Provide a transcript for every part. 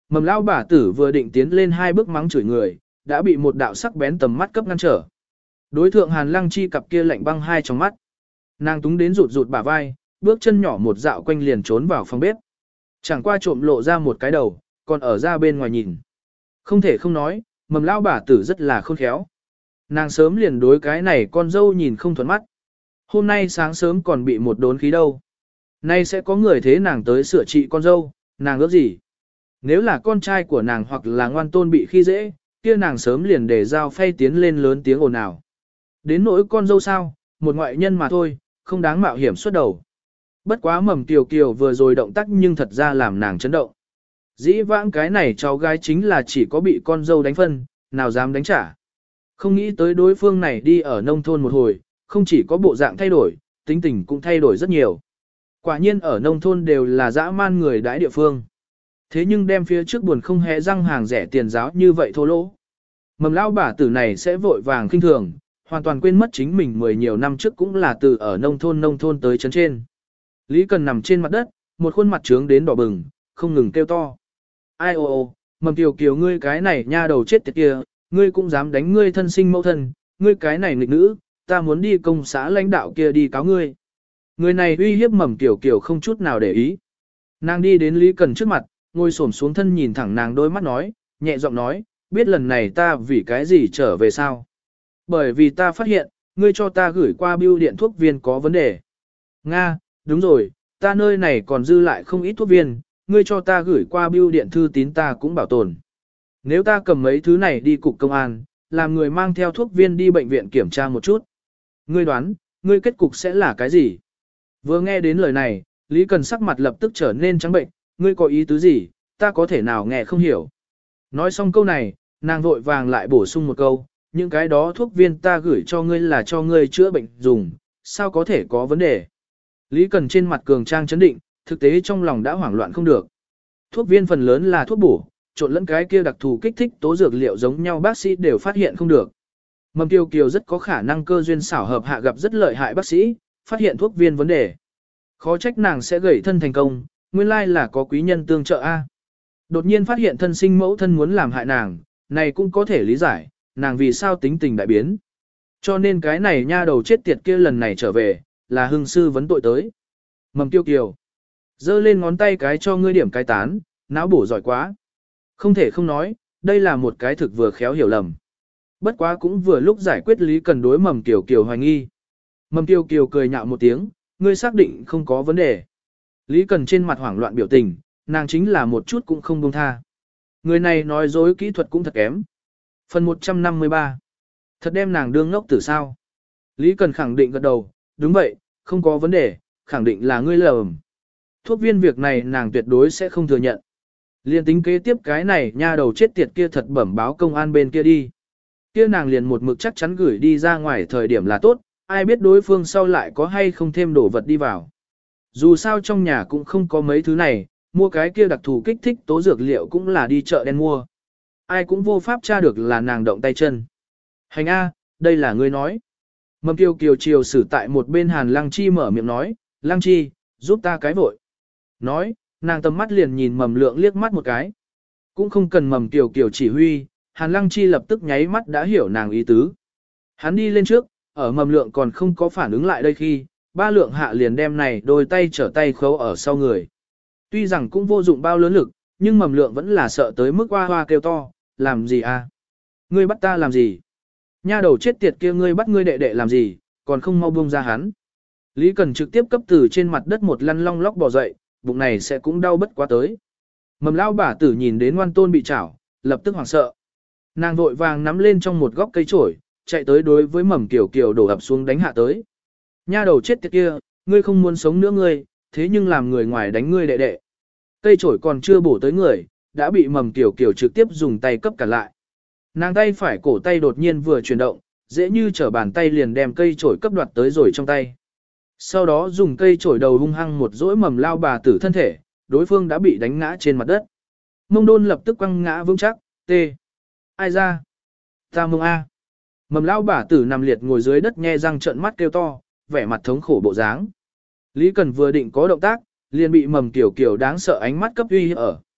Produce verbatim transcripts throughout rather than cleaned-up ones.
Mầm lao bà tử vừa định tiến lên hai bước mắng chửi người, đã bị một đạo sắc bén tầm mắt cấp ngăn trở. Đối thượng Hàn Lăng Chi cặp kia lạnh băng hai trong mắt. Nàng túng đến rụt rụt bả vai, bước chân nhỏ một dạo quanh liền trốn vào phòng bếp. Chẳng qua trộm lộ ra một cái đầu, còn ở ra bên ngoài nhìn. Không thể không nói, mầm lao bà tử rất là khôn khéo. Nàng sớm liền đối cái này con dâu nhìn không thuận mắt. Hôm nay sáng sớm còn bị một đốn khí đâu. Nay sẽ có người thế nàng tới sửa trị con dâu, nàng ước gì? Nếu là con trai của nàng hoặc là ngoan tôn bị khi dễ, kia nàng sớm liền để dao phay tiến lên lớn tiếng ồn ào. Đến nỗi con dâu sao, một ngoại nhân mà thôi, không đáng mạo hiểm xuất đầu. Bất quá mầm kiều kiều vừa rồi động tác nhưng thật ra làm nàng chấn động. Dĩ vãng cái này cháu gái chính là chỉ có bị con dâu đánh phân, nào dám đánh trả. Không nghĩ tới đối phương này đi ở nông thôn một hồi, không chỉ có bộ dạng thay đổi, tính tình cũng thay đổi rất nhiều. Quả nhiên ở nông thôn đều là dã man người đãi địa phương. Thế nhưng đem phía trước buồn không hề răng hàng rẻ tiền giáo như vậy thô lỗ. Mầm lao bà tử này sẽ vội vàng kinh thường, hoàn toàn quên mất chính mình mười nhiều năm trước cũng là từ ở nông thôn nông thôn tới trấn trên. Lý Cần nằm trên mặt đất, một khuôn mặt trướng đến đỏ bừng, không ngừng kêu to. Ai ô ô, mầm kiều kiều ngươi cái này nha đầu chết tiệt kia, ngươi cũng dám đánh ngươi thân sinh mẫu thân, ngươi cái này nghịch nữ, ta muốn đi công xã lãnh đạo kia đi cáo ngươi. Người này uy hiếp mầm kiều kiều không chút nào để ý. Nàng đi đến Lý Cần trước mặt, ngồi xổm xuống thân nhìn thẳng nàng đôi mắt nói, nhẹ giọng nói, biết lần này ta vì cái gì trở về sao? Bởi vì ta phát hiện, ngươi cho ta gửi qua bưu điện thuốc viên có vấn đề. Nga, đúng rồi, ta nơi này còn dư lại không ít thuốc viên, ngươi cho ta gửi qua bưu điện thư tín ta cũng bảo tồn. Nếu ta cầm mấy thứ này đi cục công an, làm người mang theo thuốc viên đi bệnh viện kiểm tra một chút. Ngươi đoán, ngươi kết cục sẽ là cái gì? Vừa nghe đến lời này, Lý Cần sắc mặt lập tức trở nên trắng bệnh, ngươi có ý tứ gì, ta có thể nào nghe không hiểu. Nói xong câu này, nàng vội vàng lại bổ sung một câu, những cái đó thuốc viên ta gửi cho ngươi là cho ngươi chữa bệnh dùng, sao có thể có vấn đề. Lý Cần trên mặt cường trang chấn định, thực tế trong lòng đã hoảng loạn không được. Thuốc viên phần lớn là thuốc bổ, trộn lẫn cái kia đặc thù kích thích tố dược liệu giống nhau bác sĩ đều phát hiện không được. Mầm Kiều Kiều rất có khả năng cơ duyên xảo hợp hạ gặp rất lợi hại bác sĩ, phát hiện thuốc viên vấn đề. Khó trách nàng sẽ gửi thân thành công, nguyên lai là có quý nhân tương trợ A. Đột nhiên phát hiện thân sinh mẫu thân muốn làm hại nàng, này cũng có thể lý giải, nàng vì sao tính tình đại biến. Cho nên cái này nha đầu chết tiệt kia lần này trở về, là hưng sư vấn tội tới. Mầm Kiều Kiều, giơ lên ngón tay cái cho ngươi điểm cái tán, não bổ giỏi quá. Không thể không nói, đây là một cái thực vừa khéo hiểu lầm. Bất quá cũng vừa lúc giải quyết Lý Cần đối Mầm Kiều Kiều hoài nghi. Mầm Kiều Kiều cười nhạo một tiếng, ngươi xác định không có vấn đề. Lý Cần trên mặt hoảng loạn biểu tình, nàng chính là một chút cũng không buông tha. Người này nói dối kỹ thuật cũng thật kém. Phần một trăm năm mươi ba. Thật đem nàng đương ngốc tử sao? Lý Cần khẳng định gật đầu, đúng vậy, không có vấn đề, khẳng định là ngươi lầm. Thuốc viên việc này nàng tuyệt đối sẽ không thừa nhận. Liên tính kế tiếp cái này nha đầu chết tiệt kia thật bẩm báo công an bên kia đi. Kia nàng liền một mực chắc chắn gửi đi ra ngoài thời điểm là tốt, ai biết đối phương sau lại có hay không thêm đổ vật đi vào. Dù sao trong nhà cũng không có mấy thứ này, mua cái kia đặc thù kích thích tố dược liệu cũng là đi chợ đen mua. Ai cũng vô pháp tra được là nàng động tay chân. Hành A, đây là ngươi nói. Mầm Kiều Kiều chiều xử tại một bên Hàn Lăng Chi mở miệng nói, Lăng Chi, giúp ta cái vội. Nói, nàng tầm mắt liền nhìn Mầm Lượng liếc mắt một cái. Cũng không cần Mầm Kiều Kiều chỉ huy, Hàn Lăng Chi lập tức nháy mắt đã hiểu nàng ý tứ. Hắn đi lên trước, ở Mầm Lượng còn không có phản ứng lại đây khi, ba lượng hạ liền đem này đôi tay trở tay khấu ở sau người. Tuy rằng cũng vô dụng bao lớn lực, nhưng Mầm Lượng vẫn là sợ tới mức hoa hoa kêu to, làm gì à? Ngươi bắt ta làm gì? Nha đầu chết tiệt kia ngươi bắt ngươi đệ đệ làm gì, còn không mau buông ra hắn. Lý Cần trực tiếp cấp từ trên mặt đất một lăn long lóc bò dậy, bụng này sẽ cũng đau bất quá tới. Mầm lao bà tử nhìn đến ngoan tôn bị chảo, lập tức hoảng sợ. Nàng vội vàng nắm lên trong một góc cây trổi, chạy tới đối với Mầm Kiều Kiều đổ ập xuống đánh hạ tới. Nha đầu chết tiệt kia, ngươi không muốn sống nữa ngươi, thế nhưng làm người ngoài đánh ngươi đệ đệ. Cây trổi còn chưa bổ tới người, đã bị Mầm Kiều Kiều trực tiếp dùng tay cấp cản lại. Nàng tay phải cổ tay đột nhiên vừa chuyển động, dễ như trở bàn tay liền đem cây chổi cấp đoạt tới rồi trong tay. Sau đó dùng cây chổi đầu hung hăng một dỗi Mầm lao bà tử thân thể, đối phương đã bị đánh ngã trên mặt đất. Mông đôn lập tức quăng ngã vững chắc, tê. Ai ra? Ta mông A. Mầm lao bà tử nằm liệt ngồi dưới đất nhe răng trợn mắt kêu to, vẻ mặt thống khổ bộ dáng. Lý Cần vừa định có động tác, liền bị Mầm Kiều Kiều đáng sợ ánh mắt cấp uy ở.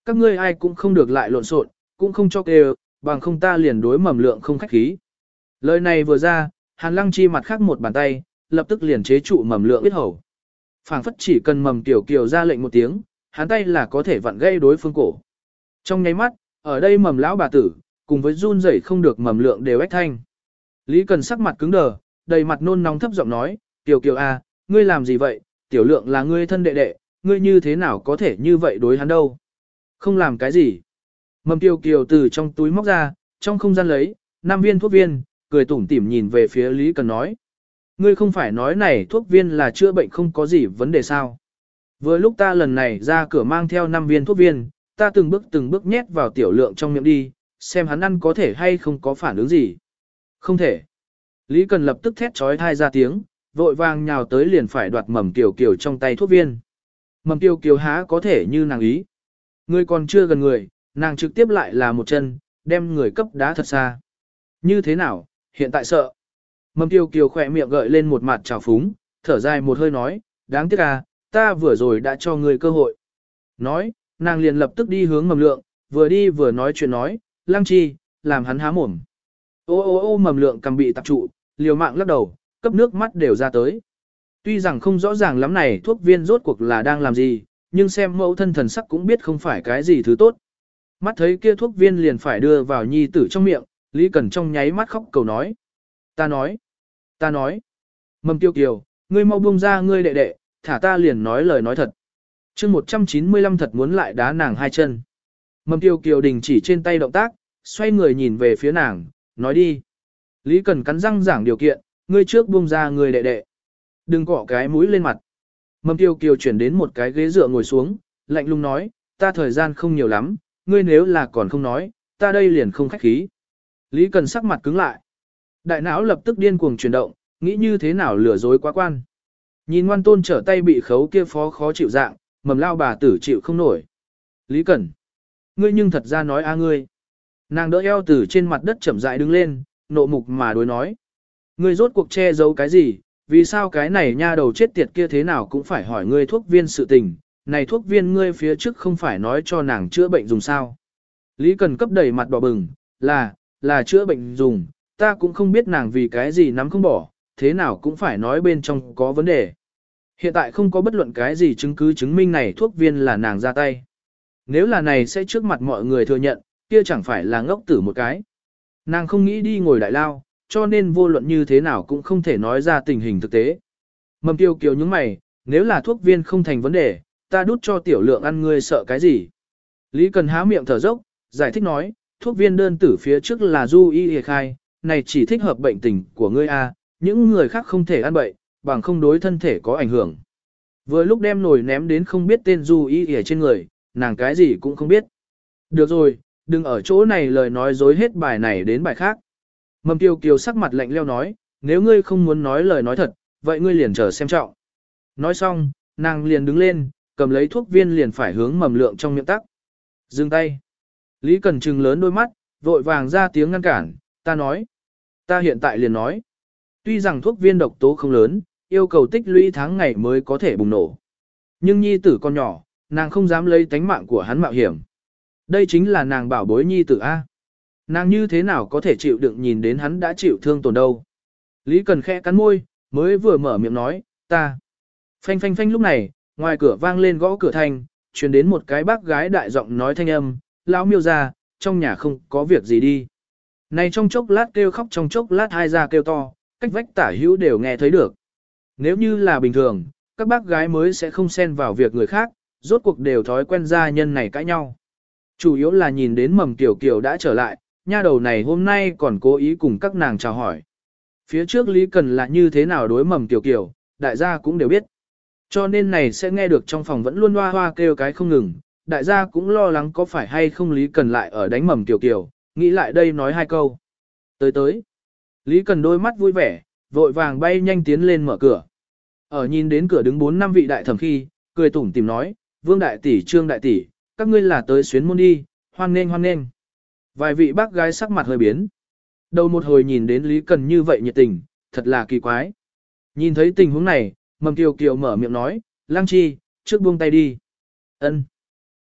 Các ngươi ai cũng không được lại lộn xộn, cũng không cho kêu, bằng không ta liền đối mầm lượng không khách khí. Lời này vừa ra, Hàn Lăng Chi mặt khác một bàn tay, lập tức liền chế trụ mầm lượng biết hầu. Phảng phất chỉ cần mầm tiểu kiều ra lệnh một tiếng, hắn tay là có thể vặn gây đối phương cổ. Trong nháy mắt, ở đây mầm lão bà tử, cùng với run rẩy không được mầm lượng đều ách thanh. Lý Cần sắc mặt cứng đờ, đầy mặt nôn nóng thấp giọng nói, Tiểu Kiều à, ngươi làm gì vậy, tiểu lượng là ngươi thân đệ đệ, ngươi như thế nào có thể như vậy đối hắn đâu. Không làm cái gì. Mầm Tiểu Kiều từ trong túi móc ra, trong không gian lấy, năm viên thuốc viên, cười tủm tỉm nhìn về phía Lý Cần nói. Ngươi không phải nói này thuốc viên là chữa bệnh không có gì vấn đề sao. Vừa lúc ta lần này ra cửa mang theo năm viên thuốc viên, ta từng bước từng bước nhét vào tiểu lượng trong miệng đi, xem hắn ăn có thể hay không có phản ứng gì. Không thể. Lý Cần lập tức thét trói thai ra tiếng, vội vàng nhào tới liền phải đoạt mầm Kiều Kiều trong tay thuốc viên. Mầm Kiều Kiều há có thể như nàng ý. Người còn chưa gần người, nàng trực tiếp lại là một chân, đem người cấp đá thật xa. Như thế nào, hiện tại sợ. Mầm Kiều Kiều khỏe miệng gợi lên một mặt trào phúng, thở dài một hơi nói, đáng tiếc à, ta vừa rồi đã cho người cơ hội. Nói, nàng liền lập tức đi hướng mầm lượng, vừa đi vừa nói chuyện nói, Lăng Chi, làm hắn há mồm. Ô ô ô mầm lượng cầm bị tập trụ, liều mạng lắc đầu, cấp nước mắt đều ra tới. Tuy rằng không rõ ràng lắm này thuốc viên rốt cuộc là đang làm gì, nhưng xem mẫu thân thần sắc cũng biết không phải cái gì thứ tốt. Mắt thấy kia thuốc viên liền phải đưa vào nhi tử trong miệng, Lý Cần trong nháy mắt khóc cầu nói. Ta nói, ta nói, mầm tiêu kiều, ngươi mau buông ra ngươi đệ đệ, thả ta liền nói lời nói thật. chương một trăm chín mươi lăm thật muốn lại đá nàng hai chân. Mầm tiêu kiều đình chỉ trên tay động tác, xoay người nhìn về phía nàng, nói đi. Lý Cần cắn răng giảng điều kiện, ngươi trước buông ra ngươi đệ đệ. Đừng cọ cái mũi lên mặt. Mầm tiêu kiều chuyển đến một cái ghế dựa ngồi xuống, lạnh lùng nói, ta thời gian không nhiều lắm, ngươi nếu là còn không nói, ta đây liền không khách khí. Lý Cần sắc mặt cứng lại. Đại não lập tức điên cuồng chuyển động, nghĩ như thế nào lừa dối quá quan. Nhìn ngoan tôn trở tay bị khấu kia phó khó chịu dạng, mầm lao bà tử chịu không nổi. Lý Cần, ngươi nhưng thật ra nói a ngươi. Nàng đỡ eo từ trên mặt đất chậm rãi đứng lên, nộ mục mà đối nói. Ngươi rốt cuộc che giấu cái gì, vì sao cái này nha đầu chết tiệt kia thế nào cũng phải hỏi ngươi thuốc viên sự tình, này thuốc viên ngươi phía trước không phải nói cho nàng chữa bệnh dùng sao. Lý Cần cấp đầy mặt đỏ bừng, là, là chữa bệnh dùng, ta cũng không biết nàng vì cái gì nắm không bỏ, thế nào cũng phải nói bên trong có vấn đề. Hiện tại không có bất luận cái gì chứng cứ chứng minh này thuốc viên là nàng ra tay. Nếu là này sẽ trước mặt mọi người thừa nhận, kia chẳng phải là ngốc tử một cái. Nàng không nghĩ đi ngồi đại lao, cho nên vô luận như thế nào cũng không thể nói ra tình hình thực tế. Mầm Kiều Kiều những mày, nếu là thuốc viên không thành vấn đề, ta đút cho tiểu lượng ăn ngươi sợ cái gì. Lý Cần há miệng thở dốc, giải thích nói, thuốc viên đơn tử phía trước là du y y khai, này chỉ thích hợp bệnh tình của ngươi a, những người khác không thể ăn bậy, bằng không đối thân thể có ảnh hưởng. Vừa lúc đem nồi ném đến không biết tên du y y trên người, nàng cái gì cũng không biết. Được rồi, đừng ở chỗ này lời nói dối hết bài này đến bài khác. Mầm Kiều Kiều sắc mặt lạnh leo nói, nếu ngươi không muốn nói lời nói thật, vậy ngươi liền chờ xem trọng. Nói xong, nàng liền đứng lên, cầm lấy thuốc viên liền phải hướng mầm lượng trong miệng tắc. Dừng tay. Lý Cần trừng lớn đôi mắt, vội vàng ra tiếng ngăn cản, ta nói. Ta hiện tại liền nói. Tuy rằng thuốc viên độc tố không lớn, yêu cầu tích lũy tháng ngày mới có thể bùng nổ. Nhưng nhi tử con nhỏ, nàng không dám lấy tánh mạng của hắn mạo hiểm. Đây chính là nàng bảo bối nhi tử A. Nàng như thế nào có thể chịu đựng nhìn đến hắn đã chịu thương tổn đâu. Lý Cần khẽ cắn môi, mới vừa mở miệng nói, ta. Phanh phanh phanh lúc này, ngoài cửa vang lên gõ cửa thanh, truyền đến một cái bác gái đại giọng nói thanh âm, lão miêu ra, trong nhà không có việc gì đi. Này trong chốc lát kêu khóc trong chốc lát hai ra kêu to, cách vách tả hữu đều nghe thấy được. Nếu như là bình thường, các bác gái mới sẽ không xen vào việc người khác, rốt cuộc đều thói quen gia nhân này cãi nhau. Chủ yếu là nhìn đến mầm Kiều Kiều đã trở lại, nha đầu này hôm nay còn cố ý cùng các nàng chào hỏi. Phía trước Lý Cần là như thế nào đối mầm Kiều Kiều, đại gia cũng đều biết. Cho nên này sẽ nghe được trong phòng vẫn luôn hoa hoa kêu cái không ngừng, đại gia cũng lo lắng có phải hay không Lý Cần lại ở đánh mầm Kiều Kiều, nghĩ lại đây nói hai câu. Tới tới, Lý Cần đôi mắt vui vẻ, vội vàng bay nhanh tiến lên mở cửa. Ở nhìn đến cửa đứng bốn năm vị đại thẩm khi, cười tủm tìm nói, Vương đại tỷ Trương đại tỷ, các ngươi là tới xuyến môn đi, hoan nghênh hoan nghênh. Vài vị bác gái sắc mặt hơi biến. Đầu một hồi nhìn đến Lý Cần như vậy nhiệt tình, thật là kỳ quái. Nhìn thấy tình huống này, Mầm Kiều Kiều mở miệng nói, Lăng Chi, trước buông tay đi. Ân.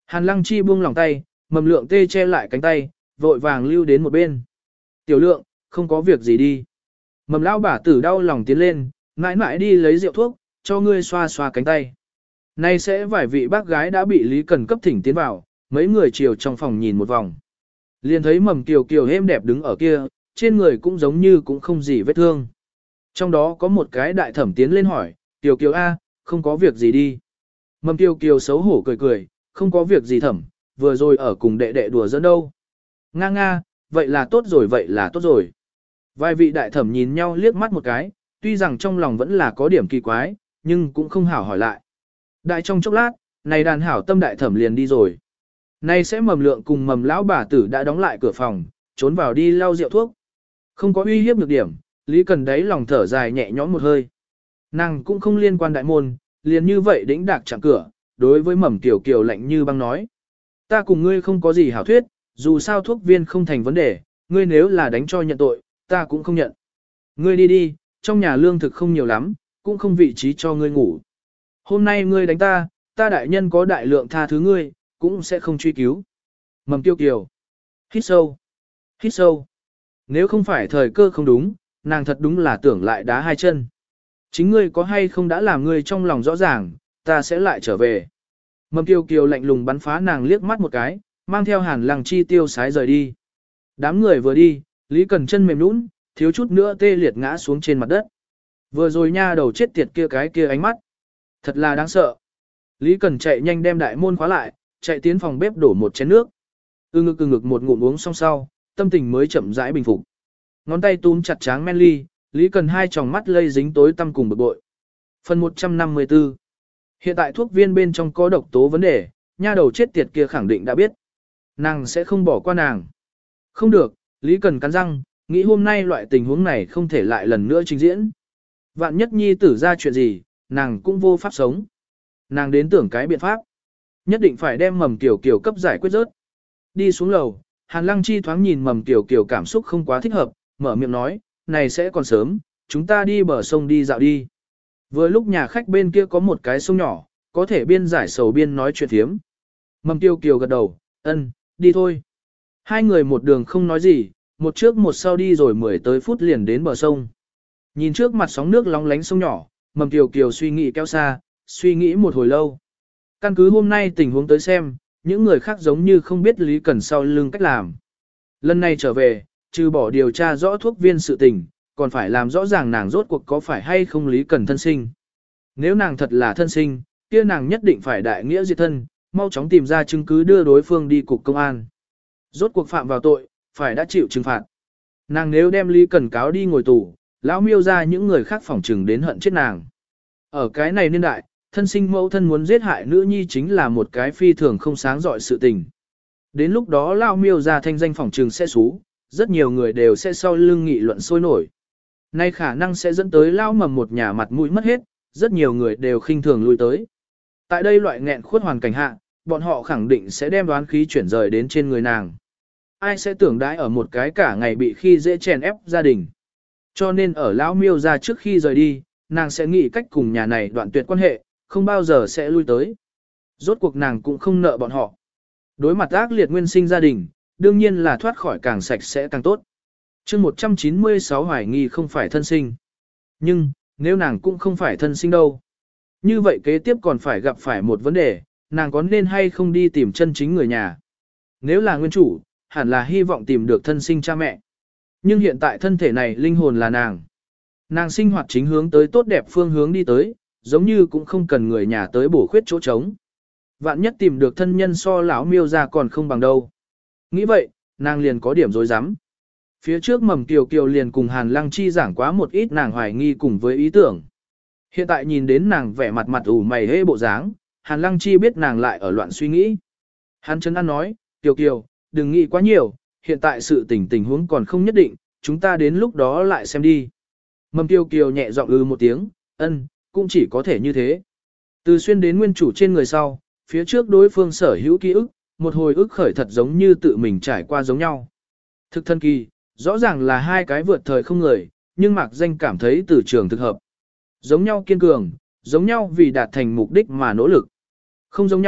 Hàn Lăng Chi buông lòng tay, Mầm Lượng tê che lại cánh tay, vội vàng lưu đến một bên. Tiểu Lượng, không có việc gì đi. Mầm lão bả tử đau lòng tiến lên, mãi mãi đi lấy rượu thuốc, cho ngươi xoa xoa cánh tay. Nay sẽ vài vị bác gái đã bị Lý Cần cấp thỉnh tiến vào, mấy người chiều trong phòng nhìn một vòng. Liền thấy Mầm Kiều Kiều êm đẹp đứng ở kia, trên người cũng giống như cũng không gì vết thương. Trong đó có một cái đại thẩm tiến lên hỏi, Kiều Kiều A, không có việc gì đi. Mầm Kiều Kiều xấu hổ cười cười, không có việc gì thẩm, vừa rồi ở cùng đệ đệ đùa giỡn đâu. Nga nga, vậy là tốt rồi vậy là tốt rồi. Vài vị đại thẩm nhìn nhau liếc mắt một cái, tuy rằng trong lòng vẫn là có điểm kỳ quái, nhưng cũng không hảo hỏi lại. Đại trong chốc lát, này đàn hảo tâm đại thẩm liền đi rồi. Nay sẽ Mầm Lượng cùng Mầm lão bà tử đã đóng lại cửa phòng, trốn vào đi lau rượu thuốc. Không có uy hiếp được điểm, Lý Cần đấy lòng thở dài nhẹ nhõm một hơi. Nàng cũng không liên quan đại môn, liền như vậy đĩnh đạc chạm cửa, đối với Mầm Kiều Kiều lạnh như băng nói. Ta cùng ngươi không có gì hảo thuyết, dù sao thuốc viên không thành vấn đề, ngươi nếu là đánh cho nhận tội, ta cũng không nhận. Ngươi đi đi, trong nhà lương thực không nhiều lắm, cũng không vị trí cho ngươi ngủ. Hôm nay ngươi đánh ta, ta đại nhân có đại lượng tha thứ ngươi, cũng sẽ không truy cứu. Mầm Kiều Kiều. Hít sâu. Hít sâu. Nếu không phải thời cơ không đúng, nàng thật đúng là tưởng lại đá hai chân. Chính ngươi có hay không đã làm ngươi trong lòng rõ ràng, ta sẽ lại trở về. Mầm Kiều Kiều lạnh lùng bắn phá nàng liếc mắt một cái, mang theo Hàn Lăng Chi tiêu sái rời đi. Đám người vừa đi, Lý Cần chân mềm nhũn, thiếu chút nữa tê liệt ngã xuống trên mặt đất. Vừa rồi nha đầu chết tiệt kia cái kia ánh mắt. Thật là đáng sợ. Lý Cần chạy nhanh đem đại môn khóa lại, chạy tiến phòng bếp đổ một chén nước. Ừ ngực ừ ngực một ngụm uống xong sau, tâm tình mới chậm rãi bình phục. Ngón tay túm chặt tráng men ly, Lý Cần hai tròng mắt lây dính tối tăm cùng bực bội. Phần một trăm năm mươi tư. Hiện tại thuốc viên bên trong có độc tố vấn đề, nha đầu chết tiệt kia khẳng định đã biết. Nàng sẽ không bỏ qua nàng. Không được, Lý Cần cắn răng, nghĩ hôm nay loại tình huống này không thể lại lần nữa trình diễn. Vạn nhất nhi tử ra chuyện gì, nàng cũng vô pháp sống. Nàng đến tưởng cái biện pháp. Nhất định phải đem Mầm Kiều Kiều cấp giải quyết rớt. Đi xuống lầu, Hàn Lăng Chi thoáng nhìn Mầm Kiều Kiều cảm xúc không quá thích hợp, mở miệng nói, này sẽ còn sớm, chúng ta đi bờ sông đi dạo đi. Vừa lúc nhà khách bên kia có một cái sông nhỏ, có thể biên giải sầu biên nói chuyện thiếm. Mầm Kiều Kiều gật đầu, ân, đi thôi. Hai người một đường không nói gì, một trước một sau đi rồi mười tới phút liền đến bờ sông. Nhìn trước mặt sóng nước lóng lánh sông nhỏ, Mầm Kiều Kiều suy nghĩ kéo xa, suy nghĩ một hồi lâu. Căn cứ hôm nay tình huống tới xem, những người khác giống như không biết Lý Cần sau lưng cách làm. Lần này trở về, trừ bỏ điều tra rõ thuốc viên sự tình, còn phải làm rõ ràng nàng rốt cuộc có phải hay không Lý Cần thân sinh. Nếu nàng thật là thân sinh, kia nàng nhất định phải đại nghĩa diệt thân, mau chóng tìm ra chứng cứ đưa đối phương đi cục công an. Rốt cuộc phạm vào tội, phải đã chịu trừng phạt. Nàng nếu đem Lý Cần cáo đi ngồi tù, lão miêu ra những người khác phỏng trừng đến hận chết nàng. Ở cái này niên đại, thân sinh mẫu thân muốn giết hại nữ nhi chính là một cái phi thường không sáng dọi sự tình. Đến lúc đó lão miêu ra thanh danh phỏng trừng sẽ xú, rất nhiều người đều sẽ sau lưng nghị luận sôi nổi. Nay khả năng sẽ dẫn tới lão mầm một nhà mặt mũi mất hết, rất nhiều người đều khinh thường lui tới. Tại đây loại nghẹn khuất hoàn cảnh hạ, bọn họ khẳng định sẽ đem đoán khí chuyển rời đến trên người nàng. Ai sẽ tưởng đãi ở một cái cả ngày bị khi dễ chèn ép gia đình. Cho nên ở lão miêu ra trước khi rời đi, nàng sẽ nghĩ cách cùng nhà này đoạn tuyệt quan hệ, không bao giờ sẽ lui tới. Rốt cuộc nàng cũng không nợ bọn họ. Đối mặt ác liệt nguyên sinh gia đình, đương nhiên là thoát khỏi càng sạch sẽ càng tốt. chương một trăm chín mươi sáu hoài nghi không phải thân sinh. Nhưng, nếu nàng cũng không phải thân sinh đâu. Như vậy kế tiếp còn phải gặp phải một vấn đề, nàng có nên hay không đi tìm chân chính người nhà. Nếu là nguyên chủ, hẳn là hy vọng tìm được thân sinh cha mẹ. Nhưng hiện tại thân thể này linh hồn là nàng. Nàng sinh hoạt chính hướng tới tốt đẹp phương hướng đi tới, giống như cũng không cần người nhà tới bổ khuyết chỗ trống. Vạn nhất tìm được thân nhân so lão miêu ra còn không bằng đâu. Nghĩ vậy, nàng liền có điểm dối rắm. Phía trước Mầm Kiều Kiều liền cùng Hàn Lăng Chi giảng quá một ít nàng hoài nghi cùng với ý tưởng. Hiện tại nhìn đến nàng vẻ mặt mặt ủ mày hê bộ dáng, Hàn Lăng Chi biết nàng lại ở loạn suy nghĩ. Hắn chấn an nói, Kiều Kiều, đừng nghĩ quá nhiều, hiện tại sự tình tình huống còn không nhất định, chúng ta đến lúc đó lại xem đi. Mầm Kiều Kiều nhẹ giọng ư một tiếng, ân, cũng chỉ có thể như thế. Từ xuyên đến nguyên chủ trên người sau, phía trước đối phương sở hữu ký ức, một hồi ức khởi thật giống như tự mình trải qua giống nhau. Thực thân kỳ, rõ ràng là hai cái vượt thời không người, nhưng Mạc Danh cảm thấy từ trường thực hợp. Giống nhau kiên cường, giống nhau vì đạt thành mục đích mà nỗ lực. Không giống nhau,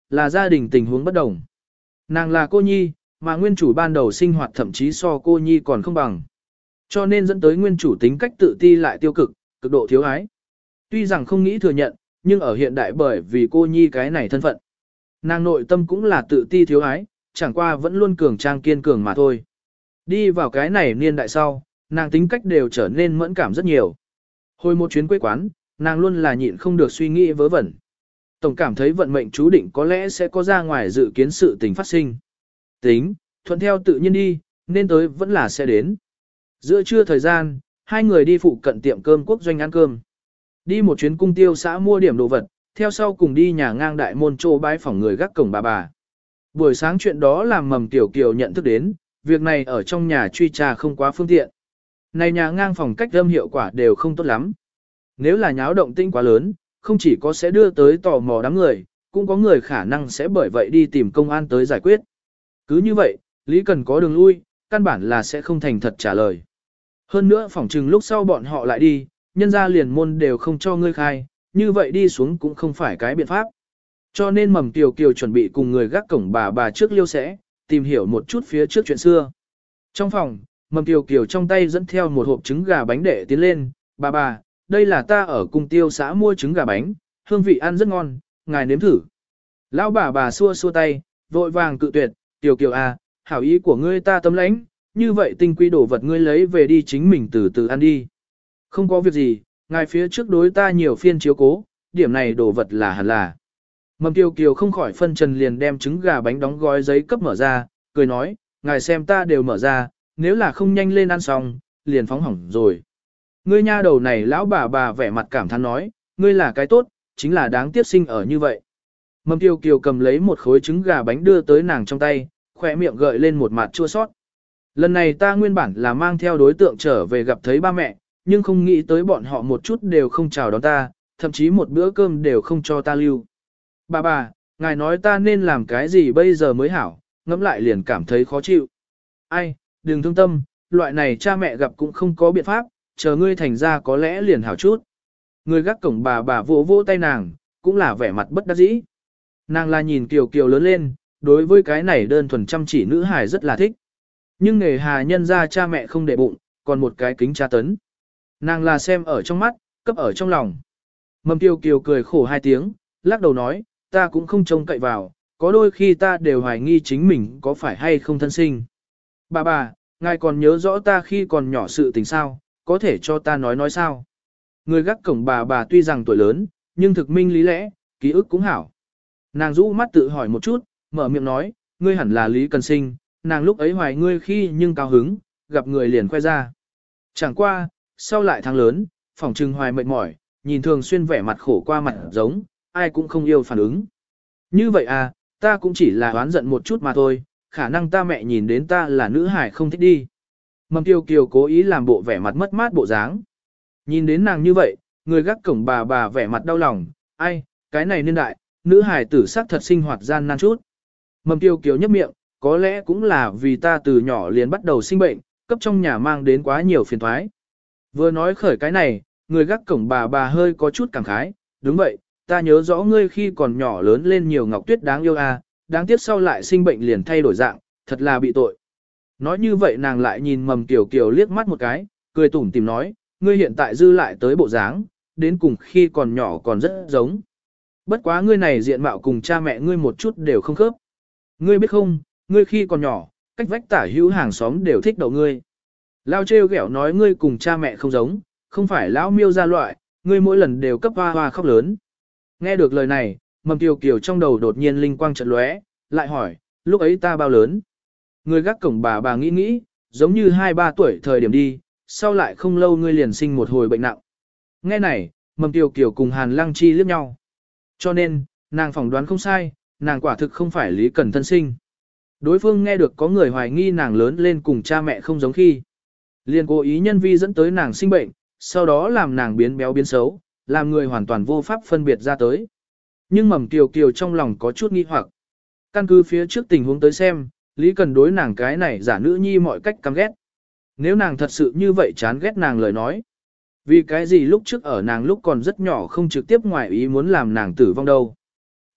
là gia đình tình huống bất đồng. Nàng là cô nhi, mà nguyên chủ ban đầu sinh hoạt thậm chí so cô nhi còn không bằng. Cho nên dẫn tới nguyên chủ tính cách tự ti lại tiêu cực, cực độ thiếu ái. Tuy rằng không nghĩ thừa nhận, nhưng ở hiện đại bởi vì cô nhi cái này thân phận. Nàng nội tâm cũng là tự ti thiếu ái, chẳng qua vẫn luôn cường trang kiên cường mà thôi. Đi vào cái này niên đại sau, nàng tính cách đều trở nên mẫn cảm rất nhiều. Hồi một chuyến quê quán, nàng luôn là nhịn không được suy nghĩ vớ vẩn. Tổng cảm thấy vận mệnh chú định có lẽ sẽ có ra ngoài dự kiến sự tình phát sinh. Tính, thuận theo tự nhiên đi, nên tới vẫn là sẽ đến. Giữa trưa thời gian, hai người đi phụ cận tiệm cơm quốc doanh ăn cơm. Đi một chuyến cung tiêu xã mua điểm đồ vật, theo sau cùng đi nhà ngang đại môn trô bái phỏng người gác cổng bà bà. Buổi sáng chuyện đó làm Mầm Tiểu Kiều nhận thức đến, việc này ở trong nhà truy tra không quá phương tiện. Này nhà ngang phòng cách âm hiệu quả đều không tốt lắm. Nếu là nháo động tinh quá lớn, không chỉ có sẽ đưa tới tò mò đám người, cũng có người khả năng sẽ bởi vậy đi tìm công an tới giải quyết. Cứ như vậy, Lý Cần có đường lui, căn bản là sẽ không thành thật trả lời. Hơn nữa phỏng chừng lúc sau bọn họ lại đi, nhân ra liền môn đều không cho ngươi khai, như vậy đi xuống cũng không phải cái biện pháp. Cho nên Mầm Tiểu Kiều chuẩn bị cùng người gác cổng bà bà trước liêu sẽ, tìm hiểu một chút phía trước chuyện xưa. Trong phòng, Mầm Tiểu Kiều trong tay dẫn theo một hộp trứng gà bánh để tiến lên, bà bà, đây là ta ở cung tiêu xã mua trứng gà bánh, hương vị ăn rất ngon, ngài nếm thử. Lão bà bà xua xua tay, vội vàng cự tuyệt, Tiểu Kiều à, hảo ý của ngươi ta tấm lãnh, như vậy tinh quý đồ vật ngươi lấy về đi chính mình từ từ ăn đi. Không có việc gì, ngài phía trước đối ta nhiều phiên chiếu cố, điểm này đồ vật là hẳn là. Mầm Tiểu Kiều không khỏi phân trần liền đem trứng gà bánh đóng gói giấy cấp mở ra, cười nói, ngài xem ta đều mở ra, nếu là không nhanh lên ăn xong, liền phóng hỏng rồi. Ngươi nha đầu này lão bà bà vẻ mặt cảm thán nói, ngươi là cái tốt, chính là đáng tiếc sinh ở như vậy. Mầm Tiểu Kiều cầm lấy một khối trứng gà bánh đưa tới nàng trong tay, khỏe miệng gợi lên một mặt chua sót. Lần này ta nguyên bản là mang theo đối tượng trở về gặp thấy ba mẹ, nhưng không nghĩ tới bọn họ một chút đều không chào đón ta, thậm chí một bữa cơm đều không cho ta lưu. Bà bà, ngài nói ta nên làm cái gì bây giờ mới hảo, ngẫm lại liền cảm thấy khó chịu. Ai, đừng thương tâm, loại này cha mẹ gặp cũng không có biện pháp, chờ ngươi thành ra có lẽ liền hảo chút. Người gác cổng bà bà vỗ vỗ tay nàng, cũng là vẻ mặt bất đắc dĩ. Nàng là nhìn Kiều Kiều lớn lên, đối với cái này đơn thuần chăm chỉ nữ hài rất là thích. Nhưng nghề hà nhân ra cha mẹ không để bụng, còn một cái kính tra tấn. Nàng là xem ở trong mắt, cấp ở trong lòng. Mầm Kiều Kiều cười khổ hai tiếng, lắc đầu nói, ta cũng không trông cậy vào, có đôi khi ta đều hoài nghi chính mình có phải hay không thân sinh. Bà bà, ngài còn nhớ rõ ta khi còn nhỏ sự tình sao, có thể cho ta nói nói sao. Người gác cổng bà bà tuy rằng tuổi lớn, nhưng thực minh lý lẽ, ký ức cũng hảo. Nàng rũ mắt tự hỏi một chút, mở miệng nói, ngươi hẳn là Lý Cần Sinh, nàng lúc ấy hoài ngươi khi nhưng cao hứng, gặp người liền khoe ra. Chẳng qua, sau lại tháng lớn, phỏng trừng hoài mệt mỏi, nhìn thường xuyên vẻ mặt khổ qua mặt giống, ai cũng không yêu phản ứng. Như vậy à, ta cũng chỉ là oán giận một chút mà thôi, khả năng ta mẹ nhìn đến ta là nữ hải không thích đi. Mầm Tiêu Kiều cố ý làm bộ vẻ mặt mất mát bộ dáng. Nhìn đến nàng như vậy, người gác cổng bà bà vẻ mặt đau lòng, ai, cái này niên đại, nữ hải tử sắc thật sinh hoạt gian nan chút. Mầm Tiêu Kiều nhấp miệng, có lẽ cũng là vì ta từ nhỏ liền bắt đầu sinh bệnh, cấp trong nhà mang đến quá nhiều phiền toái. Vừa nói khởi cái này, người gác cổng bà bà hơi có chút cảm khái, đúng vậy, ta nhớ rõ ngươi khi còn nhỏ lớn lên nhiều ngọc tuyết đáng yêu à, đáng tiếc sau lại sinh bệnh liền thay đổi dạng, thật là bị tội. Nói như vậy nàng lại nhìn Mầm Kiều Kiều liếc mắt một cái, cười tủm tìm nói, ngươi hiện tại dư lại tới bộ dáng, đến cùng khi còn nhỏ còn rất giống. Bất quá ngươi này diện mạo cùng cha mẹ ngươi một chút đều không khớp. Ngươi biết không, ngươi khi còn nhỏ, cách vách tả hữu hàng xóm đều thích đậu ngươi. Lao trêu ghẹo nói ngươi cùng cha mẹ không giống, không phải lão miêu ra loại, ngươi mỗi lần đều cấp hoa hoa khóc lớn. Nghe được lời này, Mầm Kiều Kiều trong đầu đột nhiên linh quang chợt lóe, lại hỏi, lúc ấy ta bao lớn? Người gác cổng bà bà nghĩ nghĩ, giống như hai ba tuổi thời điểm đi, sau lại không lâu ngươi liền sinh một hồi bệnh nặng. Nghe này, Mầm Kiều Kiều cùng Hàn Lăng Chi liếc nhau. Cho nên, nàng phỏng đoán không sai, nàng quả thực không phải Lý Cần thân sinh. Đối phương nghe được có người hoài nghi nàng lớn lên cùng cha mẹ không giống khi. Liền cố ý nhân vi dẫn tới nàng sinh bệnh, sau đó làm nàng biến béo biến xấu, làm người hoàn toàn vô pháp phân biệt ra tới. Nhưng Mầm Kiều Kiều trong lòng có chút nghi hoặc. Căn cứ phía trước tình huống tới xem, Lý Cần đối nàng cái này giả nữ nhi mọi cách căm ghét. Nếu nàng thật sự như vậy chán ghét nàng lời nói. Vì cái gì lúc trước ở nàng lúc còn rất nhỏ không trực tiếp ngoài ý muốn làm nàng tử vong đâu.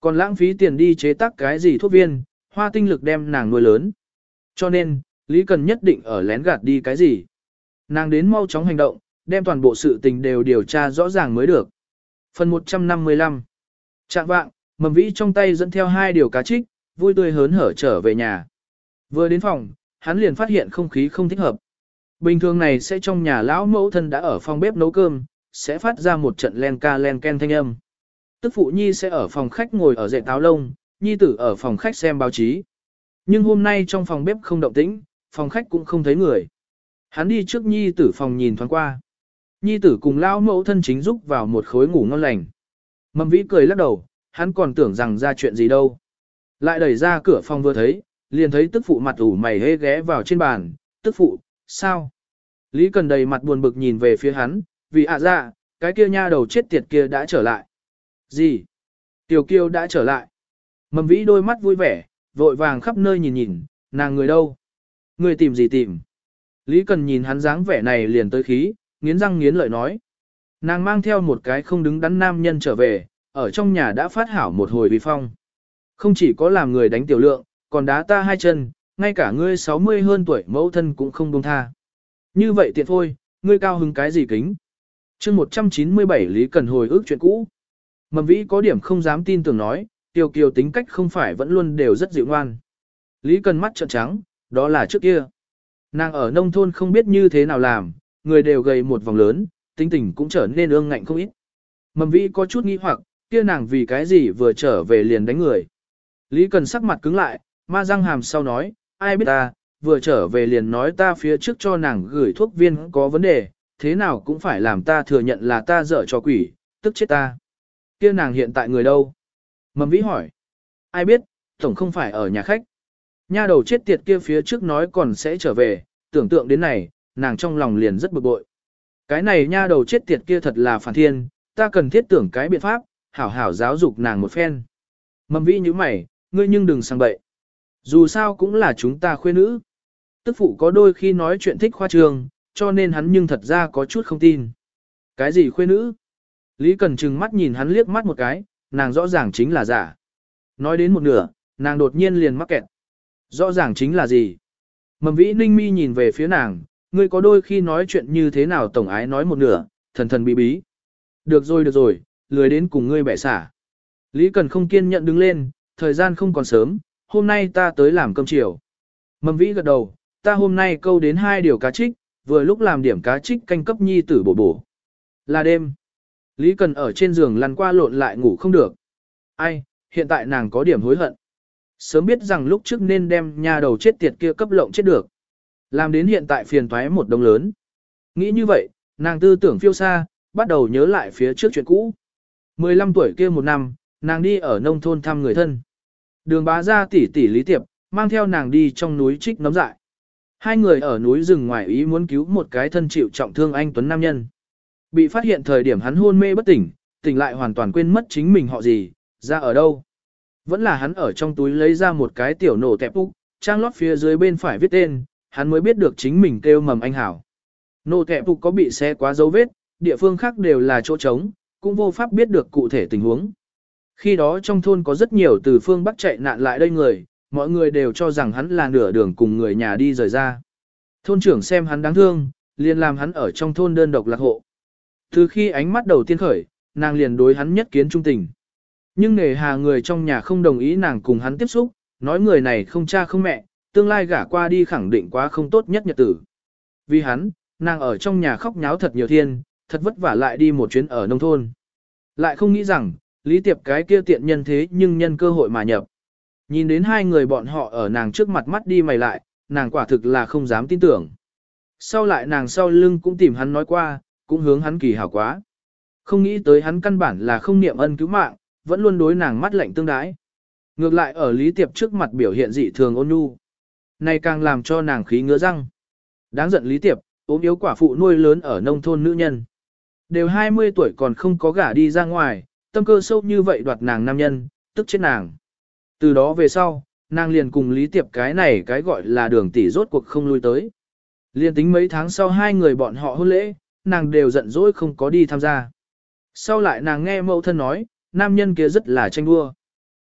Còn lãng phí tiền đi chế tác cái gì thuốc viên, hoa tinh lực đem nàng nuôi lớn. Cho nên, Lý Cần nhất định ở lén gạt đi cái gì. Nàng đến mau chóng hành động, đem toàn bộ sự tình đều điều tra rõ ràng mới được. Phần một trăm năm mươi lăm. Trạng vạng, Mầm Vĩ trong tay dẫn theo hai điều cá trích, vui tươi hớn hở trở về nhà. Vừa đến phòng, hắn liền phát hiện không khí không thích hợp. Bình thường này sẽ trong nhà lão mẫu thân đã ở phòng bếp nấu cơm, sẽ phát ra một trận len ca len ken thanh âm. Tức phụ nhi sẽ ở phòng khách ngồi ở dệt táo lông, nhi tử ở phòng khách xem báo chí. Nhưng hôm nay trong phòng bếp không động tĩnh, phòng khách cũng không thấy người. Hắn đi trước nhi tử phòng nhìn thoáng qua. Nhi tử cùng lão mẫu thân chính giúp vào một khối ngủ ngon lành. Mầm Vĩ cười lắc đầu, hắn còn tưởng rằng ra chuyện gì đâu. Lại đẩy ra cửa phòng vừa thấy, liền thấy tức phụ mặt ủ mày hê ghé vào trên bàn. Tức phụ, sao? Lý Cần đầy mặt buồn bực nhìn về phía hắn, vì ạ à dạ, cái kia nha đầu chết tiệt kia đã trở lại. Gì? Tiểu Kiêu đã trở lại. Mầm Vĩ đôi mắt vui vẻ, vội vàng khắp nơi nhìn nhìn, nàng người đâu? Người tìm gì tìm? Lý Cần nhìn hắn dáng vẻ này liền tới khí, nghiến răng nghiến lợi nói. Nàng mang theo một cái không đứng đắn nam nhân trở về, ở trong nhà đã phát hảo một hồi vi phong. Không chỉ có làm người đánh tiểu lượng, còn đá ta hai chân, ngay cả ngươi sáu mươi hơn tuổi mẫu thân cũng không buông tha. Như vậy tiện thôi, ngươi cao hứng cái gì kính? chương một trăm chín mươi bảy Lý Cần hồi ức chuyện cũ. Mầm Vĩ có điểm không dám tin tưởng nói, Tiểu Kiều tính cách không phải vẫn luôn đều rất dịu ngoan. Lý Cần mắt trợn trắng, đó là trước kia. Nàng ở nông thôn không biết như thế nào làm, người đều gầy một vòng lớn, tính tình cũng trở nên ương ngạnh không ít. Mầm Vĩ có chút nghi hoặc, kia nàng vì cái gì vừa trở về liền đánh người. Lý Cần sắc mặt cứng lại, ma răng hàm sau nói, ai biết ta, vừa trở về liền nói ta phía trước cho nàng gửi thuốc viên có vấn đề, thế nào cũng phải làm ta thừa nhận là ta dở cho quỷ, tức chết ta. Kia nàng hiện tại người đâu? Mầm Vĩ hỏi. Ai biết, tổng không phải ở nhà khách. Nha đầu chết tiệt kia phía trước nói còn sẽ trở về, tưởng tượng đến này, nàng trong lòng liền rất bực bội. Cái này nha đầu chết tiệt kia thật là phản thiên, ta cần thiết tưởng cái biện pháp, hảo hảo giáo dục nàng một phen. Mầm Vĩ như mày, ngươi nhưng đừng sang bậy. Dù sao cũng là chúng ta khuê nữ. Tức phụ có đôi khi nói chuyện thích khoa trương, cho nên hắn nhưng thật ra có chút không tin. Cái gì khuê nữ? Lý Cần trừng mắt nhìn hắn liếc mắt một cái, nàng rõ ràng chính là giả. Nói đến một nửa, nàng đột nhiên liền mắc kẹt. Rõ ràng chính là gì? Mầm Vĩ ninh mi nhìn về phía nàng, ngươi có đôi khi nói chuyện như thế nào tổng ái nói một nửa, thần thần bí bí. Được rồi được rồi, lười đến cùng ngươi bẻ xả. Lý Cần không kiên nhẫn đứng lên, thời gian không còn sớm, hôm nay ta tới làm cơm chiều. Mầm Vĩ gật đầu, ta hôm nay câu đến hai điều cá trích, vừa lúc làm điểm cá trích canh cấp nhi tử bổ bổ. Là đêm. Lý Cần ở trên giường lăn qua lộn lại ngủ không được. Ai, hiện tại nàng có điểm hối hận. Sớm biết rằng lúc trước nên đem nha đầu chết tiệt kia cấp lộng chết được. Làm đến hiện tại phiền toái một đồng lớn. Nghĩ như vậy, nàng tư tưởng phiêu xa, bắt đầu nhớ lại phía trước chuyện cũ. mười lăm tuổi kia một năm, nàng đi ở nông thôn thăm người thân. Đường bá ra tỷ tỷ Lý Tiệp, mang theo nàng đi trong núi trích nấm dại. Hai người ở núi rừng ngoài ý muốn cứu một cái thân chịu trọng thương anh tuấn nam nhân. Bị phát hiện thời điểm hắn hôn mê bất tỉnh, tỉnh lại hoàn toàn quên mất chính mình họ gì, ra ở đâu. Vẫn là hắn ở trong túi lấy ra một cái tiểu nổ tẹp úc, trang lót phía dưới bên phải viết tên, hắn mới biết được chính mình kêu Mầm Anh Hảo. Nổ tẹp úc có bị xé quá dấu vết, địa phương khác đều là chỗ trống, cũng vô pháp biết được cụ thể tình huống. Khi đó trong thôn có rất nhiều từ phương Bắc chạy nạn lại đây người, mọi người đều cho rằng hắn là nửa đường cùng người nhà đi rời ra. Thôn trưởng xem hắn đáng thương, liền làm hắn ở trong thôn đơn độc lạc hộ. Từ khi ánh mắt đầu tiên khởi, nàng liền đối hắn nhất kiến trung tình. Nhưng nề hà người trong nhà không đồng ý nàng cùng hắn tiếp xúc, nói người này không cha không mẹ, tương lai gả qua đi khẳng định quá không tốt nhất nhật tử. Vì hắn, nàng ở trong nhà khóc nháo thật nhiều thiên, thật vất vả lại đi một chuyến ở nông thôn. Lại không nghĩ rằng, Lý Tiệp cái kia tiện nhân thế nhưng nhân cơ hội mà nhập. Nhìn đến hai người bọn họ ở nàng trước mặt mắt đi mày lại, nàng quả thực là không dám tin tưởng. Sau lại nàng sau lưng cũng tìm hắn nói qua, cũng hướng hắn kỳ hảo quá. Không nghĩ tới hắn căn bản là không niệm ân cứu mạng, vẫn luôn đối nàng mắt lạnh tương đái. Ngược lại ở Lý Tiệp trước mặt biểu hiện dị thường ôn nhu. Này càng làm cho nàng khí ngứa răng. Đáng giận Lý Tiệp, ốm yếu quả phụ nuôi lớn ở nông thôn nữ nhân. Đều hai mươi tuổi còn không có gả đi ra ngoài, tâm cơ sâu như vậy đoạt nàng nam nhân, tức chết nàng. Từ đó về sau, nàng liền cùng Lý Tiệp cái này cái gọi là đường tỷ rốt cuộc không lui tới. Liên tính mấy tháng sau hai người bọn họ hôn lễ, nàng đều giận dỗi không có đi tham gia. Sau lại nàng nghe mẫu thân nói, nam nhân kia rất là tranh đua.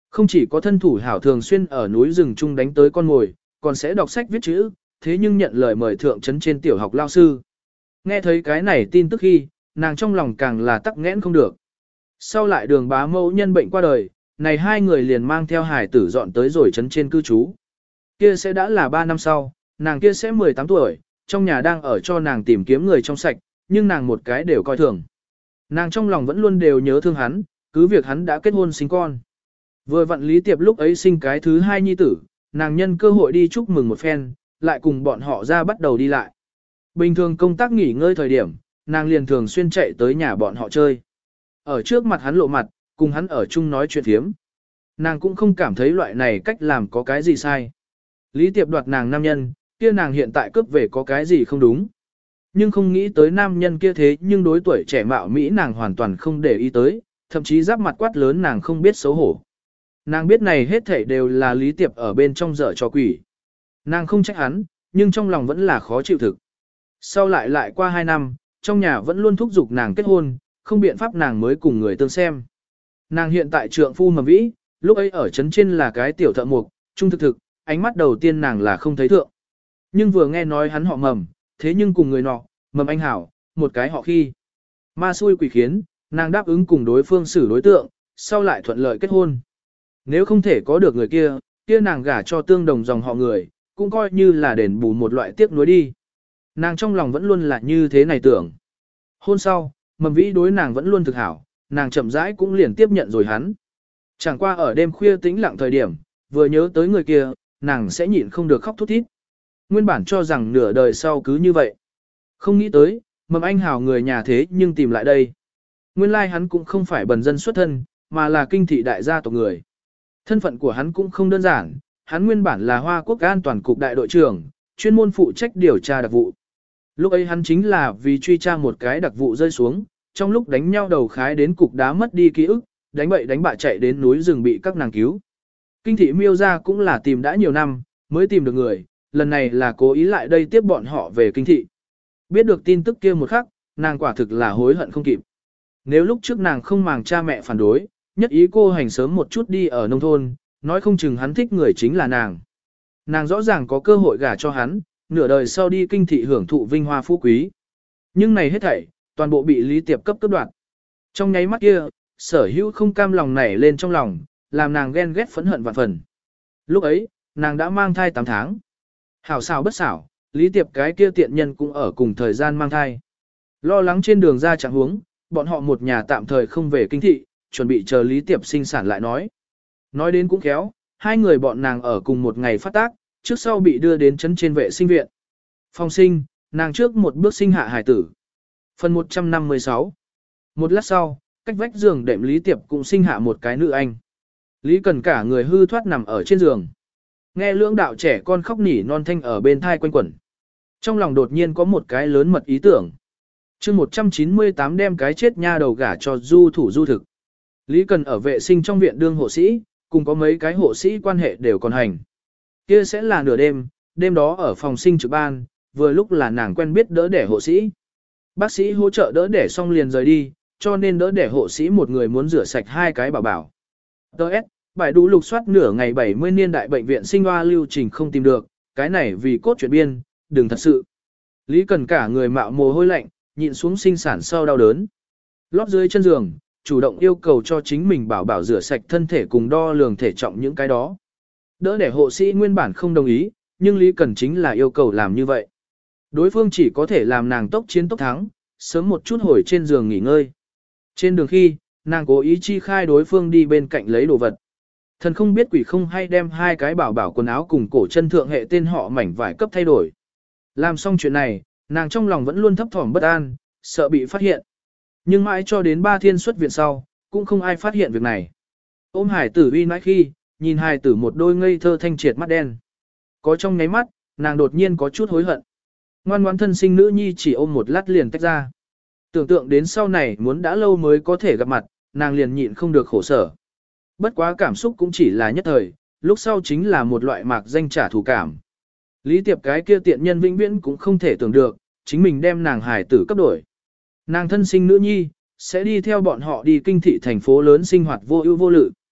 Không chỉ có thân thủ hảo thường xuyên ở núi rừng chung đánh tới con ngồi, còn sẽ đọc sách viết chữ, thế nhưng nhận lời mời thượng trấn trên tiểu học lao sư. Nghe thấy cái này tin tức khi, nàng trong lòng càng là tắc nghẽn không được. Sau lại đường bá mẫu nhân bệnh qua đời, này hai người liền mang theo hải tử dọn tới rồi trấn trên cư trú. Kia sẽ đã là ba năm sau, nàng kia sẽ mười tám tuổi, trong nhà đang ở cho nàng tìm kiếm người trong sạch, nhưng nàng một cái đều coi thường. Nàng trong lòng vẫn luôn đều nhớ thương hắn, cứ việc hắn đã kết hôn sinh con. Vừa vặn Lý Tiệp lúc ấy sinh cái thứ hai nhi tử, nàng nhân cơ hội đi chúc mừng một phen, lại cùng bọn họ ra bắt đầu đi lại. Bình thường công tác nghỉ ngơi thời điểm, nàng liền thường xuyên chạy tới nhà bọn họ chơi. Ở trước mặt hắn lộ mặt, cùng hắn ở chung nói chuyện thiếm. Nàng cũng không cảm thấy loại này cách làm có cái gì sai. Lý Tiệp đoạt nàng nam nhân, kia nàng hiện tại cướp về có cái gì không đúng. Nhưng không nghĩ tới nam nhân kia thế nhưng đối tuổi trẻ mạo Mỹ nàng hoàn toàn không để ý tới, thậm chí giáp mặt quát lớn nàng không biết xấu hổ. Nàng biết này hết thảy đều là Lý Tiệp ở bên trong dở cho quỷ. Nàng không trách hắn, nhưng trong lòng vẫn là khó chịu thực. Sau lại lại qua hai năm, trong nhà vẫn luôn thúc giục nàng kết hôn, không biện pháp nàng mới cùng người tương xem. Nàng hiện tại trượng phu mầm vĩ, lúc ấy ở trấn trên là cái tiểu thợ mộc, trung thực thực, ánh mắt đầu tiên nàng là không thấy thượng. Nhưng vừa nghe nói hắn họ mầm, thế nhưng cùng người nọ, mầm anh hảo, một cái họ khi. Ma xui quỷ khiến, nàng đáp ứng cùng đối phương xử đối tượng, sau lại thuận lợi kết hôn. Nếu không thể có được người kia, kia nàng gả cho tương đồng dòng họ người, cũng coi như là đền bù một loại tiếc nuối đi. Nàng trong lòng vẫn luôn là như thế này tưởng. Hôn sau, mầm vĩ đối nàng vẫn luôn thực hảo, nàng chậm rãi cũng liền tiếp nhận rồi hắn. Chẳng qua ở đêm khuya tĩnh lặng thời điểm, vừa nhớ tới người kia, nàng sẽ nhịn không được khóc thút thít. Nguyên bản cho rằng nửa đời sau cứ như vậy. Không nghĩ tới, mầm anh hào người nhà thế nhưng tìm lại đây. Nguyên lai like hắn cũng không phải bần dân xuất thân, mà là kinh thị đại gia tộc người. Thân phận của hắn cũng không đơn giản, hắn nguyên bản là Hoa Quốc An toàn cục đại đội trưởng, chuyên môn phụ trách điều tra đặc vụ. Lúc ấy hắn chính là vì truy tra một cái đặc vụ rơi xuống, trong lúc đánh nhau đầu khái đến cục đá mất đi ký ức, đánh bậy đánh bạ chạy đến núi rừng bị các nàng cứu. Kinh thị miêu ra cũng là tìm đã nhiều năm, mới tìm được người, lần này là cố ý lại đây tiếp bọn họ về kinh thị. Biết được tin tức kia một khắc, nàng quả thực là hối hận không kịp. Nếu lúc trước nàng không màng cha mẹ phản đối, nhất ý cô hành sớm một chút đi ở nông thôn, nói không chừng hắn thích người chính là nàng. Nàng rõ ràng có cơ hội gả cho hắn, nửa đời sau đi kinh thị hưởng thụ vinh hoa phú quý. Nhưng này hết thảy, toàn bộ bị Lý Tiệp cấp cấp đoạt. Trong nháy mắt kia, sở hữu không cam lòng nảy lên trong lòng, làm nàng ghen ghét phẫn hận vạn phần. Lúc ấy, nàng đã mang thai tám tháng. Hảo xảo bất xảo, Lý Tiệp cái kia tiện nhân cũng ở cùng thời gian mang thai. Lo lắng trên đường ra trạng huống, bọn họ một nhà tạm thời không về kinh thị, chuẩn bị chờ Lý Tiệp sinh sản lại nói. Nói đến cũng khéo, hai người bọn nàng ở cùng một ngày phát tác, trước sau bị đưa đến trấn trên vệ sinh viện. Phòng sinh, nàng trước một bước sinh hạ hải tử. Phần một trăm năm mươi sáu. Một lát sau, cách vách giường đệm Lý Tiệp cũng sinh hạ một cái nữ anh. Lý Cần cả người hư thoát nằm ở trên giường. Nghe lưỡng đạo trẻ con khóc nỉ non thanh ở bên thai quanh quẩn. Trong lòng đột nhiên có một cái lớn mật ý tưởng. chương một trăm chín mươi tám đem cái chết nha đầu gả cho du thủ du thực. Lý Cần ở vệ sinh trong viện đương hộ sĩ, cùng có mấy cái hộ sĩ quan hệ đều còn hành. Kia sẽ là nửa đêm, đêm đó ở phòng sinh trực ban, vừa lúc là nàng quen biết đỡ đẻ hộ sĩ. Bác sĩ hỗ trợ đỡ đẻ xong liền rời đi, cho nên đỡ đẻ hộ sĩ một người muốn rửa sạch hai cái bảo bảo. Đợt, bài đủ lục soát nửa ngày bảy mươi niên đại bệnh viện sinh hoa lưu trình không tìm được, cái này vì cốt truyện biên, đừng thật sự. Lý Cần cả người mạo mồ hôi lạnh, nhịn xuống sinh sản sau đau đớn. Lót dưới chân giường, chủ động yêu cầu cho chính mình bảo bảo rửa sạch thân thể cùng đo lường thể trọng những cái đó. Đỡ để hộ sĩ nguyên bản không đồng ý, nhưng Lý Cần chính là yêu cầu làm như vậy. Đối phương chỉ có thể làm nàng tốc chiến tốc thắng, sớm một chút hồi trên giường nghỉ ngơi. Trên đường khi, nàng cố ý chi khai đối phương đi bên cạnh lấy đồ vật. Thần không biết quỷ không hay đem hai cái bảo bảo quần áo cùng cổ chân thượng hệ tên họ mảnh vải cấp thay đổi. Làm xong chuyện này, nàng trong lòng vẫn luôn thấp thỏm bất an, sợ bị phát hiện. Nhưng mãi cho đến ba thiên xuất viện sau, cũng không ai phát hiện việc này. Ôm hải tử uy nãi khi, nhìn hải tử một đôi ngây thơ thanh triệt mắt đen. Có trong nháy mắt, nàng đột nhiên có chút hối hận. Ngoan ngoãn thân sinh nữ nhi chỉ ôm một lát liền tách ra. Tưởng tượng đến sau này muốn đã lâu mới có thể gặp mặt, nàng liền nhịn không được khổ sở. Bất quá cảm xúc cũng chỉ là nhất thời, lúc sau chính là một loại mạc danh trả thù cảm. Lý Tiệp cái kia tiện nhân vĩnh viễn cũng không thể tưởng được, chính mình đem nàng hải tử cấp đổi. Nàng thân sinh nữ nhi, sẽ đi theo bọn họ đi kinh thị thành phố lớn sinh hoạt vô ưu vô lự.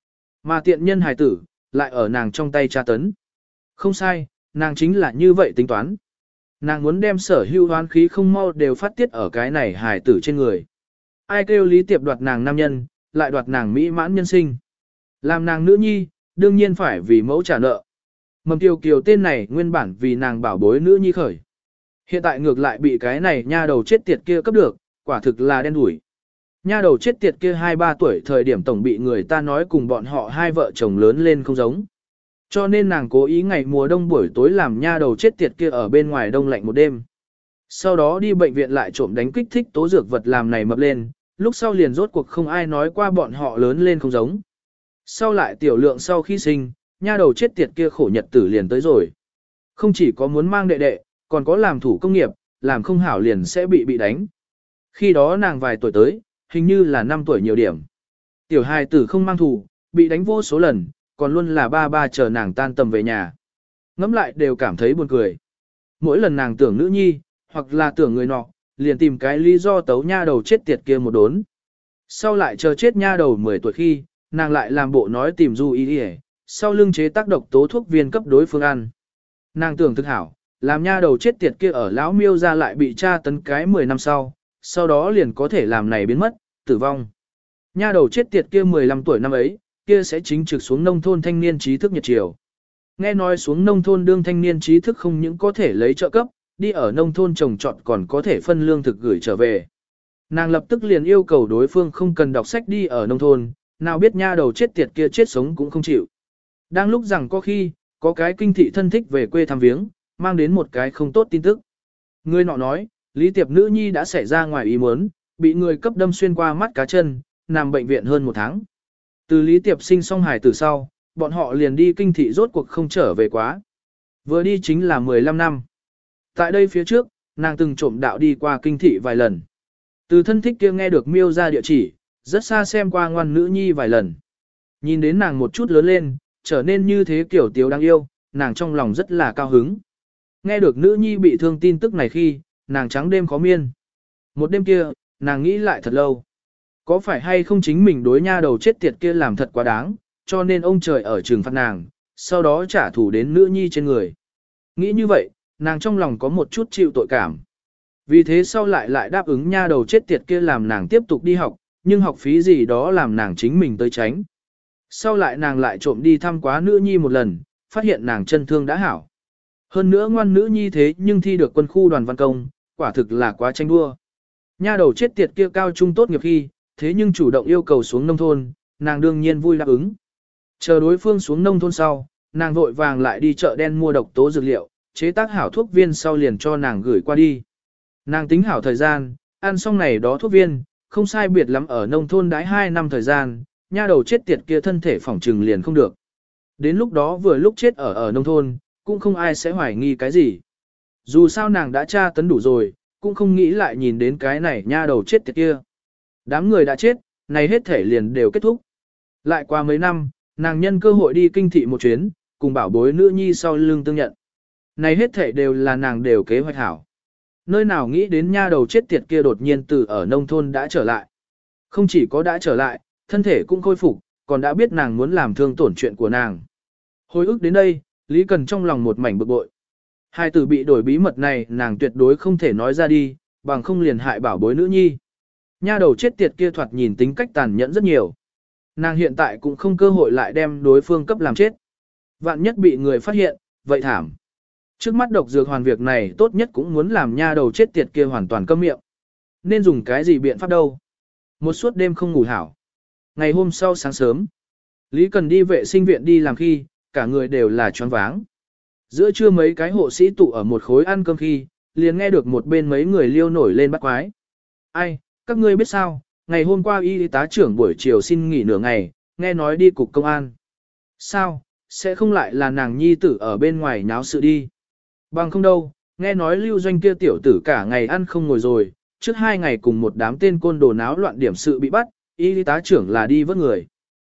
Mà tiện nhân hài tử, lại ở nàng trong tay tra tấn. Không sai, nàng chính là như vậy tính toán. Nàng muốn đem sở hữu hoán khí không mau đều phát tiết ở cái này hài tử trên người. Ai kêu Lý Tiệp đoạt nàng nam nhân, lại đoạt nàng mỹ mãn nhân sinh. Làm nàng nữ nhi, đương nhiên phải vì mẫu trả nợ. Mầm Kiều Kiều tên này nguyên bản vì nàng bảo bối nữ nhi khởi. Hiện tại ngược lại bị cái này nha đầu chết tiệt kia cấp được, quả thực là đen đủi. Nha đầu chết tiệt kia hai ba tuổi thời điểm tổng bị người ta nói cùng bọn họ hai vợ chồng lớn lên không giống. Cho nên nàng cố ý ngày mùa đông buổi tối làm nha đầu chết tiệt kia ở bên ngoài đông lạnh một đêm. Sau đó đi bệnh viện lại trộm đánh kích thích tố dược vật làm này mập lên, lúc sau liền rốt cuộc không ai nói qua bọn họ lớn lên không giống. Sau lại tiểu lượng sau khi sinh, nha đầu chết tiệt kia khổ nhật tử liền tới rồi. Không chỉ có muốn mang đệ đệ, còn có làm thủ công nghiệp, làm không hảo liền sẽ bị bị đánh. Khi đó nàng vài tuổi tới, hình như là năm tuổi nhiều điểm. Tiểu hài tử không mang thủ, bị đánh vô số lần, còn luôn là ba ba chờ nàng tan tầm về nhà. Ngắm lại đều cảm thấy buồn cười. Mỗi lần nàng tưởng nữ nhi, hoặc là tưởng người nọ, liền tìm cái lý do tấu nha đầu chết tiệt kia một đốn. Sau lại chờ chết nha đầu mười tuổi khi, nàng lại làm bộ nói tìm du ý đi, sau lưng chế tác độc tố thuốc viên cấp đối phương ăn. Nàng tưởng thực hảo, làm nha đầu chết tiệt kia ở lão miêu ra lại bị tra tấn cái mười năm sau, sau đó liền có thể làm này biến mất, tử vong. Nha đầu chết tiệt kia mười lăm tuổi năm ấy, kia sẽ chính trực xuống nông thôn thanh niên trí thức nhật chiều. Nghe nói xuống nông thôn đương thanh niên trí thức không những có thể lấy trợ cấp, đi ở nông thôn trồng trọt còn có thể phân lương thực gửi trở về. Nàng lập tức liền yêu cầu đối phương không cần đọc sách đi ở nông thôn, nào biết nha đầu chết tiệt kia chết sống cũng không chịu. Đang lúc rằng có khi, có cái kinh thị thân thích về quê thăm viếng, mang đến một cái không tốt tin tức. Người nọ nói, Lý Tiệp nữ nhi đã xảy ra ngoài ý muốn, bị người cấp đâm xuyên qua mắt cá chân, nằm bệnh viện hơn một tháng. Từ Lý Tiệp sinh xong hài từ sau, bọn họ liền đi kinh thị rốt cuộc không trở về quá. Vừa đi chính là mười lăm năm. Tại đây phía trước, nàng từng trộm đạo đi qua kinh thị vài lần. Từ thân thích kia nghe được miêu ra địa chỉ, rất xa xem qua ngoan nữ nhi vài lần. Nhìn đến nàng một chút lớn lên, trở nên như thế kiểu tiếu đáng yêu, nàng trong lòng rất là cao hứng. Nghe được nữ nhi bị thương tin tức này khi, nàng trắng đêm khó miên. Một đêm kia, nàng nghĩ lại thật lâu. Có phải hay không chính mình đối nha đầu chết tiệt kia làm thật quá đáng, cho nên ông trời ở trừng phạt nàng, sau đó trả thù đến nữ nhi trên người. Nghĩ như vậy, nàng trong lòng có một chút chịu tội cảm. Vì thế sau lại lại đáp ứng nha đầu chết tiệt kia làm nàng tiếp tục đi học, nhưng học phí gì đó làm nàng chính mình tới tránh. Sau lại nàng lại trộm đi thăm quá nữ nhi một lần, phát hiện nàng chân thương đã hảo. Hơn nữa ngoan nữ nhi thế nhưng thi được quân khu đoàn văn công, quả thực là quá tranh đua. Nha đầu chết tiệt kia cao trung tốt nghiệp khi, thế nhưng chủ động yêu cầu xuống nông thôn, nàng đương nhiên vui đáp ứng. Chờ đối phương xuống nông thôn sau, nàng vội vàng lại đi chợ đen mua độc tố dược liệu, chế tác hảo thuốc viên sau liền cho nàng gửi qua đi. Nàng tính hảo thời gian, ăn xong này đó thuốc viên, không sai biệt lắm ở nông thôn đãi hai năm thời gian, nha đầu chết tiệt kia thân thể phỏng trừng liền không được. Đến lúc đó vừa lúc chết ở ở nông thôn, cũng không ai sẽ hoài nghi cái gì. Dù sao nàng đã tra tấn đủ rồi, cũng không nghĩ lại nhìn đến cái này nha đầu chết tiệt kia. Đám người đã chết, này hết thể liền đều kết thúc. Lại qua mấy năm, nàng nhân cơ hội đi kinh thị một chuyến, cùng bảo bối nữ nhi sau lưng tương nhận. Này hết thể đều là nàng đều kế hoạch hảo. Nơi nào nghĩ đến nha đầu chết tiệt kia đột nhiên từ ở nông thôn đã trở lại. Không chỉ có đã trở lại, thân thể cũng khôi phục, còn đã biết nàng muốn làm thương tổn chuyện của nàng. Hồi ức đến đây, Lý Cần trong lòng một mảnh bực bội. Hai từ bị đổi bí mật này nàng tuyệt đối không thể nói ra đi, bằng không liền hại bảo bối nữ nhi. Nha đầu chết tiệt kia thoạt nhìn tính cách tàn nhẫn rất nhiều. Nàng hiện tại cũng không cơ hội lại đem đối phương cấp làm chết. Vạn nhất bị người phát hiện, vậy thảm. Trước mắt độc dược hoàn việc này tốt nhất cũng muốn làm nha đầu chết tiệt kia hoàn toàn câm miệng. Nên dùng cái gì biện pháp đâu. Một suốt đêm không ngủ hảo. Ngày hôm sau sáng sớm, Lý Cần đi vệ sinh viện đi làm khi, cả người đều là choáng váng. Giữa trưa mấy cái hộ sĩ tụ ở một khối ăn cơm khi, liền nghe được một bên mấy người liêu nổi lên bắt quái. Ai, các ngươi biết sao, ngày hôm qua y tá trưởng buổi chiều xin nghỉ nửa ngày, nghe nói đi cục công an. Sao, sẽ không lại là nàng nhi tử ở bên ngoài nháo sự đi. Bằng không đâu, nghe nói lưu doanh kia tiểu tử cả ngày ăn không ngồi rồi, trước hai ngày cùng một đám tên côn đồ náo loạn điểm sự bị bắt, y tá trưởng là đi vớt người.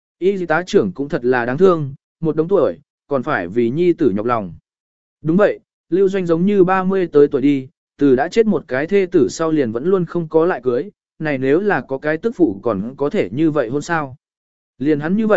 Y tá trưởng cũng thật là đáng thương, một đống tuổi, còn phải vì nhi tử nhọc lòng. Đúng vậy, lưu doanh giống như ba mươi tới tuổi đi, từ đã chết một cái thê tử sau liền vẫn luôn không có lại cưới, này nếu là có cái tức phụ còn có thể như vậy hôn sao. Liền hắn như vậy,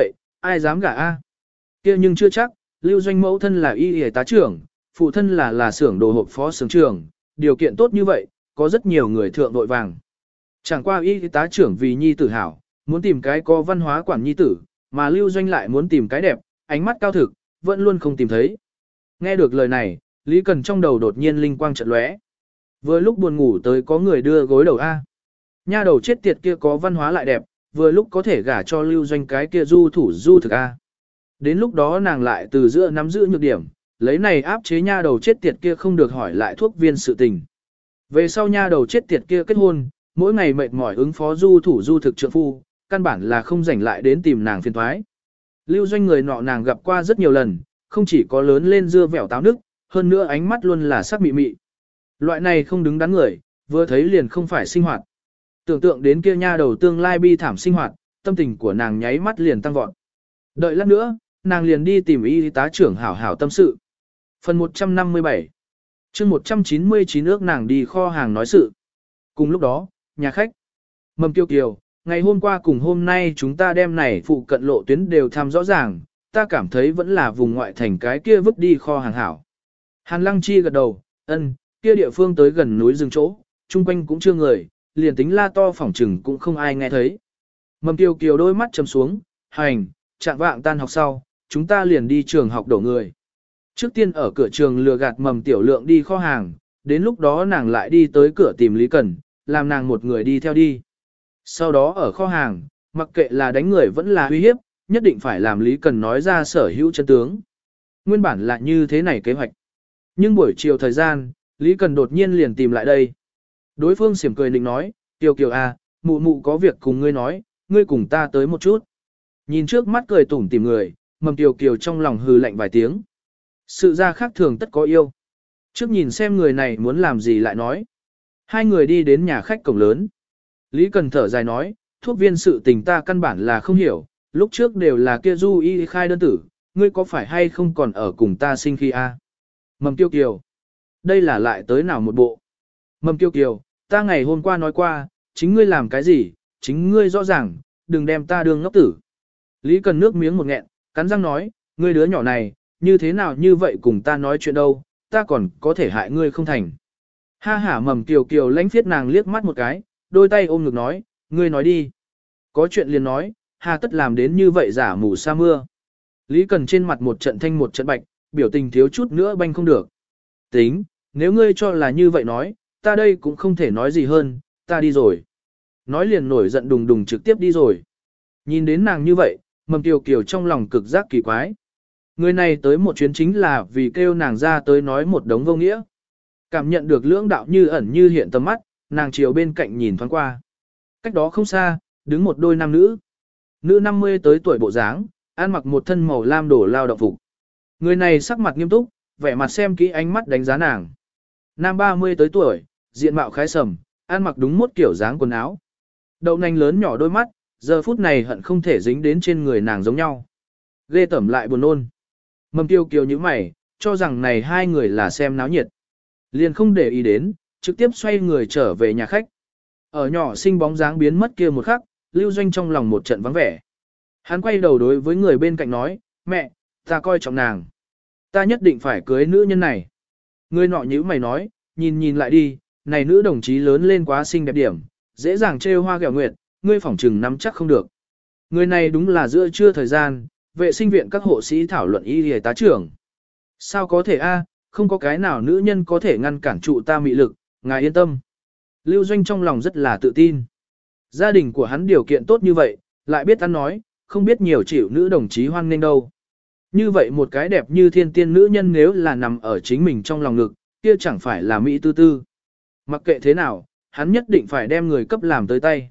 Ai dám gả a? Kia nhưng chưa chắc, Lưu Doanh mẫu thân là y y tá trưởng, phụ thân là là xưởng đồ hộp phó xưởng trưởng, điều kiện tốt như vậy, có rất nhiều người thượng đội vàng. Chẳng qua y tá trưởng vì nhi tử hảo, muốn tìm cái có văn hóa quản nhi tử, mà Lưu Doanh lại muốn tìm cái đẹp, ánh mắt cao thực, vẫn luôn không tìm thấy. Nghe được lời này, Lý Cần trong đầu đột nhiên linh quang chợt lóe. Vừa lúc buồn ngủ tới có người đưa gối đầu A. Nha đầu chết tiệt kia có văn hóa lại đẹp, vừa lúc có thể gả cho Lưu Doanh cái kia du thủ du thực A. Đến lúc đó nàng lại từ giữa nắm giữ nhược điểm, lấy này áp chế nha đầu chết tiệt kia không được hỏi lại thuốc viên sự tình. Về sau nha đầu chết tiệt kia kết hôn, mỗi ngày mệt mỏi ứng phó du thủ du thực trượng phu, căn bản là không rảnh lại đến tìm nàng phiền thoái. Lưu Doanh người nọ nàng gặp qua rất nhiều lần, không chỉ có lớn lên dưa vẻo táo nước, hơn nữa ánh mắt luôn là sắc mị mị. Loại này không đứng đắn người, vừa thấy liền không phải sinh hoạt. Tưởng tượng đến kia nha đầu tương lai bi thảm sinh hoạt, tâm tình của nàng nháy mắt liền tăng vọt. Đợi lát nữa, nàng liền đi tìm y tá trưởng hảo hảo tâm sự. Phần một trăm năm mươi bảy chương một trăm chín mươi chín ước nàng đi kho hàng nói sự. Cùng lúc đó, nhà khách. Mầm Kiều Kiều, ngày hôm qua cùng hôm nay chúng ta đem này phụ cận lộ tuyến đều tham rõ ràng, ta cảm thấy vẫn là vùng ngoại thành cái kia vứt đi kho hàng hảo. Hàn Lăng Chi gật đầu, ân, kia địa phương tới gần núi rừng chỗ, chung quanh cũng chưa người, liền tính la to phỏng trừng cũng không ai nghe thấy. Mầm Kiều Kiều đôi mắt trầm xuống, hành, trạng vạng tan học sau, chúng ta liền đi trường học đổ người. Trước tiên ở cửa trường lừa gạt Mầm Tiểu Lượng đi kho hàng, đến lúc đó nàng lại đi tới cửa tìm Lý Cần, làm nàng một người đi theo đi. Sau đó ở kho hàng, mặc kệ là đánh người vẫn là uy hiếp, nhất định phải làm Lý Cần nói ra sở hữu chân tướng. Nguyên bản là như thế này kế hoạch. Nhưng buổi chiều thời gian, Lý Cần đột nhiên liền tìm lại đây. Đối phương xỉm cười định nói, Kiều Kiều à, mụ mụ có việc cùng ngươi nói, ngươi cùng ta tới một chút. Nhìn trước mắt cười tủm tỉm người, Mầm Kiều Kiều trong lòng hừ lạnh vài tiếng. Sự ra khác thường tất có yêu. Trước nhìn xem người này muốn làm gì lại nói. Hai người đi đến nhà khách cổng lớn. Lý Cần thở dài nói, thuốc viên sự tình ta căn bản là không hiểu, lúc trước đều là kia du y khai đơn tử, ngươi có phải hay không còn ở cùng ta sinh khi a? Mầm Kiều Kiều. Đây là lại tới nào một bộ? Mầm Kiều Kiều, ta ngày hôm qua nói qua, chính ngươi làm cái gì, chính ngươi rõ ràng, đừng đem ta đương ngốc tử. Lý Cần nước miếng một nghẹn, cắn răng nói, ngươi đứa nhỏ này, như thế nào như vậy cùng ta nói chuyện đâu, ta còn có thể hại ngươi không thành. Ha hả Mầm Kiều Kiều lánh phiết nàng liếc mắt một cái, đôi tay ôm ngực nói, ngươi nói đi. Có chuyện liền nói, hà tất làm đến như vậy giả mù sa mưa. Lý Cần trên mặt một trận thanh một trận bạch, biểu tình thiếu chút nữa banh không được. Tính, nếu ngươi cho là như vậy nói, ta đây cũng không thể nói gì hơn, ta đi rồi. Nói liền nổi giận đùng đùng trực tiếp đi rồi. Nhìn đến nàng như vậy, Mầm Kiều Kiều trong lòng cực giác kỳ quái. Người này tới một chuyến chính là vì kêu nàng ra tới nói một đống vô nghĩa. Cảm nhận được lưỡng đạo như ẩn như hiện tầm mắt, nàng chiều bên cạnh nhìn thoáng qua. Cách đó không xa, đứng một đôi nam nữ. Nữ năm mươi tới tuổi bộ dáng, ăn mặc một thân màu lam đổ lao động phục. Người này sắc mặt nghiêm túc, vẻ mặt xem kỹ ánh mắt đánh giá nàng. Nam ba mươi tới tuổi, diện mạo khái sầm, ăn mặc đúng mốt kiểu dáng quần áo. Đậu nành lớn nhỏ đôi mắt, giờ phút này hận không thể dính đến trên người nàng giống nhau. Ghê tẩm lại buồn nôn. Mầm Kiều Kiều như mày, cho rằng này hai người là xem náo nhiệt. Liền không để ý đến, trực tiếp xoay người trở về nhà khách. Ở nhỏ sinh bóng dáng biến mất kia một khắc, Lưu Doanh trong lòng một trận vắng vẻ. Hắn quay đầu đối với người bên cạnh nói, mẹ, ta coi trọng nàng. Ta nhất định phải cưới nữ nhân này. Người nọ nhíu mày nói, nhìn nhìn lại đi, này nữ đồng chí lớn lên quá xinh đẹp điểm, dễ dàng trêu hoa ghẹo nguyệt, ngươi phỏng trừng nắm chắc không được. Người này đúng là giữa trưa thời gian, vệ sinh viện các hộ sĩ thảo luận y y tá trưởng. Sao có thể a, không có cái nào nữ nhân có thể ngăn cản trụ ta mị lực, ngài yên tâm. Lưu Doanh trong lòng rất là tự tin. Gia đình của hắn điều kiện tốt như vậy, lại biết ăn nói, không biết nhiều chịu nữ đồng chí hoan nên đâu. Như vậy một cái đẹp như thiên tiên nữ nhân nếu là nằm ở chính mình trong lòng ngực, kia chẳng phải là mỹ tư tư. Mặc kệ thế nào, hắn nhất định phải đem người cấp làm tới tay.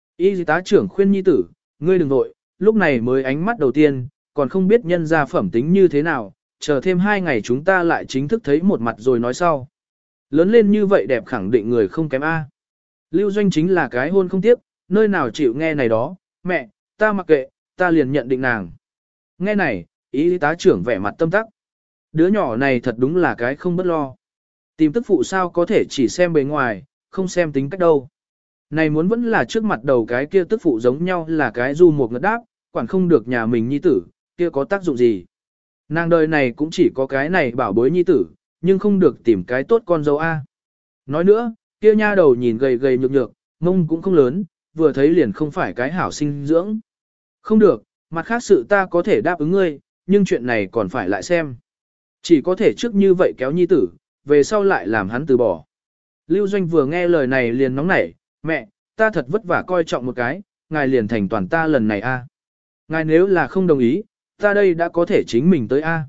Y tá trưởng khuyên nhi tử, ngươi đừng vội, lúc này mới ánh mắt đầu tiên, còn không biết nhân gia phẩm tính như thế nào, chờ thêm hai ngày chúng ta lại chính thức thấy một mặt rồi nói sau. Lớn lên như vậy đẹp khẳng định người không kém A. Lưu Doanh chính là cái hôn không tiếc, nơi nào chịu nghe này đó, mẹ, ta mặc kệ, ta liền nhận định nàng. Nghe này, y tá trưởng vẻ mặt tâm tắc. Đứa nhỏ này thật đúng là cái không bất lo. Tìm tức phụ sao có thể chỉ xem bề ngoài, không xem tính cách đâu. Này muốn vẫn là trước mặt đầu cái kia tức phụ giống nhau là cái du một ngất đáp, quản không được nhà mình nhi tử, kia có tác dụng gì. Nàng đời này cũng chỉ có cái này bảo bối nhi tử, nhưng không được tìm cái tốt con dâu A. Nói nữa, kia nha đầu nhìn gầy gầy nhược nhược, mông cũng không lớn, vừa thấy liền không phải cái hảo sinh dưỡng. Không được, mặt khác sự ta có thể đáp ứng ngươi, nhưng chuyện này còn phải lại xem. Chỉ có thể trước như vậy kéo nhi tử, về sau lại làm hắn từ bỏ. Lưu Doanh vừa nghe lời này liền nóng nảy, mẹ, ta thật vất vả coi trọng một cái, ngài liền thành toàn ta lần này a. Ngài nếu là không đồng ý, ta đây đã có thể chính mình tới a.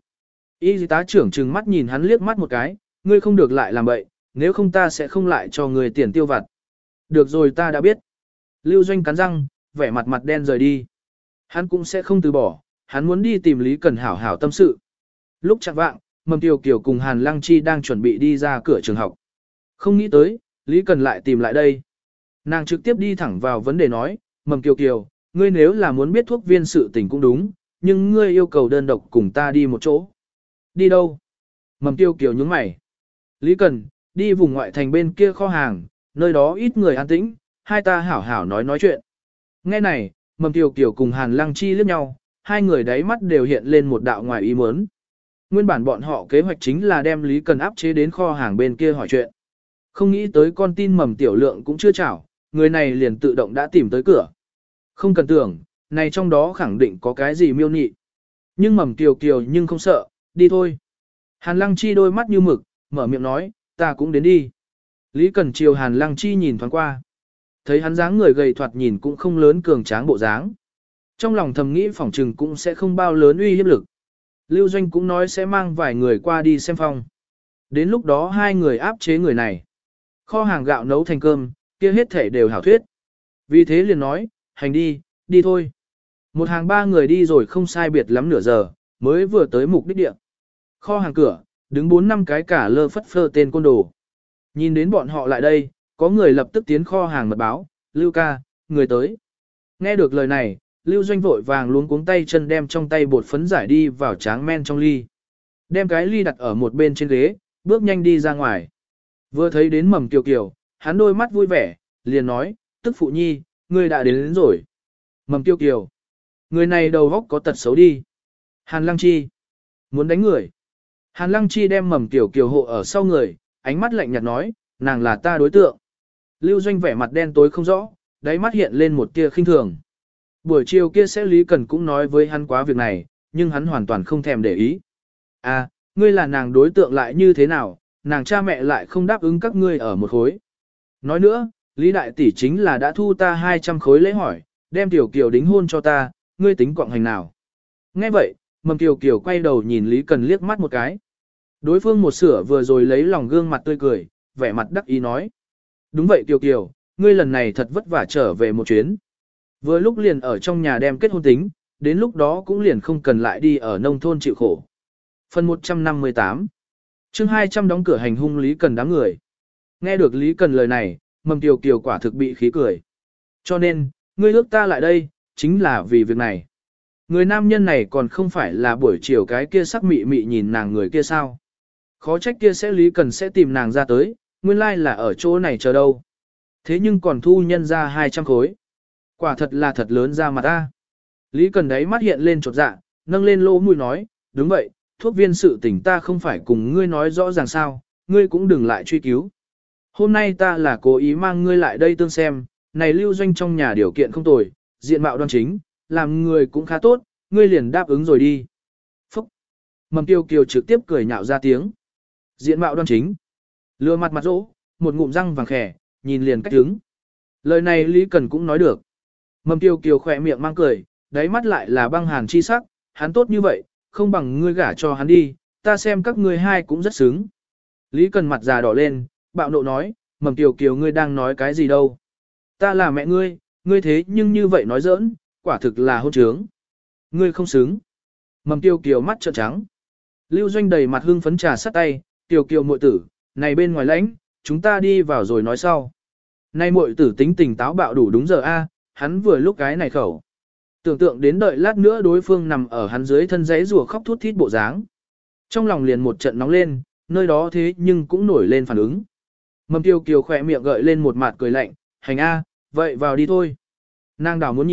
Y tá trưởng trừng mắt nhìn hắn liếc mắt một cái, ngươi không được lại làm bậy, nếu không ta sẽ không lại cho ngươi tiền tiêu vặt. Được rồi ta đã biết. Lưu Doanh cắn răng, vẻ mặt mặt đen rời đi. Hắn cũng sẽ không từ bỏ, hắn muốn đi tìm Lý Cần hảo hảo tâm sự. Lúc chạng vạng, Mầm Tiểu Kiều cùng Hàn Lăng Chi đang chuẩn bị đi ra cửa trường học. Không nghĩ tới, Lý Cần lại tìm lại đây. Nàng trực tiếp đi thẳng vào vấn đề nói, Mầm Kiều Kiều, ngươi nếu là muốn biết thuốc viên sự tình cũng đúng, nhưng ngươi yêu cầu đơn độc cùng ta đi một chỗ. Đi đâu? Mầm Tiêu Kiều nhướng mày. Lý Cần, đi vùng ngoại thành bên kia kho hàng, nơi đó ít người an tĩnh, hai ta hảo hảo nói nói chuyện. Nghe này, Mầm Tiêu Kiều cùng Hàn Lăng Chi liếc nhau, hai người đáy mắt đều hiện lên một đạo ngoài ý muốn. Nguyên bản bọn họ kế hoạch chính là đem Lý Cần áp chế đến kho hàng bên kia hỏi chuyện. Không nghĩ tới con tin Mầm Tiểu Lượng cũng chưa chảo, người này liền tự động đã tìm tới cửa. Không cần tưởng, này trong đó khẳng định có cái gì miêu nhị. Nhưng Mầm Kiều Kiều nhưng không sợ, đi thôi. Hàn Lăng Chi đôi mắt như mực, mở miệng nói, ta cũng đến đi. Lý Cần chiều Hàn Lăng Chi nhìn thoáng qua. Thấy hắn dáng người gầy thoạt nhìn cũng không lớn cường tráng bộ dáng. Trong lòng thầm nghĩ phỏng trừng cũng sẽ không bao lớn uy hiếp lực. Lưu Doanh cũng nói sẽ mang vài người qua đi xem phong. Đến lúc đó hai người áp chế người này. Kho hàng gạo nấu thành cơm, kia hết thể đều hảo thuyết. Vì thế liền nói, hành đi, đi thôi. Một hàng ba người đi rồi không sai biệt lắm nửa giờ, mới vừa tới mục đích địa. Kho hàng cửa, đứng bốn năm cái cả lơ phất phơ tên côn đồ. Nhìn đến bọn họ lại đây, có người lập tức tiến kho hàng mật báo, Lưu ca, người tới. Nghe được lời này, Lưu Doanh vội vàng luống cuống tay chân đem trong tay bột phấn giải đi vào tráng men trong ly. Đem cái ly đặt ở một bên trên ghế, bước nhanh đi ra ngoài. Vừa thấy đến Mầm Kiều Kiều, hắn đôi mắt vui vẻ, liền nói, tức phụ nhi, ngươi đã đến, đến rồi. Mầm Kiều Kiều, người này đầu góc có tật xấu đi. Hàn Lăng Chi, muốn đánh người. Hàn Lăng Chi đem Mầm Kiều Kiều hộ ở sau người, ánh mắt lạnh nhạt nói, nàng là ta đối tượng. Lưu Doanh vẻ mặt đen tối không rõ, đáy mắt hiện lên một tia khinh thường. Buổi chiều kia sẽ Lý Cần cũng nói với hắn quá việc này, nhưng hắn hoàn toàn không thèm để ý. À, ngươi là nàng đối tượng lại như thế nào, nàng cha mẹ lại không đáp ứng các ngươi ở một khối. Nói nữa, Lý Đại Tỷ chính là đã thu ta hai trăm khối lễ hỏi, đem Tiểu Kiều đính hôn cho ta, ngươi tính quọng hành nào. Nghe vậy, Mầm Tiểu Kiều quay đầu nhìn Lý Cần liếc mắt một cái. Đối phương một sửa vừa rồi lấy lòng gương mặt tươi cười, vẻ mặt đắc ý nói. Đúng vậy Tiểu Kiều, ngươi lần này thật vất vả trở về một chuyến. Vừa lúc liền ở trong nhà đem kết hôn tính, đến lúc đó cũng liền không cần lại đi ở nông thôn chịu khổ. Phần một trăm năm mươi tám chương hai trăm đóng cửa hành hung Lý Cần đám người. Nghe được Lý Cần lời này, Mầm Tiểu Kiều quả thực bị khí cười. Cho nên, ngươi ước ta lại đây, chính là vì việc này. Người nam nhân này còn không phải là buổi chiều cái kia sắc mị mị nhìn nàng người kia sao. Khó trách kia sẽ Lý Cần sẽ tìm nàng ra tới, nguyên lai là ở chỗ này chờ đâu. Thế nhưng còn thu nhân ra hai trăm khối. Quả thật là thật lớn ra mặt ta. Lý Cần đấy mắt hiện lên chột dạ, nâng lên lỗ mũi nói, đúng vậy, thuốc viên sự tình ta không phải cùng ngươi nói rõ ràng sao, ngươi cũng đừng lại truy cứu. Hôm nay ta là cố ý mang ngươi lại đây tương xem, này Lưu Doanh trong nhà điều kiện không tồi, diện mạo đoan chính, làm người cũng khá tốt, ngươi liền đáp ứng rồi đi. Phúc! Mầm Tiêu Kiều trực tiếp cười nhạo ra tiếng. Diện mạo đoan chính. Lừa mặt mặt rỗ, một ngụm răng vàng khẻ, nhìn liền cách đứng. Lời này Lý Cần cũng nói được. Mầm Tiêu Kiều khỏe miệng mang cười, đáy mắt lại là băng hàn chi sắc, hắn tốt như vậy, không bằng ngươi gả cho hắn đi, ta xem các ngươi hai cũng rất sướng. Lý Cần mặt già đỏ lên, bạo nộ nói, Mầm Tiêu Kiều ngươi đang nói cái gì đâu. Ta là mẹ ngươi, ngươi thế nhưng như vậy nói giỡn, quả thực là hôn trướng. Ngươi không xứng. Mầm Tiêu Kiều mắt trợn trắng. Lưu Doanh đầy mặt hưng phấn trà sắt tay, Tiêu Kiều muội tử, này bên ngoài lãnh, chúng ta đi vào rồi nói sau. Này muội tử tính tình táo bạo đủ đúng giờ a, hắn vừa lúc cái này khẩu. Tưởng tượng đến đợi lát nữa đối phương nằm ở hắn dưới thân giấy rùa khóc thút thít bộ dáng. Trong lòng liền một trận nóng lên, nơi đó thế nhưng cũng nổi lên phản ứng. Mầm Tiêu Kiều khỏe miệng gợi lên một mặt cười lạnh, hành a, vậy vào đi thôi. Nàng đảo muốn nhìn,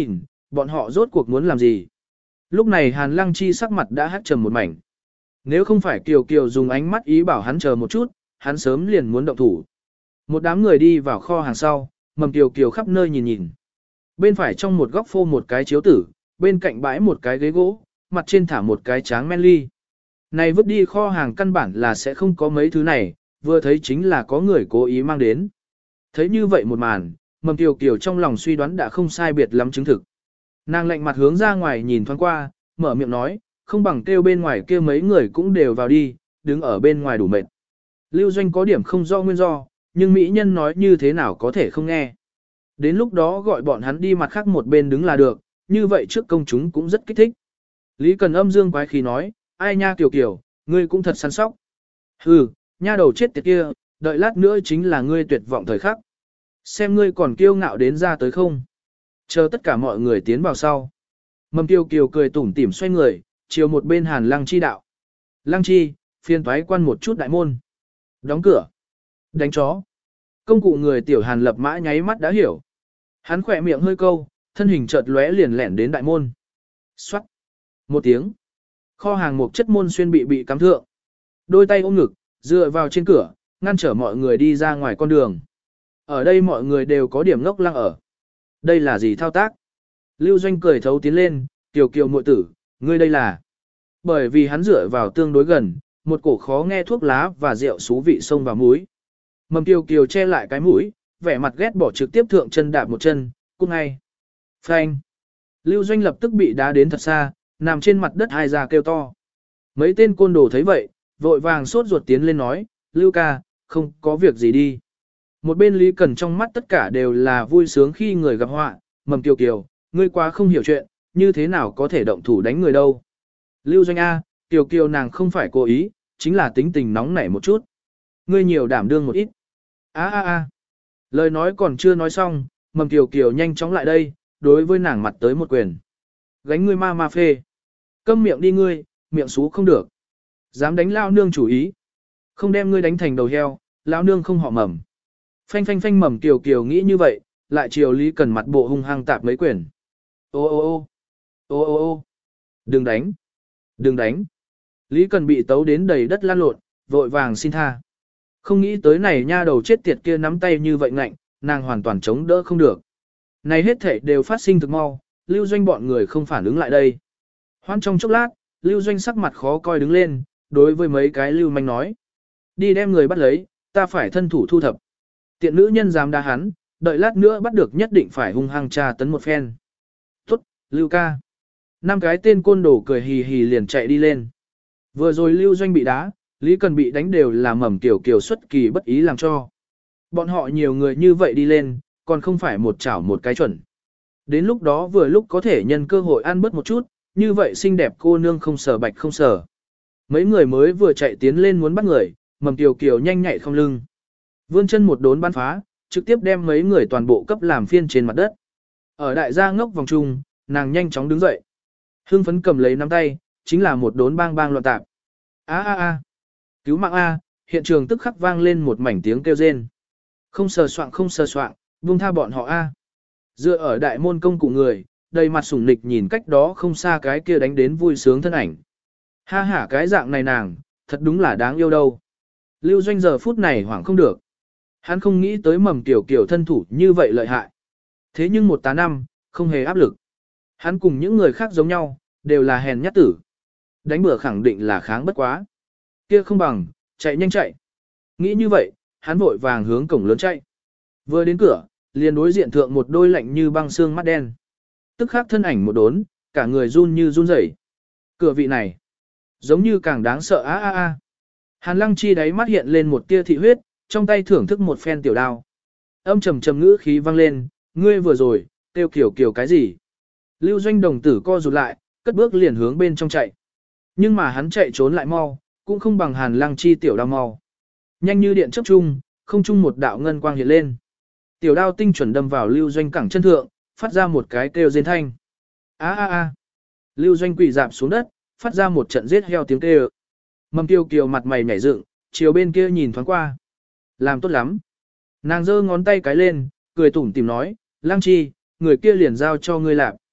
bọn họ rốt cuộc muốn làm gì. Lúc này Hàn Lăng Chi sắc mặt đã hắt trầm một mảnh. Nếu không phải Kiều Kiều dùng ánh mắt ý bảo hắn chờ một chút, hắn sớm liền muốn động thủ. Một đám người đi vào kho hàng sau, Mầm Kiều Kiều khắp nơi nhìn nhìn. Bên phải trong một góc phô một cái chiếu tử, bên cạnh bãi một cái ghế gỗ, mặt trên thả một cái tráng men ly. Này vứt đi kho hàng căn bản là sẽ không có mấy thứ này, vừa thấy chính là có người cố ý mang đến. Thấy như vậy một màn, Mầm Kiều Kiều trong lòng suy đoán đã không sai biệt lắm chứng thực. Nàng lạnh mặt hướng ra ngoài nhìn thoáng qua, mở miệng nói, không bằng kêu bên ngoài kia mấy người cũng đều vào đi, đứng ở bên ngoài đủ mệt. Lưu Doanh có điểm không do nguyên do, nhưng mỹ nhân nói như thế nào có thể không nghe. Đến lúc đó gọi bọn hắn đi mặt khác một bên đứng là được, như vậy trước công chúng cũng rất kích thích. Lý Cần âm dương quái khí nói, ai nha Kiều Kiều, ngươi cũng thật săn sóc. Hừ, nha đầu chết tiệt kia, đợi lát nữa chính là ngươi tuyệt vọng thời khắc. Xem ngươi còn kiêu ngạo đến ra tới không. Chờ tất cả mọi người tiến vào sau. Mầm Kiều Kiều cười tủm tỉm xoay người, chiều một bên Hàn Lăng Chi đạo. Lăng Chi, phiên toái quan một chút đại môn. Đóng cửa. Đánh chó. Công cụ người tiểu Hàn lập mã nháy mắt đã hiểu. Hắn khỏe miệng hơi câu, thân hình chợt lóe liền lẻn đến đại môn. Xoát. Một tiếng. Kho hàng một chất môn xuyên bị bị cắm thượng. Đôi tay ôm ngực, dựa vào trên cửa, ngăn trở mọi người đi ra ngoài con đường. Ở đây mọi người đều có điểm ngốc lăng ở. Đây là gì thao tác? Lưu Doanh cười thấu tiến lên, Kiều Kiều muội tử, ngươi đây là. Bởi vì hắn dựa vào tương đối gần, một cổ khó nghe thuốc lá và rượu xú vị xông vào mũi. Mầm Kiều Kiều che lại cái mũi, vẻ mặt ghét bỏ trực tiếp thượng chân đạp một chân, cút ngay. Phanh. Lưu Doanh lập tức bị đá đến thật xa, nằm trên mặt đất hai ra kêu to. Mấy tên côn đồ thấy vậy, vội vàng sốt ruột tiến lên nói, Lưu ca, không có việc gì đi. Một bên Lý Cần trong mắt tất cả đều là vui sướng khi người gặp họa, Mầm Kiều Kiều, ngươi quá không hiểu chuyện, như thế nào có thể động thủ đánh người đâu. Lưu Doanh A, Kiều Kiều nàng không phải cố ý, chính là tính tình nóng nảy một chút. Ngươi nhiều đảm đương một ít. A a a. Lời nói còn chưa nói xong, Mầm Kiều Kiều nhanh chóng lại đây, đối với nàng mặt tới một quyền. Gánh ngươi ma ma phê. Câm miệng đi ngươi, miệng xú không được. Dám đánh lao nương chủ ý. Không đem ngươi đánh thành đầu heo, lao nương không họ Mầm. Phanh phanh phanh Mầm Kiều Kiều nghĩ như vậy, lại chiều Lý Cần mặt bộ hung hăng tạp mấy quyền. Ô ô ô. Ô ô ô. Đừng đánh. Đừng đánh. Lý Cần bị tấu đến đầy đất lan lộn, vội vàng xin tha. Không nghĩ tới này nha đầu chết tiệt kia nắm tay như vậy ngạnh, nàng hoàn toàn chống đỡ không được. Này hết thể đều phát sinh thực mau, Lưu Doanh bọn người không phản ứng lại đây. Hoan trong chốc lát, Lưu Doanh sắc mặt khó coi đứng lên, đối với mấy cái Lưu manh nói. Đi đem người bắt lấy, ta phải thân thủ thu thập. Tiện nữ nhân dám đá hắn, đợi lát nữa bắt được nhất định phải hung hăng tra tấn một phen. Tốt, Lưu ca. Năm cái tên côn đồ cười hì hì liền chạy đi lên. Vừa rồi Lưu Doanh bị đá, Lý Cần bị đánh đều là Mầm Kiều Kiều xuất kỳ bất ý làm cho. Bọn họ nhiều người như vậy đi lên, còn không phải một chảo một cái chuẩn. Đến lúc đó vừa lúc có thể nhân cơ hội ăn bớt một chút, như vậy xinh đẹp cô nương không sờ bạch không sờ. Mấy người mới vừa chạy tiến lên muốn bắt người, Mầm Kiều Kiều nhanh nhạy không lưng. Vươn chân một đốn bắn phá, trực tiếp đem mấy người toàn bộ cấp làm phiên trên mặt đất. Ở đại gia ngốc vòng trung, nàng nhanh chóng đứng dậy. Hưng phấn cầm lấy nắm tay, chính là một đốn bang bang loạn tạp. A a a. Cứu mạng A, hiện trường tức khắc vang lên một mảnh tiếng kêu rên. Không sờ soạng không sờ soạng, buông tha bọn họ A. Dựa ở đại môn công cụ người, đầy mặt sủng nịch nhìn cách đó không xa cái kia đánh đến vui sướng thân ảnh. Ha ha cái dạng này nàng, thật đúng là đáng yêu đâu. Lưu Doanh giờ phút này hoảng không được. Hắn không nghĩ tới Mầm Kiều Kiều thân thủ như vậy lợi hại. Thế nhưng một tá năm, không hề áp lực. Hắn cùng những người khác giống nhau, đều là hèn nhát tử. Đánh bừa khẳng định là kháng bất quá. Kia không bằng, chạy nhanh chạy. Nghĩ như vậy, hắn vội vàng hướng cổng lớn chạy. Vừa đến cửa, liền đối diện thượng một đôi lạnh như băng xương mắt đen. Tức khắc thân ảnh một đốn, cả người run như run rẩy. Cửa vị này, giống như càng đáng sợ a a a. Hàn Lăng Chi đáy mắt hiện lên một tia thị huyết, trong tay thưởng thức một phen tiểu đao. Âm trầm trầm ngữ khí vang lên, ngươi vừa rồi, kêu kiểu kiểu cái gì? Lưu Doanh đồng tử co rụt lại, cất bước liền hướng bên trong chạy. Nhưng mà hắn chạy trốn lại mau, cũng không bằng Hàn Lăng Chi tiểu đao mau. Nhanh như điện chớp chung, không chung một đạo ngân quang hiện lên. Tiểu đao tinh chuẩn đâm vào Lưu Doanh cẳng chân thượng, phát ra một cái kêu rên thanh. A a a. Lưu Doanh quỳ dạp xuống đất, phát ra một trận giết heo tiếng kêu. Mầm Kiều Kiều mặt mày nhảy dựng, chiều bên kia nhìn thoáng qua. Làm tốt lắm. Nàng giơ ngón tay cái lên, cười tủm tỉm nói, Lăng Chi, người kia liền giao cho ngươi làm.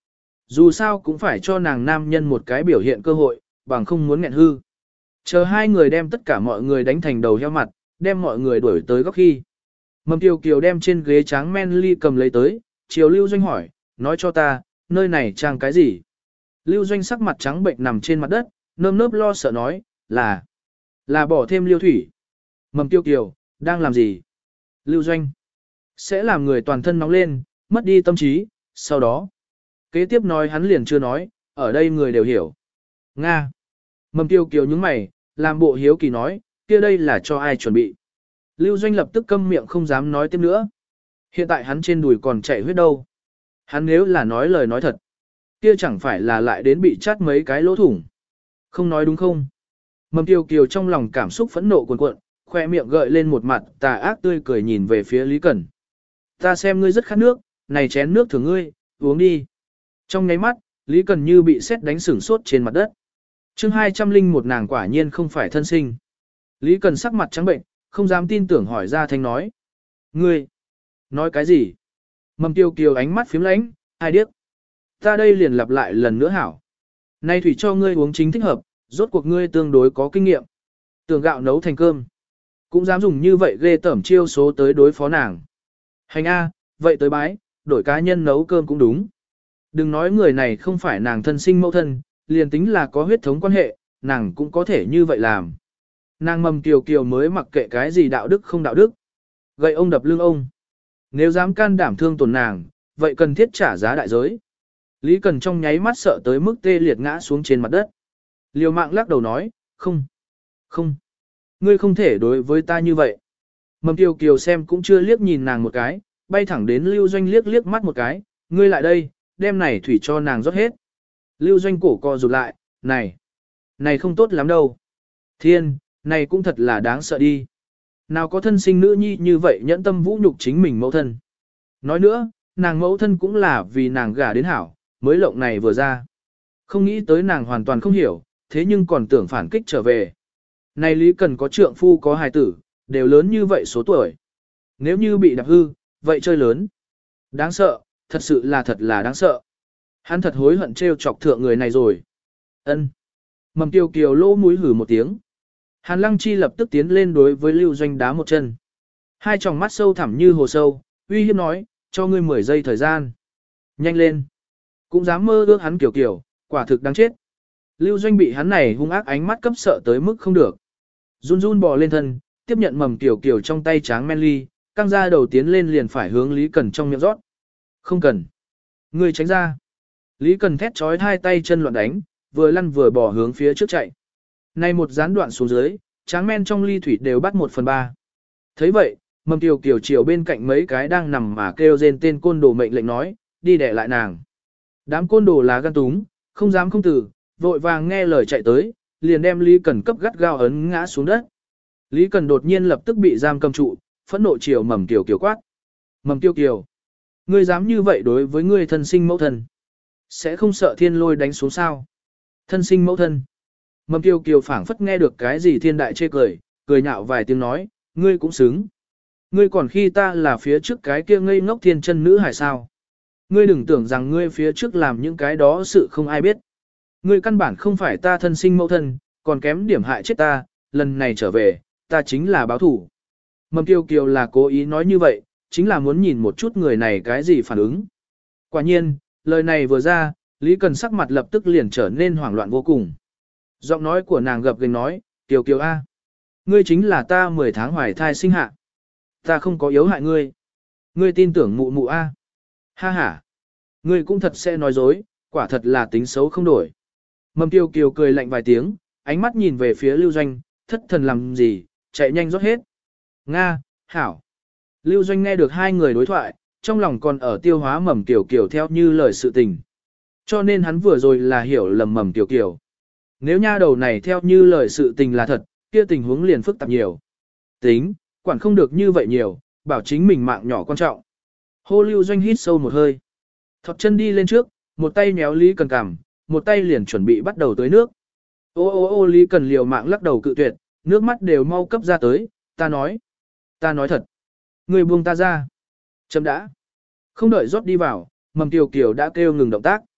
Dù sao cũng phải cho nàng nam nhân một cái biểu hiện cơ hội, bằng không muốn nghẹn hư. Chờ hai người đem tất cả mọi người đánh thành đầu heo mặt, đem mọi người đuổi tới góc khi. Mầm Kiều Kiều đem trên ghế tráng men ly cầm lấy tới, chiều Lưu Doanh hỏi, nói cho ta, nơi này trang cái gì? Lưu Doanh sắc mặt trắng bệnh nằm trên mặt đất, nơm nớp lo sợ nói, là, là bỏ thêm liêu thủy. Mầm Kiều Kiều, đang làm gì? Lưu Doanh, sẽ làm người toàn thân nóng lên, mất đi tâm trí, sau đó. Kế tiếp nói hắn liền chưa nói, ở đây người đều hiểu. Nga. Mầm Kiều Kiều nhướng mày, làm bộ hiếu kỳ nói, kia đây là cho ai chuẩn bị. Lưu Doanh lập tức câm miệng không dám nói tiếp nữa. Hiện tại hắn trên đùi còn chảy huyết đâu. Hắn nếu là nói lời nói thật, kia chẳng phải là lại đến bị chát mấy cái lỗ thủng. Không nói đúng không? Mầm Kiều Kiều trong lòng cảm xúc phẫn nộ cuồn cuộn, khoe miệng gợi lên một mặt tà ác tươi cười nhìn về phía Lý Cẩn. Ta xem ngươi rất khát nước, này chén nước thưởng ngươi, uống đi. Trong nháy mắt, Lý Cẩn như bị sét đánh sửng sốt trên mặt đất. chương hai trăm linh một nàng quả nhiên không phải thân sinh. Lý Cẩn sắc mặt trắng bệnh, không dám tin tưởng hỏi ra thanh nói. Ngươi, nói cái gì? Mầm Kiều Kiều ánh mắt phím lánh, ai điếc. Ta đây liền lặp lại lần nữa hảo. Nay thủy cho ngươi uống chính thích hợp, rốt cuộc ngươi tương đối có kinh nghiệm. Tưởng gạo nấu thành cơm. Cũng dám dùng như vậy ghê tởm chiêu số tới đối phó nàng. Hành A, vậy tới bái, đổi cá nhân nấu cơm cũng đúng. Đừng nói người này không phải nàng thân sinh mẫu thân, liền tính là có huyết thống quan hệ, nàng cũng có thể như vậy làm. Nàng Mầm Kiều Kiều mới mặc kệ cái gì đạo đức không đạo đức. Gậy ông đập lưng ông. Nếu dám can đảm thương tổn nàng, vậy cần thiết trả giá đại giới. Lý Cần trong nháy mắt sợ tới mức tê liệt ngã xuống trên mặt đất. Liều mạng lắc đầu nói, không, không, ngươi không thể đối với ta như vậy. Mầm Kiều Kiều xem cũng chưa liếc nhìn nàng một cái, bay thẳng đến Lưu Doanh liếc liếc mắt một cái, ngươi lại đây, đem này thủy cho nàng rót hết. Lưu Doanh cổ co rụt lại, này, này không tốt lắm đâu. Thiên, này cũng thật là đáng sợ đi. Nào có thân sinh nữ nhi như vậy nhẫn tâm vũ nhục chính mình mẫu thân. Nói nữa, nàng mẫu thân cũng là vì nàng gả đến hảo, mới lộng này vừa ra. Không nghĩ tới nàng hoàn toàn không hiểu, thế nhưng còn tưởng phản kích trở về. Này Lý Cần có trượng phu có hài tử, đều lớn như vậy số tuổi. Nếu như bị đạp hư, vậy chơi lớn. Đáng sợ, thật sự là thật là đáng sợ. Hắn thật hối hận trêu chọc thượng người này rồi. Ân. Mầm Kiều Kiều lỗ mũi hử một tiếng. Hàn Lăng Chi lập tức tiến lên đối với Lưu Doanh đá một chân. Hai tròng mắt sâu thẳm như hồ sâu, uy hiếp nói, cho ngươi mười giây thời gian. Nhanh lên. Cũng dám mơ ước hắn Kiều Kiều, quả thực đáng chết. Lưu Doanh bị hắn này hung ác ánh mắt cấp sợ tới mức không được. Run run bò lên thân, tiếp nhận Mầm Kiều Kiều trong tay tráng men ly, căng ra đầu tiến lên liền phải hướng Lý Cần trong miệng rót. Không cần. Ngươi tránh ra. Lý Cần thét trói hai tay chân loạn đánh, vừa lăn vừa bỏ hướng phía trước chạy. Này một gián đoạn xuống dưới, tráng men trong ly thủy đều bắt một phần ba. Thấy vậy, Mầm Kiều Kiều chiều bên cạnh mấy cái đang nằm mà kêu rên tên côn đồ mệnh lệnh nói, đi đẻ lại nàng. Đám côn đồ là gan túng, không dám không từ, vội vàng nghe lời chạy tới, liền đem Lý Cần cấp gắt gao ấn ngã xuống đất. Lý Cần đột nhiên lập tức bị giam cầm trụ, phẫn nộ chiều Mầm Kiều Kiều quát. Mầm Kiều Kiều, ngươi dám như vậy đối với ngươi thân sinh mẫu thân, sẽ không sợ thiên lôi đánh xuống sao? Thân sinh mẫu thân. Mầm Kiều Kiều phảng phất nghe được cái gì thiên đại chê cười, cười nhạo vài tiếng nói, ngươi cũng xứng. Ngươi còn khi ta là phía trước cái kia ngây ngốc thiên chân nữ hải sao? Ngươi đừng tưởng rằng ngươi phía trước làm những cái đó sự không ai biết. Ngươi căn bản không phải ta thân sinh mẫu thân, còn kém điểm hại chết ta, lần này trở về, ta chính là báo thủ. Mầm Kiều Kiều là cố ý nói như vậy, chính là muốn nhìn một chút người này cái gì phản ứng. Quả nhiên, lời này vừa ra, Lý Cần sắc mặt lập tức liền trở nên hoảng loạn vô cùng. Giọng nói của nàng gập ghềnh nói, Kiều Kiều A. Ngươi chính là ta mười tháng hoài thai sinh hạ. Ta không có yếu hại ngươi. Ngươi tin tưởng mụ mụ A. Ha ha. Ngươi cũng thật sẽ nói dối, quả thật là tính xấu không đổi. Mầm Kiều Kiều cười lạnh vài tiếng, ánh mắt nhìn về phía Lưu Doanh, thất thần làm gì, chạy nhanh rót hết. Nga, hảo. Lưu Doanh nghe được hai người đối thoại, trong lòng còn ở tiêu hóa Mầm Kiều Kiều theo như lời sự tình. Cho nên hắn vừa rồi là hiểu lầm Mầm Kiều Kiều. Nếu nha đầu này theo như lời sự tình là thật, kia tình huống liền phức tạp nhiều. Tính, quản không được như vậy nhiều, bảo chính mình mạng nhỏ quan trọng. Hô Lưu Doanh hít sâu một hơi. Thọt chân đi lên trước, một tay méo Lý Cần cằm, một tay liền chuẩn bị bắt đầu tưới nước. Ô ô ô Lý Cần liều mạng lắc đầu cự tuyệt, nước mắt đều mau cấp ra tới, ta nói. Ta nói thật. Người buông ta ra. Chấm đã. Không đợi rót đi vào, Mầm Kiều Kiều đã kêu ngừng động tác.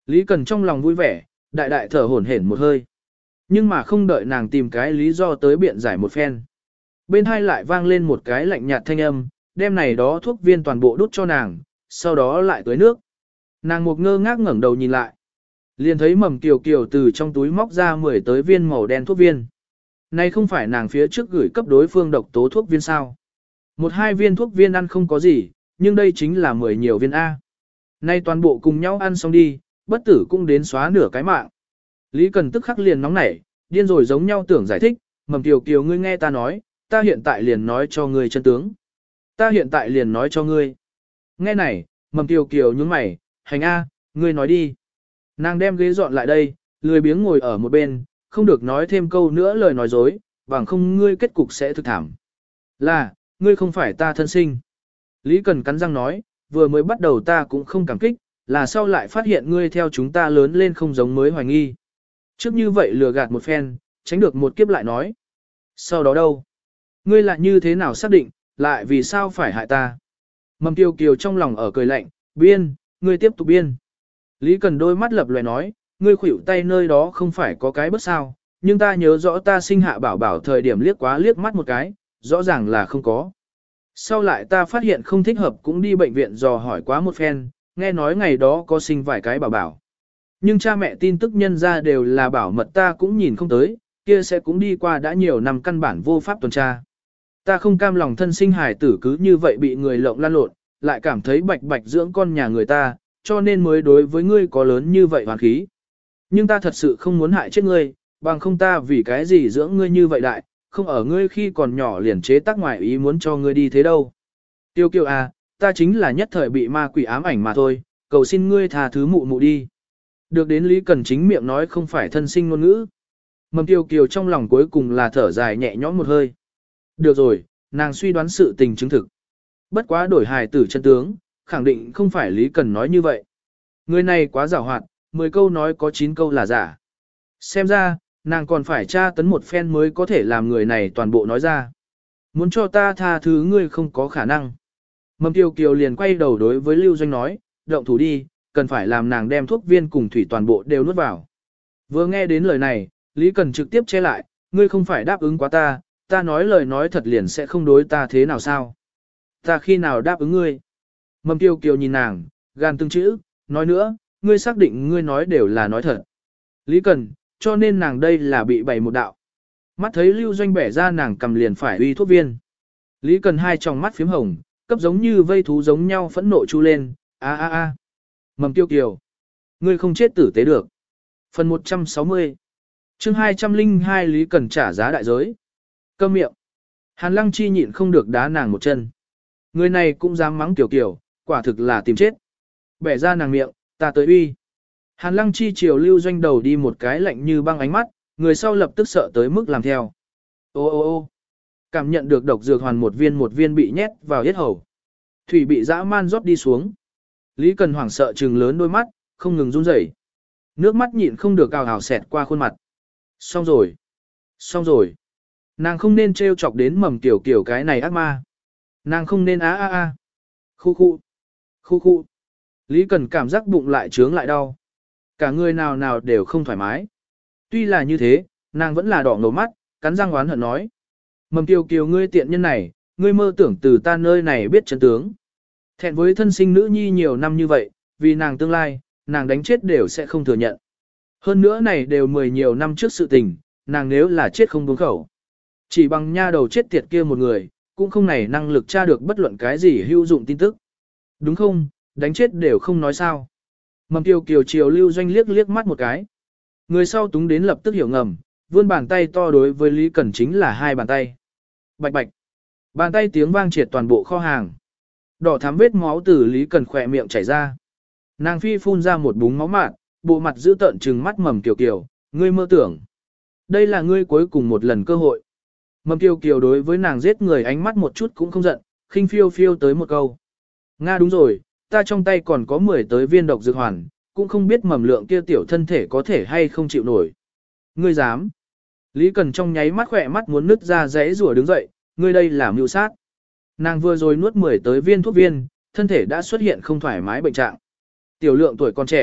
Lý Cần trong lòng vui vẻ, đại đại thở hổn hển một hơi. Nhưng mà không đợi nàng tìm cái lý do tới biện giải một phen. Bên hai lại vang lên một cái lạnh nhạt thanh âm, đem này đó thuốc viên toàn bộ đút cho nàng, sau đó lại tưới nước. Nàng một ngơ ngác ngẩng đầu nhìn lại. Liền thấy Mầm Kiều Kiều từ trong túi móc ra mười tới viên màu đen thuốc viên. Này không phải nàng phía trước gửi cấp đối phương độc tố thuốc viên sao. Một hai viên thuốc viên ăn không có gì, nhưng đây chính là mười nhiều viên A. Nay toàn bộ cùng nhau ăn xong đi, bất tử cũng đến xóa nửa cái mạng. Lý Cần tức khắc liền nóng nảy, điên rồi giống nhau tưởng giải thích, Mầm Kiều Kiều ngươi nghe ta nói, ta hiện tại liền nói cho ngươi chân tướng. Ta hiện tại liền nói cho ngươi. Nghe này, Mầm Kiều Kiều nhướng mày, hành A, ngươi nói đi. Nàng đem ghế dọn lại đây, lười biếng ngồi ở một bên, không được nói thêm câu nữa lời nói dối, bằng không ngươi kết cục sẽ thực thảm. Là, ngươi không phải ta thân sinh. Lý Cần cắn răng nói, vừa mới bắt đầu ta cũng không cảm kích, là sau lại phát hiện ngươi theo chúng ta lớn lên không giống mới hoài nghi. Trước như vậy lừa gạt một phen, tránh được một kiếp lại nói. Sau đó đâu? Ngươi lại như thế nào xác định, lại vì sao phải hại ta? Mầm Kiều Kiều trong lòng ở cười lạnh, biên, ngươi tiếp tục biên. Lý Cần đôi mắt lập loè nói, ngươi khuỷu tay nơi đó không phải có cái bất sao, nhưng ta nhớ rõ ta sinh hạ bảo bảo thời điểm liếc quá liếc mắt một cái, rõ ràng là không có. Sau lại ta phát hiện không thích hợp cũng đi bệnh viện dò hỏi quá một phen, nghe nói ngày đó có sinh vài cái bảo bảo. Nhưng cha mẹ tin tức nhân ra đều là bảo mật ta cũng nhìn không tới, kia sẽ cũng đi qua đã nhiều năm căn bản vô pháp tuần tra. Ta không cam lòng thân sinh hài tử cứ như vậy bị người lộng lan lộn, lại cảm thấy bạch bạch dưỡng con nhà người ta, cho nên mới đối với ngươi có lớn như vậy hoàn khí. Nhưng ta thật sự không muốn hại chết ngươi, bằng không ta vì cái gì dưỡng ngươi như vậy đại, không ở ngươi khi còn nhỏ liền chế tác ngoại ý muốn cho ngươi đi thế đâu. Tiêu Kiều à, ta chính là nhất thời bị ma quỷ ám ảnh mà thôi, cầu xin ngươi tha thứ mụ mụ đi. Được đến Lý Cần chính miệng nói không phải thân sinh ngôn ngữ. Mầm Tiêu Kiều trong lòng cuối cùng là thở dài nhẹ nhõm một hơi. Được rồi, nàng suy đoán sự tình chứng thực. Bất quá đổi hài tử chân tướng, khẳng định không phải Lý Cần nói như vậy. Người này quá giàu hoạt, mười câu nói có chín câu là giả. Xem ra, nàng còn phải tra tấn một phen mới có thể làm người này toàn bộ nói ra. Muốn cho ta tha thứ ngươi không có khả năng. Mầm Kiều Kiều liền quay đầu đối với Lưu Doanh nói, động thủ đi, cần phải làm nàng đem thuốc viên cùng thủy toàn bộ đều nuốt vào. Vừa nghe đến lời này, Lý Cần trực tiếp che lại, ngươi không phải đáp ứng quá ta, ta nói lời nói thật liền sẽ không đối ta thế nào sao. Ta khi nào đáp ứng ngươi? Mầm Kiều Kiều nhìn nàng, gan từng chữ, nói nữa, ngươi xác định ngươi nói đều là nói thật. Lý Cần, cho nên nàng đây là bị bày một đạo. Mắt thấy Lưu Doanh bẻ ra nàng cầm liền phải uy thuốc viên. Lý Cần hai tròng mắt phím hồng, cấp giống như vây thú giống nhau phẫn nộ chu lên, a a a. Mầm Kiều Kiều, ngươi không chết tử tế được. Phần một trăm sáu mươi chương hai trăm lẻ hai Lý Cần trả giá đại giới. Câm miệng. Hàn Lăng Chi nhịn không được đá nàng một chân. Người này cũng dám mắng Kiều Kiều, quả thực là tìm chết. Bẻ ra nàng miệng, ta tới uy. Hàn Lăng Chi chiều Lưu Doanh đầu đi một cái lạnh như băng ánh mắt, người sau lập tức sợ tới mức làm theo. Ô ô ô cảm nhận được độc dược hoàn một viên một viên bị nhét vào yết hầu. Thủy bị dã man rót đi xuống. Lý Cần hoảng sợ trừng lớn đôi mắt, không ngừng run rẩy. Nước mắt nhịn không được ào ào xẹt qua khuôn mặt. Xong rồi. Xong rồi. Nàng không nên trêu chọc đến Mầm Kiều Kiều cái này ác ma. Nàng không nên á á á. Khu khu. Khu khu. Lý Cần cảm giác bụng lại trướng lại đau. Cả người nào nào đều không thoải mái. Tuy là như thế, nàng vẫn là đỏ ngầu mắt, cắn răng oán hận nói. Mầm Kiều Kiều ngươi tiện nhân này, ngươi mơ tưởng từ ta nơi này biết chân tướng. Thẹn với thân sinh nữ nhi nhiều năm như vậy, vì nàng tương lai, nàng đánh chết đều sẽ không thừa nhận. Hơn nữa này đều mười nhiều năm trước sự tình, nàng nếu là chết không buông khẩu. Chỉ bằng nha đầu chết tiệt kia một người, cũng không này năng lực tra được bất luận cái gì hữu dụng tin tức. Đúng không, đánh chết đều không nói sao. Mầm Kiều Kiều chiều Lưu Doanh liếc liếc mắt một cái. Người sau túng đến lập tức hiểu ngầm, vươn bàn tay to đối với Lý Cần chính là hai bàn tay. Bạch bạch. Bàn tay tiếng vang triệt toàn bộ kho hàng. Đỏ thắm vết máu từ Lý Cần khỏe miệng chảy ra. Nàng phi phun ra một búng máu mạn, bộ mặt giữ tợn trừng mắt Mầm Kiều Kiều, ngươi mơ tưởng. Đây là ngươi cuối cùng một lần cơ hội. Mầm Kiều Kiều đối với nàng giết người ánh mắt một chút cũng không giận, khinh phiêu phiêu tới một câu. Nga đúng rồi, ta trong tay còn có mười tới viên độc dược hoàn, cũng không biết Mầm Lượng kia tiểu thân thể có thể hay không chịu nổi. Ngươi dám? Lý Cần trong nháy mắt khỏe mắt muốn nứt ra rẽ rủa đứng dậy, ngươi đây là mưu sát. Nàng vừa rồi nuốt mười tới viên thuốc viên, thân thể đã xuất hiện không thoải mái bệnh trạng. Tiểu Lượng tuổi còn trẻ,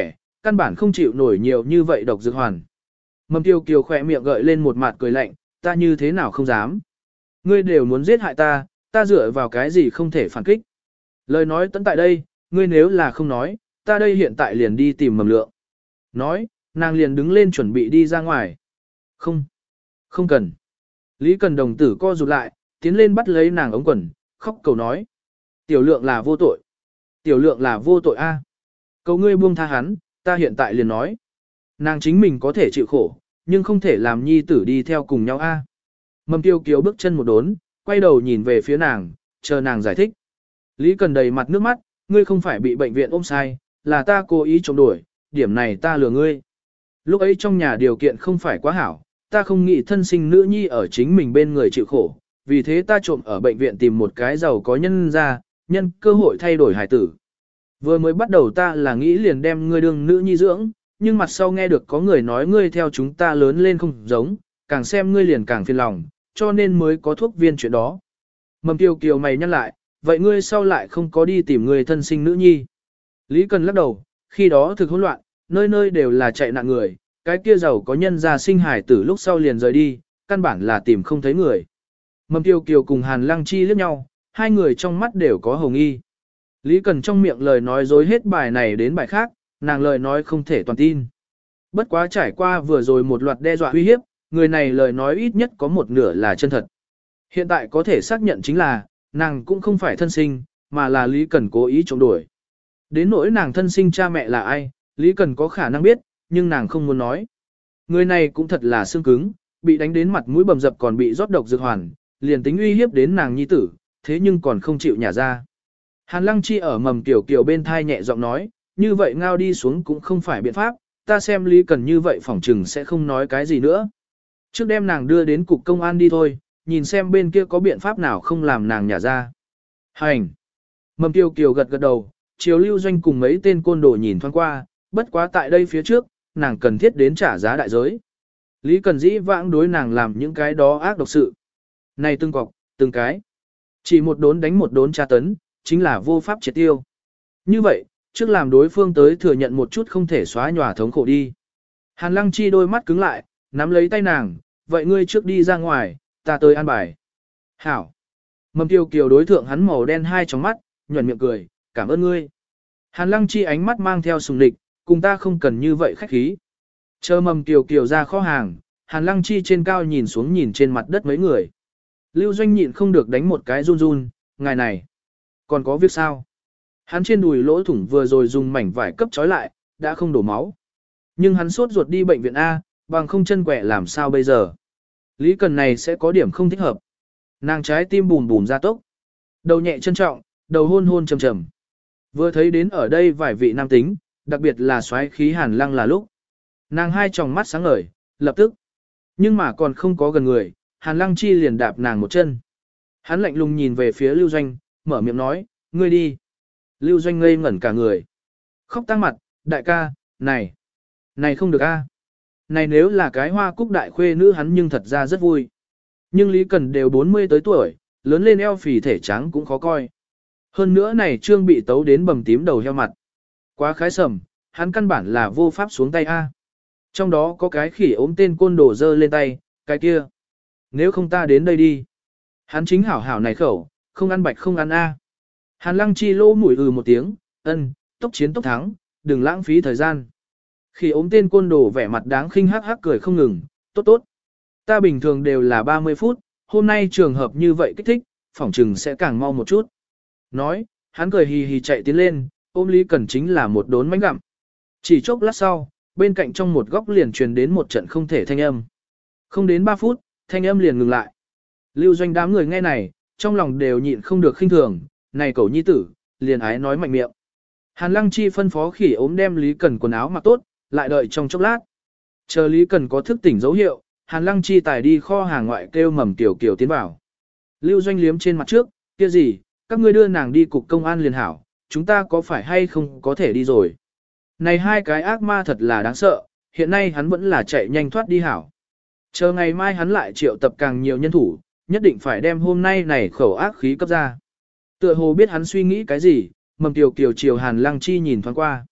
căn bản không chịu nổi nhiều như vậy độc dược hoàn. Mầm Tiêu Kiều khỏe miệng gợi lên một mặt cười lạnh, ta như thế nào không dám. Ngươi đều muốn giết hại ta, ta dựa vào cái gì không thể phản kích. Lời nói tận tại đây, ngươi nếu là không nói, ta đây hiện tại liền đi tìm Mầm Lượng. Nói, nàng liền đứng lên chuẩn bị đi ra ngoài. Không, không cần. Lý Cần đồng tử co rụt lại, tiến lên bắt lấy nàng ống quần, khóc cầu nói. Tiểu Lượng là vô tội. Tiểu Lượng là vô tội a. Cầu ngươi buông tha hắn, ta hiện tại liền nói. Nàng chính mình có thể chịu khổ, nhưng không thể làm nhi tử đi theo cùng nhau a. Mầm Tiêu Kiều bước chân một đốn, quay đầu nhìn về phía nàng, chờ nàng giải thích. Lý Cần đầy mặt nước mắt, ngươi không phải bị bệnh viện ôm sai, là ta cố ý trộm đuổi, điểm này ta lừa ngươi. Lúc ấy trong nhà điều kiện không phải quá hảo, ta không nghĩ thân sinh nữ nhi ở chính mình bên người chịu khổ, vì thế ta trộm ở bệnh viện tìm một cái giàu có nhân ra, nhân cơ hội thay đổi hài tử. Vừa mới bắt đầu ta là nghĩ liền đem ngươi đương nữ nhi dưỡng, nhưng mặt sau nghe được có người nói ngươi theo chúng ta lớn lên không giống, càng xem ngươi liền càng phiền lòng, cho nên mới có thuốc viên chuyện đó. Mầm Kiều Kiều mày nhắc lại, vậy ngươi sau lại không có đi tìm người thân sinh nữ nhi. Lý Cần lắc đầu, khi đó thực hỗn loạn, nơi nơi đều là chạy nạn người, cái kia giàu có nhân ra sinh hài tử lúc sau liền rời đi, căn bản là tìm không thấy người. Mầm Kiều Kiều cùng Hàn Lăng Chi liếc nhau, hai người trong mắt đều có hồng nghi. Lý Cần trong miệng lời nói dối hết bài này đến bài khác, nàng lời nói không thể toàn tin. Bất quá trải qua vừa rồi một loạt đe dọa uy hiếp, người này lời nói ít nhất có một nửa là chân thật. Hiện tại có thể xác nhận chính là, nàng cũng không phải thân sinh, mà là Lý Cần cố ý trộm đuổi. Đến nỗi nàng thân sinh cha mẹ là ai, Lý Cần có khả năng biết, nhưng nàng không muốn nói. Người này cũng thật là xương cứng, bị đánh đến mặt mũi bầm dập còn bị rót độc dược hoàn, liền tính uy hiếp đến nàng nhi tử, thế nhưng còn không chịu nhả ra. Hàn Lăng Chi ở Mầm Kiều Kiều bên thai nhẹ giọng nói, như vậy ngao đi xuống cũng không phải biện pháp, ta xem Lý Cần như vậy phỏng trừng sẽ không nói cái gì nữa. Trước đem nàng đưa đến cục công an đi thôi, nhìn xem bên kia có biện pháp nào không làm nàng nhả ra. Hành! Mầm Kiều Kiều gật gật đầu, Chiều Lưu Doanh cùng mấy tên côn đồ nhìn thoáng qua, bất quá tại đây phía trước, nàng cần thiết đến trả giá đại giới. Lý Cần dĩ vãng đối nàng làm những cái đó ác độc sự. Này từng cọc, từng cái. Chỉ một đốn đánh một đốn tra tấn, chính là vô pháp triệt tiêu. Như vậy, trước làm đối phương tới thừa nhận một chút không thể xóa nhòa thống khổ đi. Hàn Lăng Chi đôi mắt cứng lại, nắm lấy tay nàng, vậy ngươi trước đi ra ngoài, ta tới an bài. Hảo. Mầm Kiều Kiều đối thượng hắn màu đen hai trong mắt, nhuận miệng cười, cảm ơn ngươi. Hàn Lăng Chi ánh mắt mang theo sùng địch, cùng ta không cần như vậy khách khí. Chờ Mầm Kiều Kiều ra kho hàng, Hàn Lăng Chi trên cao nhìn xuống nhìn trên mặt đất mấy người. Lưu Doanh nhịn không được đánh một cái run run, ngài này. Còn có việc sao? Hắn trên đùi lỗ thủng vừa rồi dùng mảnh vải cấp trói lại, đã không đổ máu. Nhưng hắn sốt ruột đi bệnh viện A, bằng không chân quẹ làm sao bây giờ? Lý Cần này sẽ có điểm không thích hợp. Nàng trái tim bùm bùm ra tốc. Đầu nhẹ trân trọng, đầu hôn hôn trầm trầm. Vừa thấy đến ở đây vài vị nam tính, đặc biệt là xoáy khí Hàn Lăng là lúc. Nàng hai tròng mắt sáng ngời, lập tức. Nhưng mà còn không có gần người, Hàn Lăng Chi liền đạp nàng một chân. Hắn lạnh lùng nhìn về phía Lưu Doanh, mở miệng nói, ngươi đi. Lưu Doanh ngây ngẩn cả người. Khóc tăng mặt, đại ca, này, này không được a. Này nếu là cái hoa cúc đại khuê nữ hắn nhưng thật ra rất vui. Nhưng Lý Cần đều bốn mươi tới tuổi, lớn lên eo phì thể trắng cũng khó coi. Hơn nữa này trương bị tấu đến bầm tím đầu heo mặt. Quá khái sầm, hắn căn bản là vô pháp xuống tay a. Trong đó có cái khỉ ốm tên côn đồ dơ lên tay, cái kia. Nếu không ta đến đây đi. Hắn chính hảo hảo này khẩu, không ăn bạch không ăn a. Hàn Lăng Chi lỗ mũi ừ một tiếng, ân, tốc chiến tốc thắng, đừng lãng phí thời gian. Khi ốm tên côn đồ vẻ mặt đáng khinh hắc hắc cười không ngừng, tốt tốt. Ta bình thường đều là ba mươi phút, hôm nay trường hợp như vậy kích thích, phỏng trừng sẽ càng mau một chút. Nói, hắn cười hì hì chạy tiến lên, ôm Lý Cần chính là một đốn mánh gặm. Chỉ chốc lát sau, bên cạnh trong một góc liền truyền đến một trận không thể thanh âm. Không đến ba phút, thanh âm liền ngừng lại. Lưu Doanh đám người nghe này, trong lòng đều nhịn không được khinh thường, này cậu nhi tử, liền ái nói mạnh miệng. Hàn Lăng Chi phân phó khỉ ốm đem Lý Cần quần áo mặc tốt, lại đợi trong chốc lát. Chờ Lý Cần có thức tỉnh dấu hiệu, Hàn Lăng Chi tài đi kho hàng ngoại kêu Mầm Tiểu Kiều tiến vào. Lưu Doanh liếm trên mặt trước, kia gì, các ngươi đưa nàng đi cục công an liền hảo, chúng ta có phải hay không có thể đi rồi. Này hai cái ác ma thật là đáng sợ, hiện nay hắn vẫn là chạy nhanh thoát đi hảo. Chờ ngày mai hắn lại triệu tập càng nhiều nhân thủ, nhất định phải đem hôm nay này khẩu ác khí cấp ra. Tựa hồ biết hắn suy nghĩ cái gì, Mầm Tiểu Kiều chiều Hàn Lăng Chi nhìn thoáng qua.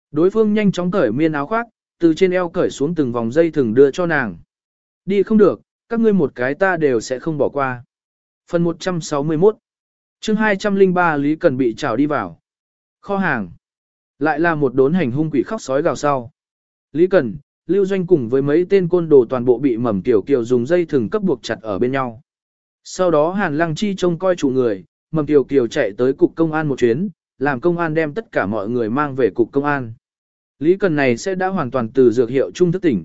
Đối phương nhanh chóng cởi miên áo khoác, từ trên eo cởi xuống từng vòng dây thừng đưa cho nàng. Đi không được, các ngươi một cái ta đều sẽ không bỏ qua. Phần một trăm sáu mươi mốt chương hai trăm lẻ ba Lý Cần bị trảo đi vào. Kho hàng. Lại là một đốn hành hung quỷ khóc sói gào sau. Lý Cần, Lưu Doanh cùng với mấy tên côn đồ toàn bộ bị Mầm Tiểu Kiều dùng dây thừng cấp buộc chặt ở bên nhau. Sau đó Hàn Lăng Chi trông coi chủ người, Mầm Tiểu Kiều chạy tới cục công an một chuyến, làm công an đem tất cả mọi người mang về cục công an. Lý Cần này sẽ đã hoàn toàn từ dược hiệu trung thức tỉnh.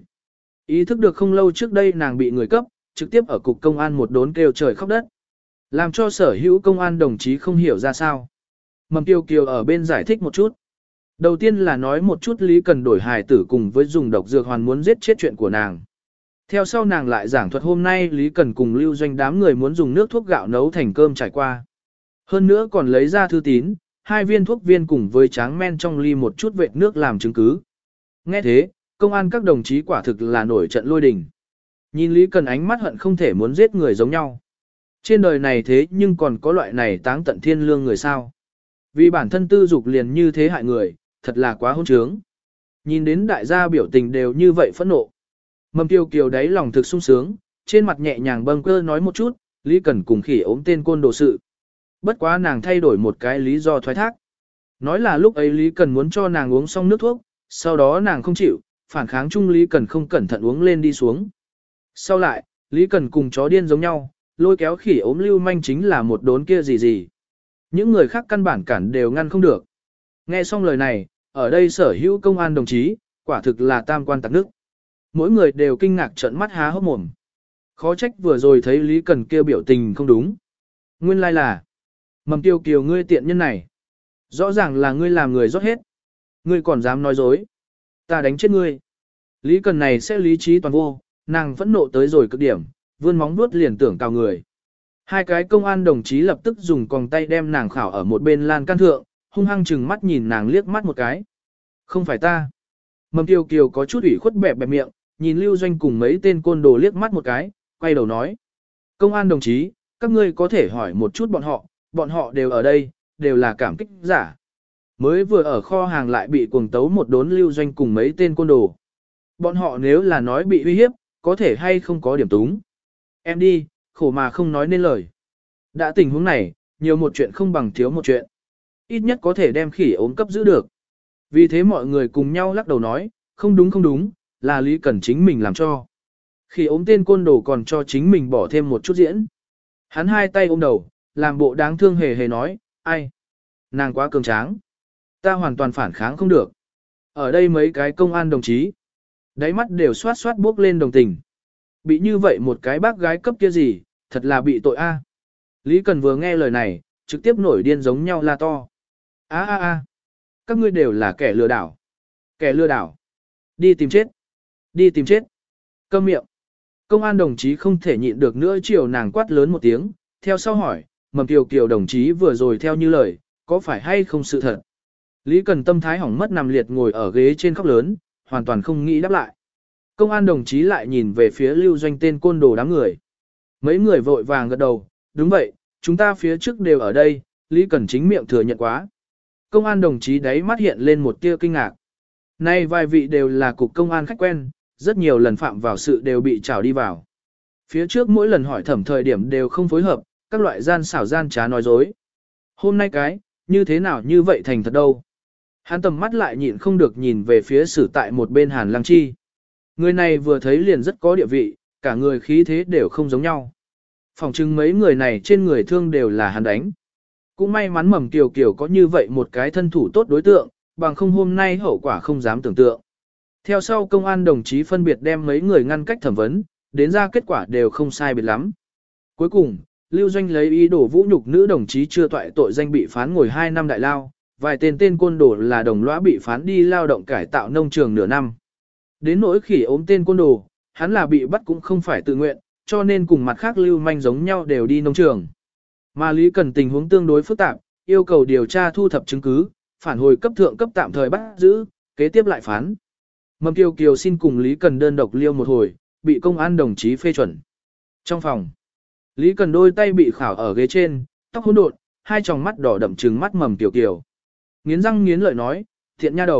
Ý thức được không lâu trước đây nàng bị người cấp, trực tiếp ở cục công an một đốn kêu trời khóc đất. Làm cho sở hữu công an đồng chí không hiểu ra sao. Mầm Tiêu Kiều ở bên giải thích một chút. Đầu tiên là nói một chút Lý Cần đổi hài tử cùng với dùng độc dược hoàn muốn giết chết chuyện của nàng. Theo sau nàng lại giảng thuật hôm nay Lý Cần cùng Lưu Doanh đám người muốn dùng nước thuốc gạo nấu thành cơm trải qua. Hơn nữa còn lấy ra thư tín, hai viên thuốc viên cùng với tráng men trong ly một chút vệt nước làm chứng cứ. Nghe thế, công an các đồng chí quả thực là nổi trận lôi đình. Nhìn Lý Cần ánh mắt hận không thể muốn giết người giống nhau. Trên đời này thế nhưng còn có loại này táng tận thiên lương người sao. Vì bản thân tư dục liền như thế hại người, thật là quá hỗn trướng. Nhìn đến đại gia biểu tình đều như vậy phẫn nộ. Mầm Tiêu Kiều đáy lòng thực sung sướng, trên mặt nhẹ nhàng bâng cơ nói một chút, Lý Cần cùng khỉ ốm tên côn đồ sự. Bất quá nàng thay đổi một cái lý do thoái thác. Nói là lúc ấy Lý Cần muốn cho nàng uống xong nước thuốc, sau đó nàng không chịu, phản kháng chung Lý Cần không cẩn thận uống lên đi xuống. Sau lại, Lý Cần cùng chó điên giống nhau, lôi kéo khỉ ốm lưu manh chính là một đốn kia gì gì. Những người khác căn bản cản đều ngăn không được. Nghe xong lời này, ở đây sở hữu công an đồng chí, quả thực là tam quan tặc nước. Mỗi người đều kinh ngạc trợn mắt há hốc mồm. Khó trách vừa rồi thấy Lý Cần kêu biểu tình không đúng. Nguyên lai là, Mầm Tiêu Kiều ngươi tiện nhân này. Rõ ràng là ngươi làm người rót hết. Ngươi còn dám nói dối. Ta đánh chết ngươi. Lý Cần này sẽ lý trí toàn vô, nàng phẫn nộ tới rồi cực điểm, vươn móng vuốt liền tưởng cào người. Hai cái công an đồng chí lập tức dùng còng tay đem nàng khảo ở một bên lan can thượng, hung hăng chừng mắt nhìn nàng liếc mắt một cái. Không phải ta. Mầm Tiêu Kiều có chút ủy khuất bẹp bẹp miệng, nhìn Lưu Doanh cùng mấy tên côn đồ liếc mắt một cái, quay đầu nói. Công an đồng chí, các ngươi có thể hỏi một chút bọn họ, bọn họ đều ở đây, đều là cảm kích giả. Mới vừa ở kho hàng lại bị cuồng tấu một đốn Lưu Doanh cùng mấy tên côn đồ. Bọn họ nếu là nói bị uy hiếp, có thể hay không có điểm túng. Em đi, khổ mà không nói nên lời. Đã tình huống này, nhiều một chuyện không bằng thiếu một chuyện. Ít nhất có thể đem khỉ ốm cấp giữ được. Vì thế mọi người cùng nhau lắc đầu nói, không đúng không đúng, là Lý Cần chính mình làm cho. Khỉ ốm tên côn đồ còn cho chính mình bỏ thêm một chút diễn. Hắn hai tay ôm đầu, làm bộ đáng thương hề hề nói, ai? Nàng quá cường tráng. Ta hoàn toàn phản kháng không được. Ở đây mấy cái công an đồng chí. Đáy mắt đều xoát xoát bước lên đồng tình. Bị như vậy một cái bác gái cấp kia gì, thật là bị tội a. Lý Cần vừa nghe lời này, trực tiếp nổi điên giống nhau la to. A a a, các ngươi đều là kẻ lừa đảo. Kẻ lừa đảo. Đi tìm chết. Đi tìm chết. Câm miệng. Công an đồng chí không thể nhịn được nữa chiều nàng quát lớn một tiếng, theo sau hỏi, Mầm Kiều Kiều đồng chí vừa rồi theo như lời, có phải hay không sự thật? Lý Cần tâm thái hỏng mất nằm liệt ngồi ở ghế trên khóc lớn, hoàn toàn không nghĩ đáp lại. Công an đồng chí lại nhìn về phía Lưu Doanh tên côn đồ đám người. Mấy người vội vàng gật đầu, đúng vậy, chúng ta phía trước đều ở đây, Lý Cần chính miệng thừa nhận quá. Công an đồng chí đáy mắt hiện lên một tia kinh ngạc. Nay vài vị đều là cục công an khách quen, rất nhiều lần phạm vào sự đều bị trảo đi vào. Phía trước mỗi lần hỏi thẩm thời điểm đều không phối hợp, các loại gian xảo gian trá nói dối. Hôm nay cái, như thế nào như vậy thành thật đâu. Hắn tầm mắt lại nhịn không được nhìn về phía sử tại một bên Hàn Lăng Chi. Người này vừa thấy liền rất có địa vị, cả người khí thế đều không giống nhau. Phòng chứng mấy người này trên người thương đều là hắn đánh. Cũng may mắn Mầm Kiều Kiều có như vậy một cái thân thủ tốt đối tượng, bằng không hôm nay hậu quả không dám tưởng tượng. Theo sau công an đồng chí phân biệt đem mấy người ngăn cách thẩm vấn, đến ra kết quả đều không sai biệt lắm. Cuối cùng, Lưu Doanh lấy ý đồ vũ nhục nữ đồng chí chưa toại tội danh bị phán ngồi hai năm đại lao, vài tên tên côn đồ là đồng lõa bị phán đi lao động cải tạo nông trường nửa năm. Đến nỗi khỉ ốm tên côn đồ, hắn là bị bắt cũng không phải tự nguyện, cho nên cùng mặt khác lưu manh giống nhau đều đi nông trường. Mà Lý Cần tình huống tương đối phức tạp, yêu cầu điều tra thu thập chứng cứ, phản hồi cấp thượng cấp tạm thời bắt giữ, kế tiếp lại phán. Mầm Kiều Kiều xin cùng Lý Cần đơn độc liêu một hồi, bị công an đồng chí phê chuẩn. Trong phòng, Lý Cần đôi tay bị khảo ở ghế trên, tóc hỗn độn, hai tròng mắt đỏ đậm trừng mắt Mầm Kiều Kiều. Nghiến răng nghiến lợi nói, thiện nha đầu,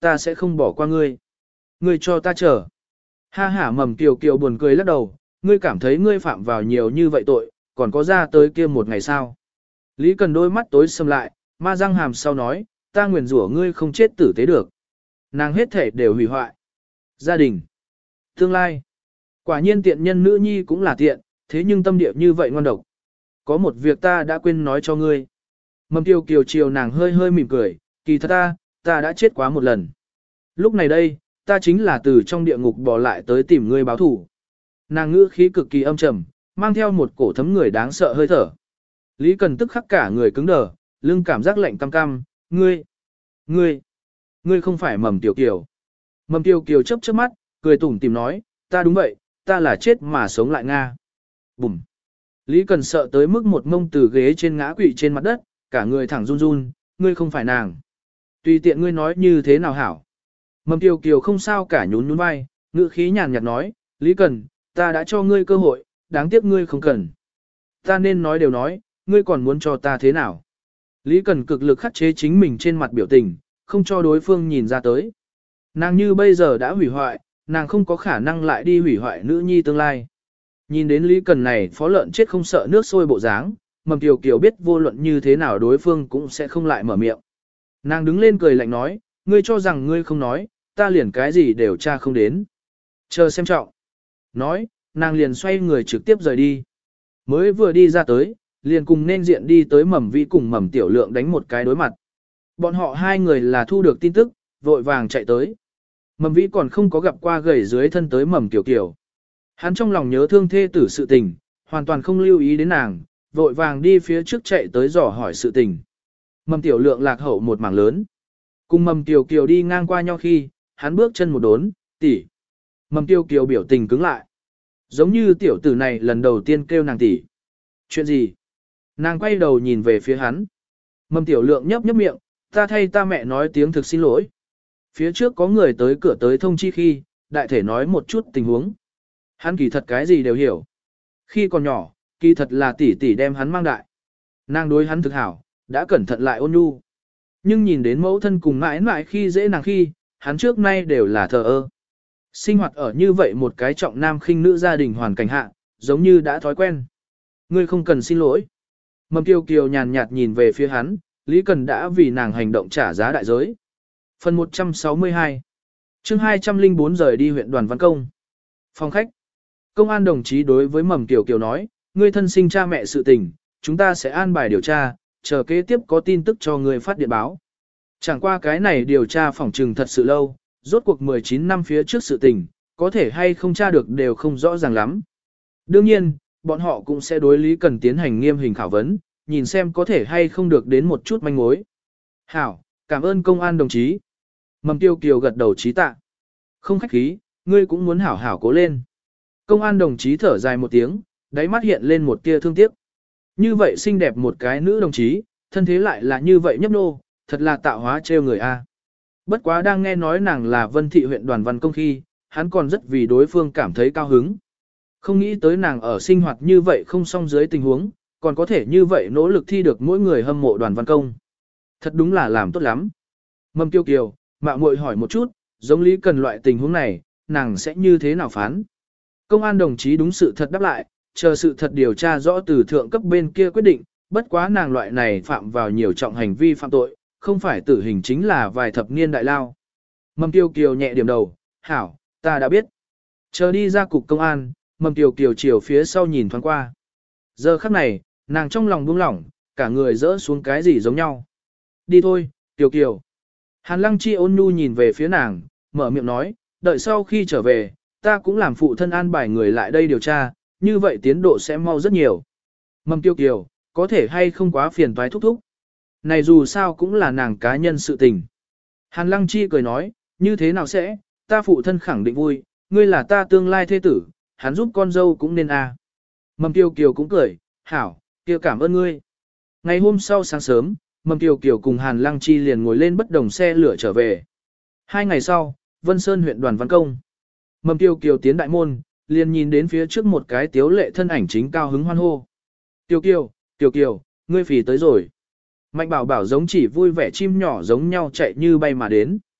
ta sẽ không bỏ qua ngươi. Ngươi cho ta chờ. Ha hả Mầm Kiều Kiều buồn cười lắc đầu, ngươi cảm thấy ngươi phạm vào nhiều như vậy tội, còn có ra tới kia một ngày sao. Lý Cần đôi mắt tối sầm lại, ma răng hàm sau nói, ta nguyền rủa ngươi không chết tử tế được. Nàng hết thể đều hủy hoại. Gia đình. Tương lai. Quả nhiên tiện nhân nữ nhi cũng là tiện, thế nhưng tâm địa như vậy ngoan độc. Có một việc ta đã quên nói cho ngươi. Mầm Kiều Kiều chiều nàng hơi hơi mỉm cười, kỳ thật ta, ta đã chết quá một lần. Lúc này đây, ta chính là từ trong địa ngục bỏ lại tới tìm ngươi báo thủ. Nàng ngữ khí cực kỳ âm trầm, mang theo một cổ thấm người đáng sợ hơi thở. Lý Cần tức khắc cả người cứng đờ, lưng cảm giác lạnh cam cam, ngươi, ngươi, ngươi không phải Mầm Tiểu Kiều. Mầm Tiểu Kiều chớp chớp mắt, cười tủm tìm nói, ta đúng vậy, ta là chết mà sống lại Nga. Bùm. Lý Cần sợ tới mức một mông từ ghế trên ngã quỵ trên mặt đất, cả người thẳng run run, ngươi không phải nàng. Tùy tiện ngươi nói như thế nào hảo. Mầm Tiểu Kiều không sao cả nhún nhún vai, ngữ khí nhàn nhạt nói, Lý Cần, ta đã cho ngươi cơ hội, đáng tiếc ngươi không cần. Ta nên nói đều nói, ngươi còn muốn cho ta thế nào? Lý Cần cực lực khắc chế chính mình trên mặt biểu tình, không cho đối phương nhìn ra tới. Nàng như bây giờ đã hủy hoại, nàng không có khả năng lại đi hủy hoại nữ nhi tương lai. Nhìn đến Lý Cần này phó lợn chết không sợ nước sôi bộ dáng, Mầm Kiều Kiều biết vô luận như thế nào đối phương cũng sẽ không lại mở miệng. Nàng đứng lên cười lạnh nói, ngươi cho rằng ngươi không nói, ta liền cái gì đều tra không đến. Chờ xem trọng. Nói, nàng liền xoay người trực tiếp rời đi. Mới vừa đi ra tới, liền cùng nên diện đi tới Mầm Vĩ cùng Mầm Tiểu Lượng đánh một cái đối mặt. Bọn họ hai người là thu được tin tức, vội vàng chạy tới. Mầm Vĩ còn không có gặp qua gầy dưới thân tới Mầm Tiểu Kiều. Hắn trong lòng nhớ thương thê tử sự tình, hoàn toàn không lưu ý đến nàng, vội vàng đi phía trước chạy tới dò hỏi sự tình. Mầm Tiểu Lượng lạc hậu một mảng lớn. Cùng Mầm Tiểu Kiều đi ngang qua nhau khi, hắn bước chân một đốn, tỷ. Mầm Tiểu Kiều biểu tình cứng lại. Giống như tiểu tử này lần đầu tiên kêu nàng tỷ. Chuyện gì? Nàng quay đầu nhìn về phía hắn. Mầm Tiểu Lượng nhấp nhấp miệng, ta thay ta mẹ nói tiếng thực xin lỗi. Phía trước có người tới cửa tới thông chi khi, đại thể nói một chút tình huống. Hắn kỳ thật cái gì đều hiểu. Khi còn nhỏ, kỳ thật là tỷ tỷ đem hắn mang đại. Nàng đối hắn thực hảo, đã cẩn thận lại ôn nhu. Nhưng nhìn đến mẫu thân cùng mãi mãi khi dễ nàng khi, hắn trước nay đều là thờ ơ. Sinh hoạt ở như vậy một cái trọng nam khinh nữ gia đình hoàn cảnh hạ, giống như đã thói quen. Ngươi không cần xin lỗi. Mầm Kiều Kiều nhàn nhạt nhìn về phía hắn, Lý Cần đã vì nàng hành động trả giá đại giới. Phần một trăm sáu mươi hai chương hai trăm lẻ bốn rời đi huyện Đoàn Văn Công. Phòng khách. Công an đồng chí đối với Mầm Kiều Kiều nói, ngươi thân sinh cha mẹ sự tình, chúng ta sẽ an bài điều tra, chờ kế tiếp có tin tức cho ngươi phát điện báo. Chẳng qua cái này điều tra phỏng trừng thật sự lâu, rốt cuộc mười chín năm phía trước sự tình, có thể hay không tra được đều không rõ ràng lắm. Đương nhiên, bọn họ cũng sẽ đối Lý Cần tiến hành nghiêm hình khảo vấn, nhìn xem có thể hay không được đến một chút manh mối. Hảo, cảm ơn công an đồng chí. Mầm Tiêu Kiều gật đầu trí tạ. Không khách khí, ngươi cũng muốn hảo hảo cố lên. Công an đồng chí thở dài một tiếng, đáy mắt hiện lên một tia thương tiếc. Như vậy xinh đẹp một cái nữ đồng chí, thân thế lại là như vậy nhấp nô, thật là tạo hóa trêu người a. Bất quá đang nghe nói nàng là Vân Thị huyện Đoàn Văn Công khi, hắn còn rất vì đối phương cảm thấy cao hứng. Không nghĩ tới nàng ở sinh hoạt như vậy không song dưới tình huống, còn có thể như vậy nỗ lực thi được mỗi người hâm mộ Đoàn Văn Công. Thật đúng là làm tốt lắm. Mầm Kiều Kiều, mạo muội hỏi một chút, giống Lý Cần loại tình huống này, nàng sẽ như thế nào phán? Công an đồng chí đúng sự thật đáp lại, chờ sự thật điều tra rõ từ thượng cấp bên kia quyết định, bất quá nàng loại này phạm vào nhiều trọng hành vi phạm tội, không phải tử hình chính là vài thập niên đại lao. Mầm Kiều Kiều nhẹ điểm đầu, hảo, ta đã biết. Chờ đi ra cục công an, Mầm Kiều Kiều chiều phía sau nhìn thoáng qua. Giờ khắc này, nàng trong lòng buông lỏng, cả người rỡ xuống cái gì giống nhau. Đi thôi, Kiều Kiều. Hàn Lăng Chi ôn nhu nhìn về phía nàng, mở miệng nói, đợi sau khi trở về, ta cũng làm phụ thân an bài người lại đây điều tra, như vậy tiến độ sẽ mau rất nhiều. Mầm Kiều Kiều, có thể hay không quá phiền toái thúc thúc. Này dù sao cũng là nàng cá nhân sự tình. Hàn Lăng Chi cười nói, như thế nào sẽ, ta phụ thân khẳng định vui, ngươi là ta tương lai thế tử, hắn giúp con dâu cũng nên a. À. Mầm Kiều Kiều cũng cười, hảo, kia cảm ơn ngươi. Ngày hôm sau sáng sớm, Mầm Kiều Kiều cùng Hàn Lăng Chi liền ngồi lên bất đồng xe lửa trở về. Hai ngày sau, Vân Sơn huyện Đoàn Văn Công. Mầm Kiều Kiều tiến đại môn, liền nhìn đến phía trước một cái tiếu lệ thân ảnh chính cao hứng hoan hô. Kiều Kiều, Kiều Kiều, ngươi phì tới rồi. Mạnh Bảo Bảo giống chỉ vui vẻ chim nhỏ giống nhau chạy như bay mà đến.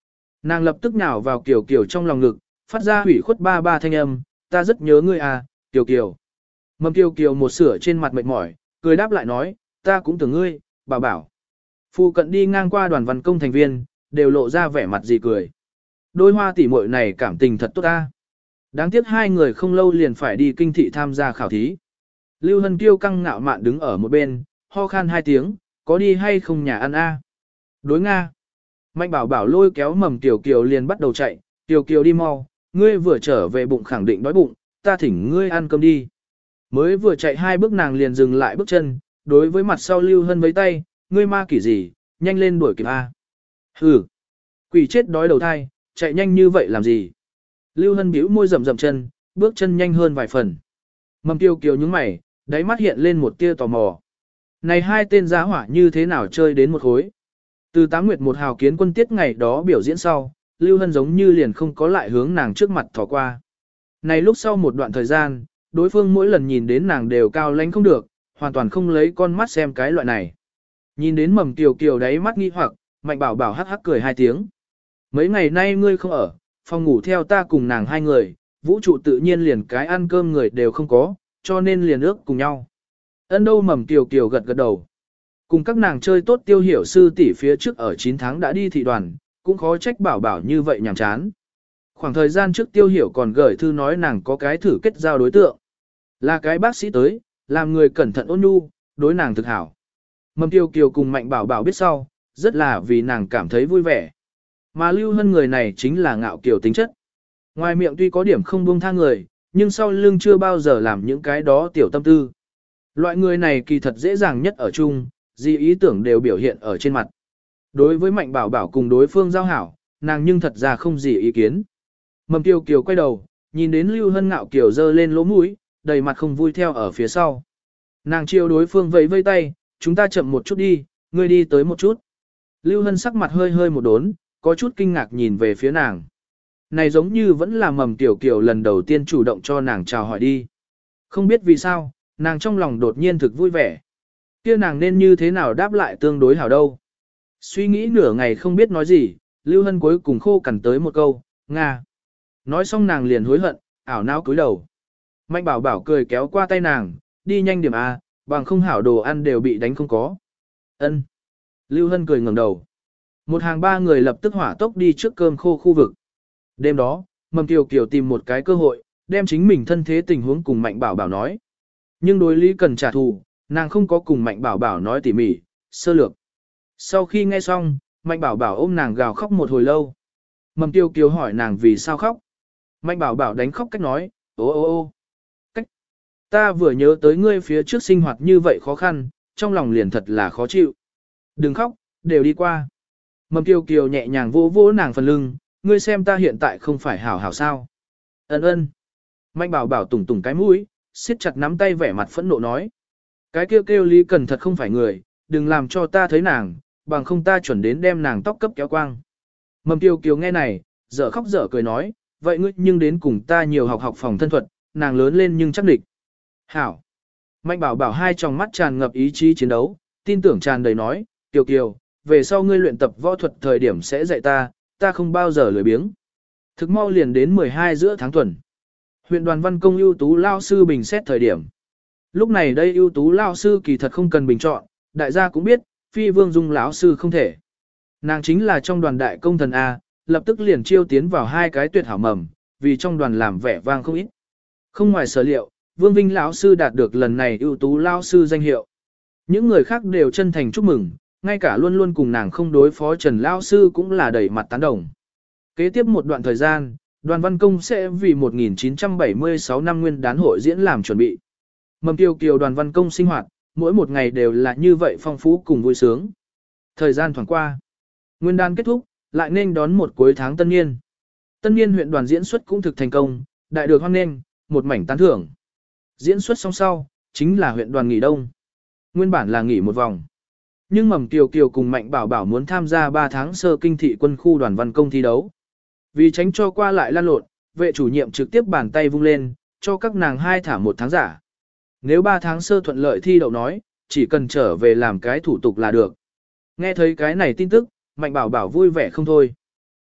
Nàng lập tức nhào vào Kiều Kiều trong lòng ngực, phát ra hủy khuất ba ba thanh âm, ta rất nhớ ngươi à, Kiều Kiều. Mầm Kiều Kiều một sửa trên mặt mệt mỏi, cười đáp lại nói, ta cũng tưởng ngươi, bảo bảo. Phu cận đi ngang qua đoàn văn công thành viên, đều lộ ra vẻ mặt gì cười. Đôi hoa tỉ muội này cảm tình thật tốt ta. Đáng tiếc hai người không lâu liền phải đi kinh thị tham gia khảo thí. Lưu Hân Kiêu căng ngạo mạn đứng ở một bên, ho khan hai tiếng, có đi hay không nhà ăn a? Đối Nga. Mạnh bảo bảo lôi kéo mầm Kiều Kiều liền bắt đầu chạy, Kiều Kiều đi mau, ngươi vừa trở về bụng khẳng định đói bụng, ta thỉnh ngươi ăn cơm đi. Mới vừa chạy hai bước nàng liền dừng lại bước chân, đối với mặt sau Lưu Hân với tay, ngươi ma quỷ gì, nhanh lên đuổi kịp a. Hừ, quỷ chết đói đầu thai, chạy nhanh như vậy làm gì? Lưu Hân bĩu môi rậm rậm chân, bước chân nhanh hơn vài phần. Mầm Kiều Kiều nhướng mày, đáy mắt hiện lên một tia tò mò. Này hai tên giá hỏa như thế nào chơi đến một khối? Từ tám nguyệt một hào kiến quân tiết ngày đó biểu diễn sau, Lưu Hân giống như liền không có lại hướng nàng trước mặt thò qua. Này lúc sau một đoạn thời gian, đối phương mỗi lần nhìn đến nàng đều cao lãnh không được, hoàn toàn không lấy con mắt xem cái loại này. Nhìn đến mầm Kiều Kiều đáy mắt nghi hoặc, Mạnh bảo bảo hắc hắc cười hai tiếng. Mấy ngày nay ngươi không ở, phòng ngủ theo ta cùng nàng hai người, vũ trụ tự nhiên liền cái ăn cơm người đều không có, cho nên liền ước cùng nhau. Ân đâu mầm Kiều Kiều gật gật đầu. Cùng các nàng chơi tốt Tiêu Hiểu sư tỷ phía trước ở chín tháng đã đi thị đoàn, cũng khó trách bảo bảo như vậy nhàm chán. Khoảng thời gian trước Tiêu Hiểu còn gửi thư nói nàng có cái thử kết giao đối tượng. Là cái bác sĩ tới, làm người cẩn thận ôn nhu, đối nàng thực hảo. Mầm Kiều Kiều cùng Mạnh bảo bảo biết sau, rất là vì nàng cảm thấy vui vẻ. Mà Lưu Hân người này chính là ngạo kiều tính chất. Ngoài miệng tuy có điểm không buông tha người, nhưng sau lưng chưa bao giờ làm những cái đó tiểu tâm tư. Loại người này kỳ thật dễ dàng nhất ở chung, gì ý tưởng đều biểu hiện ở trên mặt. Đối với Mạnh bảo bảo cùng đối phương giao hảo, nàng nhưng thật ra không gì ý kiến. Mầm Kiều Kiều quay đầu, nhìn đến Lưu Hân ngạo kiều dơ lên lỗ mũi, đầy mặt không vui theo ở phía sau. Nàng chiều đối phương vẫy vây tay, chúng ta chậm một chút đi, ngươi đi tới một chút. Lưu Hân sắc mặt hơi hơi một đốn, có chút kinh ngạc nhìn về phía nàng. Này giống như vẫn là mầm Kiều Kiều lần đầu tiên chủ động cho nàng chào hỏi đi. Không biết vì sao, nàng trong lòng đột nhiên thực vui vẻ. Kia nàng nên như thế nào đáp lại tương đối hảo đâu. Suy nghĩ nửa ngày không biết nói gì, Lưu Hân cuối cùng khô cằn tới một câu, Nga. Nói xong nàng liền hối hận, ảo não cúi đầu. Mạnh bảo bảo cười kéo qua tay nàng, đi nhanh điểm A, bằng không hảo đồ ăn đều bị đánh không có. Ân. Lưu Hân cười ngẩng đầu. Một hàng ba người lập tức hỏa tốc đi trước cơm khô khu vực. Đêm đó, Mầm Kiều Kiều tìm một cái cơ hội, đem chính mình thân thế tình huống cùng Mạnh bảo bảo nói. Nhưng đối lý cần trả thù, nàng không có cùng Mạnh bảo bảo nói tỉ mỉ, sơ lược. Sau khi nghe xong, Mạnh bảo bảo ôm nàng gào khóc một hồi lâu. Mầm Kiều Kiều hỏi nàng vì sao khóc. Mạnh bảo bảo đánh khóc cách nói, ô ô ô. Cách. Ta vừa nhớ tới ngươi phía trước sinh hoạt như vậy khó khăn, trong lòng liền thật là khó chịu. Đừng khóc, đều đi qua. Mầm Kiều Kiều nhẹ nhàng vỗ vỗ nàng phần lưng, ngươi xem ta hiện tại không phải hảo hảo sao. Ấn ơn. Mạnh bảo bảo tùng tùng cái mũi, siết chặt nắm tay vẻ mặt phẫn nộ nói. Cái kêu kêu Lý Cần thật không phải người, đừng làm cho ta thấy nàng, bằng không ta chuẩn đến đem nàng tóc cấp kéo quang. Mầm Kiều Kiều nghe này, dở khóc dở cười nói, vậy ngươi nhưng đến cùng ta nhiều học học phòng thân thuật, nàng lớn lên nhưng chắc địch. Hảo. Mạnh bảo bảo hai tròng mắt tràn ngập ý chí chiến đấu, tin tưởng tràn đầy nói, Kiều Kiều, về sau ngươi luyện tập võ thuật thời điểm sẽ dạy ta, ta không bao giờ lười biếng. Thực mau liền đến mười hai giữa tháng tuần. Huyện đoàn văn công ưu tú lao sư bình xét thời điểm. Lúc này đây ưu tú lao sư kỳ thật không cần bình chọn, đại gia cũng biết, phi vương dung lão sư không thể. Nàng chính là trong đoàn đại công thần A, lập tức liền chiêu tiến vào hai cái tuyệt hảo mầm, vì trong đoàn làm vẻ vang không ít. Không ngoài sở liệu, Vương Vinh lão sư đạt được lần này ưu tú lao sư danh hiệu. Những người khác đều chân thành chúc mừng, ngay cả luôn luôn cùng nàng không đối phó Trần lão sư cũng là đầy mặt tán đồng. Kế tiếp một đoạn thời gian, đoàn văn công sẽ vì một nghìn chín trăm bảy mươi sáu năm nguyên đán hội diễn làm chuẩn bị. Mầm Kiều Kiều đoàn văn công sinh hoạt, mỗi một ngày đều là như vậy phong phú cùng vui sướng. Thời gian thoảng qua, nguyên đán kết thúc, lại nên đón một cuối tháng tân niên. Tân niên huyện đoàn diễn xuất cũng thực thành công, đại được hoan nghênh, một mảnh tán thưởng. Diễn xuất xong sau, chính là huyện đoàn nghỉ đông. Nguyên bản là nghỉ một vòng. Nhưng Mầm Kiều Kiều cùng Mạnh Bảo Bảo muốn tham gia ba tháng sơ kinh thị quân khu đoàn văn công thi đấu. Vì tránh cho qua lại lan lộn, vệ chủ nhiệm trực tiếp bàn tay vung lên, cho các nàng hai thả một tháng giả. Nếu ba tháng sơ thuận lợi thi đậu nói, chỉ cần trở về làm cái thủ tục là được. Nghe thấy cái này tin tức, Mạnh Bảo Bảo vui vẻ không thôi.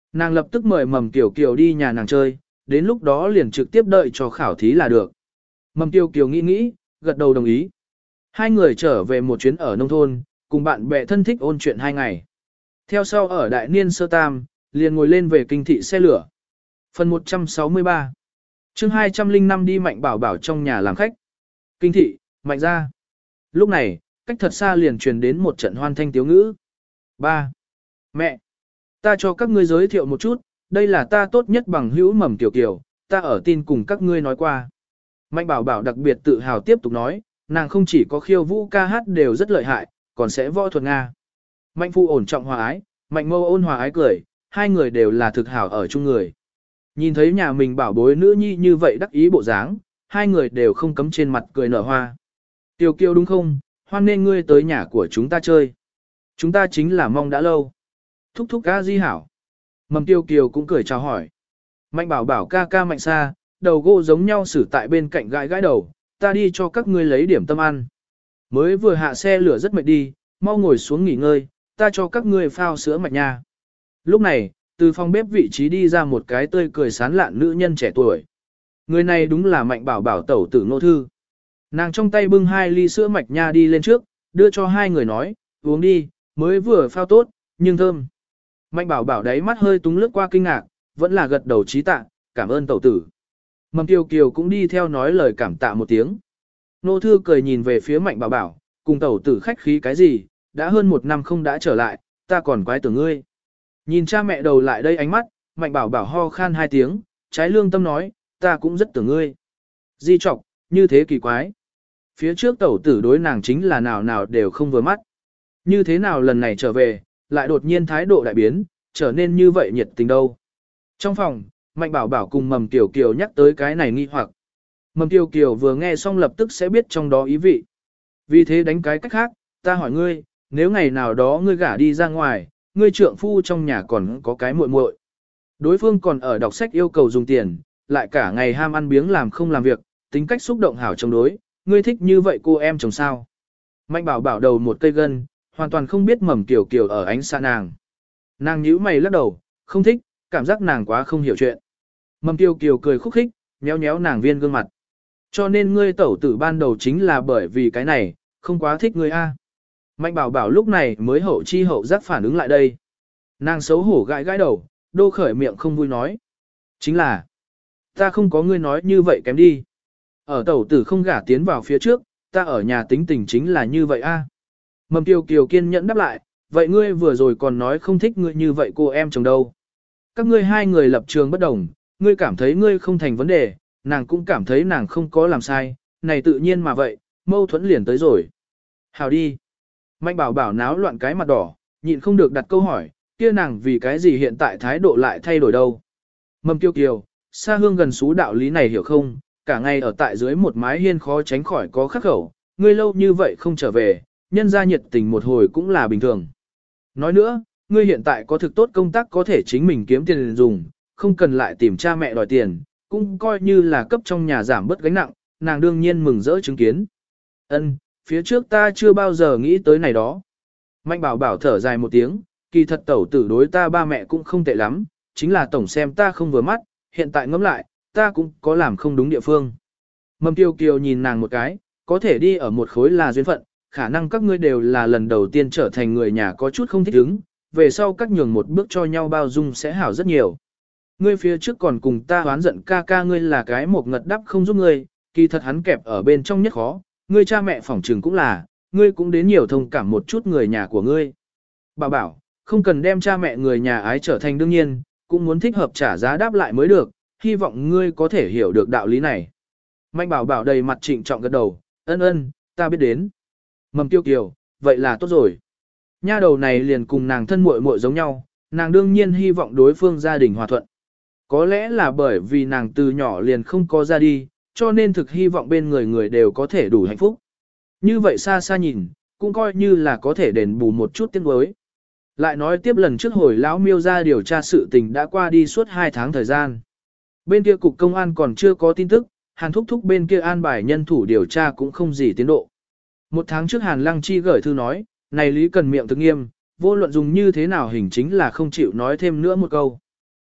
Nàng lập tức mời Mầm Kiều Kiều đi nhà nàng chơi, đến lúc đó liền trực tiếp đợi cho khảo thí là được. Mầm Kiều Kiều nghĩ nghĩ, gật đầu đồng ý. Hai người trở về một chuyến ở nông thôn, cùng bạn bè thân thích ôn chuyện hai ngày. Theo sau ở đại niên sơ tam, liền ngồi lên về kinh thị xe lửa. Phần một trăm sáu mươi ba chương hai trăm linh năm đi Mạnh Bảo Bảo trong nhà làm khách. Kinh thị, Mạnh ra. Lúc này, cách thật xa liền truyền đến một trận hoan thanh tiếu ngữ. Ba. Mẹ. Ta cho các ngươi giới thiệu một chút, đây là ta tốt nhất bằng hữu Mầm Kiều Kiều, ta ở tin cùng các ngươi nói qua. Mạnh Bảo Bảo đặc biệt tự hào tiếp tục nói, nàng không chỉ có khiêu vũ ca hát đều rất lợi hại, còn sẽ võ thuật Nga. Mạnh Phu ổn trọng hòa ái, Mạnh Mâu ôn hòa ái cười, hai người đều là thực hảo ở chung người. Nhìn thấy nhà mình bảo bối nữ nhi như vậy đắc ý bộ dáng, hai người đều không cấm trên mặt cười nở hoa. Kiều Kiều đúng không, hoan nên ngươi tới nhà của chúng ta chơi. Chúng ta chính là mong đã lâu. Thúc thúc ca di hảo. Mầm Kiều Kiều cũng cười chào hỏi. Mạnh Bảo Bảo ca ca Mạnh xa, đầu gỗ giống nhau xử tại bên cạnh gãi gãi đầu, ta đi cho các ngươi lấy điểm tâm ăn. Mới vừa hạ xe lửa rất mệt đi, mau ngồi xuống nghỉ ngơi, ta cho các ngươi phao sữa mạch nha. Lúc này, từ phòng bếp vị trí đi ra một cái tươi cười sán lạn nữ nhân trẻ tuổi. Người này đúng là Mạnh Bảo Bảo tẩu tử Ngô Thư. Nàng trong tay bưng hai ly sữa mạch nha đi lên trước, đưa cho hai người nói, uống đi, mới vừa phao tốt, nhưng thơm. Mạnh Bảo Bảo đáy mắt hơi túng lướt qua kinh ngạc, vẫn là gật đầu trí tạ, cảm ơn tẩu tử. Mầm Kiều Kiều cũng đi theo nói lời cảm tạ một tiếng. Ngô Thư cười nhìn về phía Mạnh Bảo Bảo, cùng tẩu tử khách khí cái gì, đã hơn một năm không đã trở lại, ta còn quái tưởng ngươi. Nhìn cha mẹ đầu lại đây ánh mắt, Mạnh Bảo Bảo ho khan hai tiếng, trái lương tâm nói, ta cũng rất tưởng ngươi. Di trọc, như thế kỳ quái. Phía trước tẩu tử đối nàng chính là nào nào đều không vừa mắt. Như thế nào lần này trở về, lại đột nhiên thái độ đại biến, trở nên như vậy nhiệt tình đâu. Trong phòng, Mạnh Bảo Bảo cùng Mầm Kiều Kiều nhắc tới cái này nghi hoặc. Mầm Kiều Kiều vừa nghe xong lập tức sẽ biết trong đó ý vị. Vì thế đánh cái cách khác, ta hỏi ngươi, nếu ngày nào đó ngươi gả đi ra ngoài, ngươi trượng phu trong nhà còn có cái muội muội. Đối phương còn ở đọc sách yêu cầu dùng tiền, lại cả ngày ham ăn biếng làm không làm việc, tính cách xúc động hảo chống đối, ngươi thích như vậy cô em chồng sao. Mạnh Bảo Bảo đầu một cây gân, hoàn toàn không biết Mầm Kiều Kiều ở ánh xa nàng. Nàng nhíu mày lắc đầu, không thích, cảm giác nàng quá không hiểu chuyện. Mầm Kiều Kiều cười khúc khích, nhéo nhéo nàng viên gương mặt. Cho nên ngươi tẩu tử ban đầu chính là bởi vì cái này, không quá thích ngươi a. Mạnh Bảo Bảo lúc này mới hậu chi hậu giác phản ứng lại đây. Nàng xấu hổ gãi gãi đầu, đô khởi miệng không vui nói. Chính là, ta không có ngươi nói như vậy kém đi. Ở tẩu tử không gả tiến vào phía trước, ta ở nhà tính tình chính là như vậy a. Mầm Kiều Kiều kiên nhẫn đáp lại, vậy ngươi vừa rồi còn nói không thích ngươi như vậy cô em chồng đâu. Các ngươi hai người lập trường bất đồng, ngươi cảm thấy ngươi không thành vấn đề, nàng cũng cảm thấy nàng không có làm sai, này tự nhiên mà vậy, mâu thuẫn liền tới rồi. Hào đi. Mạnh Bảo Bảo náo loạn cái mặt đỏ, nhịn không được đặt câu hỏi, kia nàng vì cái gì hiện tại thái độ lại thay đổi đâu. Mầm Kiều Kiều, xa hương gần xú đạo lý này hiểu không, cả ngày ở tại dưới một mái hiên khó tránh khỏi có khắc khẩu, ngươi lâu như vậy không trở về, nhân ra nhiệt tình một hồi cũng là bình thường. Nói nữa, ngươi hiện tại có thực tốt công tác có thể chính mình kiếm tiền dùng, không cần lại tìm cha mẹ đòi tiền, cũng coi như là cấp trong nhà giảm bớt gánh nặng, nàng đương nhiên mừng rỡ chứng kiến. Ân, phía trước ta chưa bao giờ nghĩ tới này đó. Mạnh Bảo Bảo thở dài một tiếng, kỳ thật tẩu tử đối ta ba mẹ cũng không tệ lắm, chính là tổng xem ta không vừa mắt, hiện tại ngẫm lại, ta cũng có làm không đúng địa phương. Mầm Kiều Kiều nhìn nàng một cái, có thể đi ở một khối là duyên phận, khả năng các ngươi đều là lần đầu tiên trở thành người nhà có chút không thích ứng, về sau các nhường một bước cho nhau bao dung sẽ hảo rất nhiều. Ngươi phía trước còn cùng ta oán giận ca ca ngươi là cái một ngật đắp không giúp ngươi, kỳ thật hắn kẹp ở bên trong nhất khó, ngươi cha mẹ phỏng trừng cũng là, ngươi cũng đến nhiều thông cảm một chút người nhà của ngươi. Bảo Bảo, không cần đem cha mẹ người nhà ái trở thành đương nhiên, cũng muốn thích hợp trả giá đáp lại mới được, hy vọng ngươi có thể hiểu được đạo lý này. Mạnh Bảo Bảo đầy mặt trịnh trọng gật đầu, ân ân, ta biết đến. Mầm Kiều Kiều, vậy là tốt rồi. Nha đầu này liền cùng nàng thân muội muội giống nhau, nàng đương nhiên hy vọng đối phương gia đình hòa thuận. Có lẽ là bởi vì nàng từ nhỏ liền không có ra đi, cho nên thực hy vọng bên người người đều có thể đủ hạnh phúc. Như vậy xa xa nhìn, cũng coi như là có thể đền bù một chút tiếng đối. Lại nói tiếp lần trước hồi lão Miêu ra điều tra sự tình đã qua đi suốt hai tháng thời gian. Bên kia cục công an còn chưa có tin tức, Hàn Thúc Thúc bên kia an bài nhân thủ điều tra cũng không gì tiến độ. Một tháng trước Hàn Lăng Chi gửi thư nói, này Lý Cần miệng thực nghiêm, vô luận dùng như thế nào hình chính là không chịu nói thêm nữa một câu.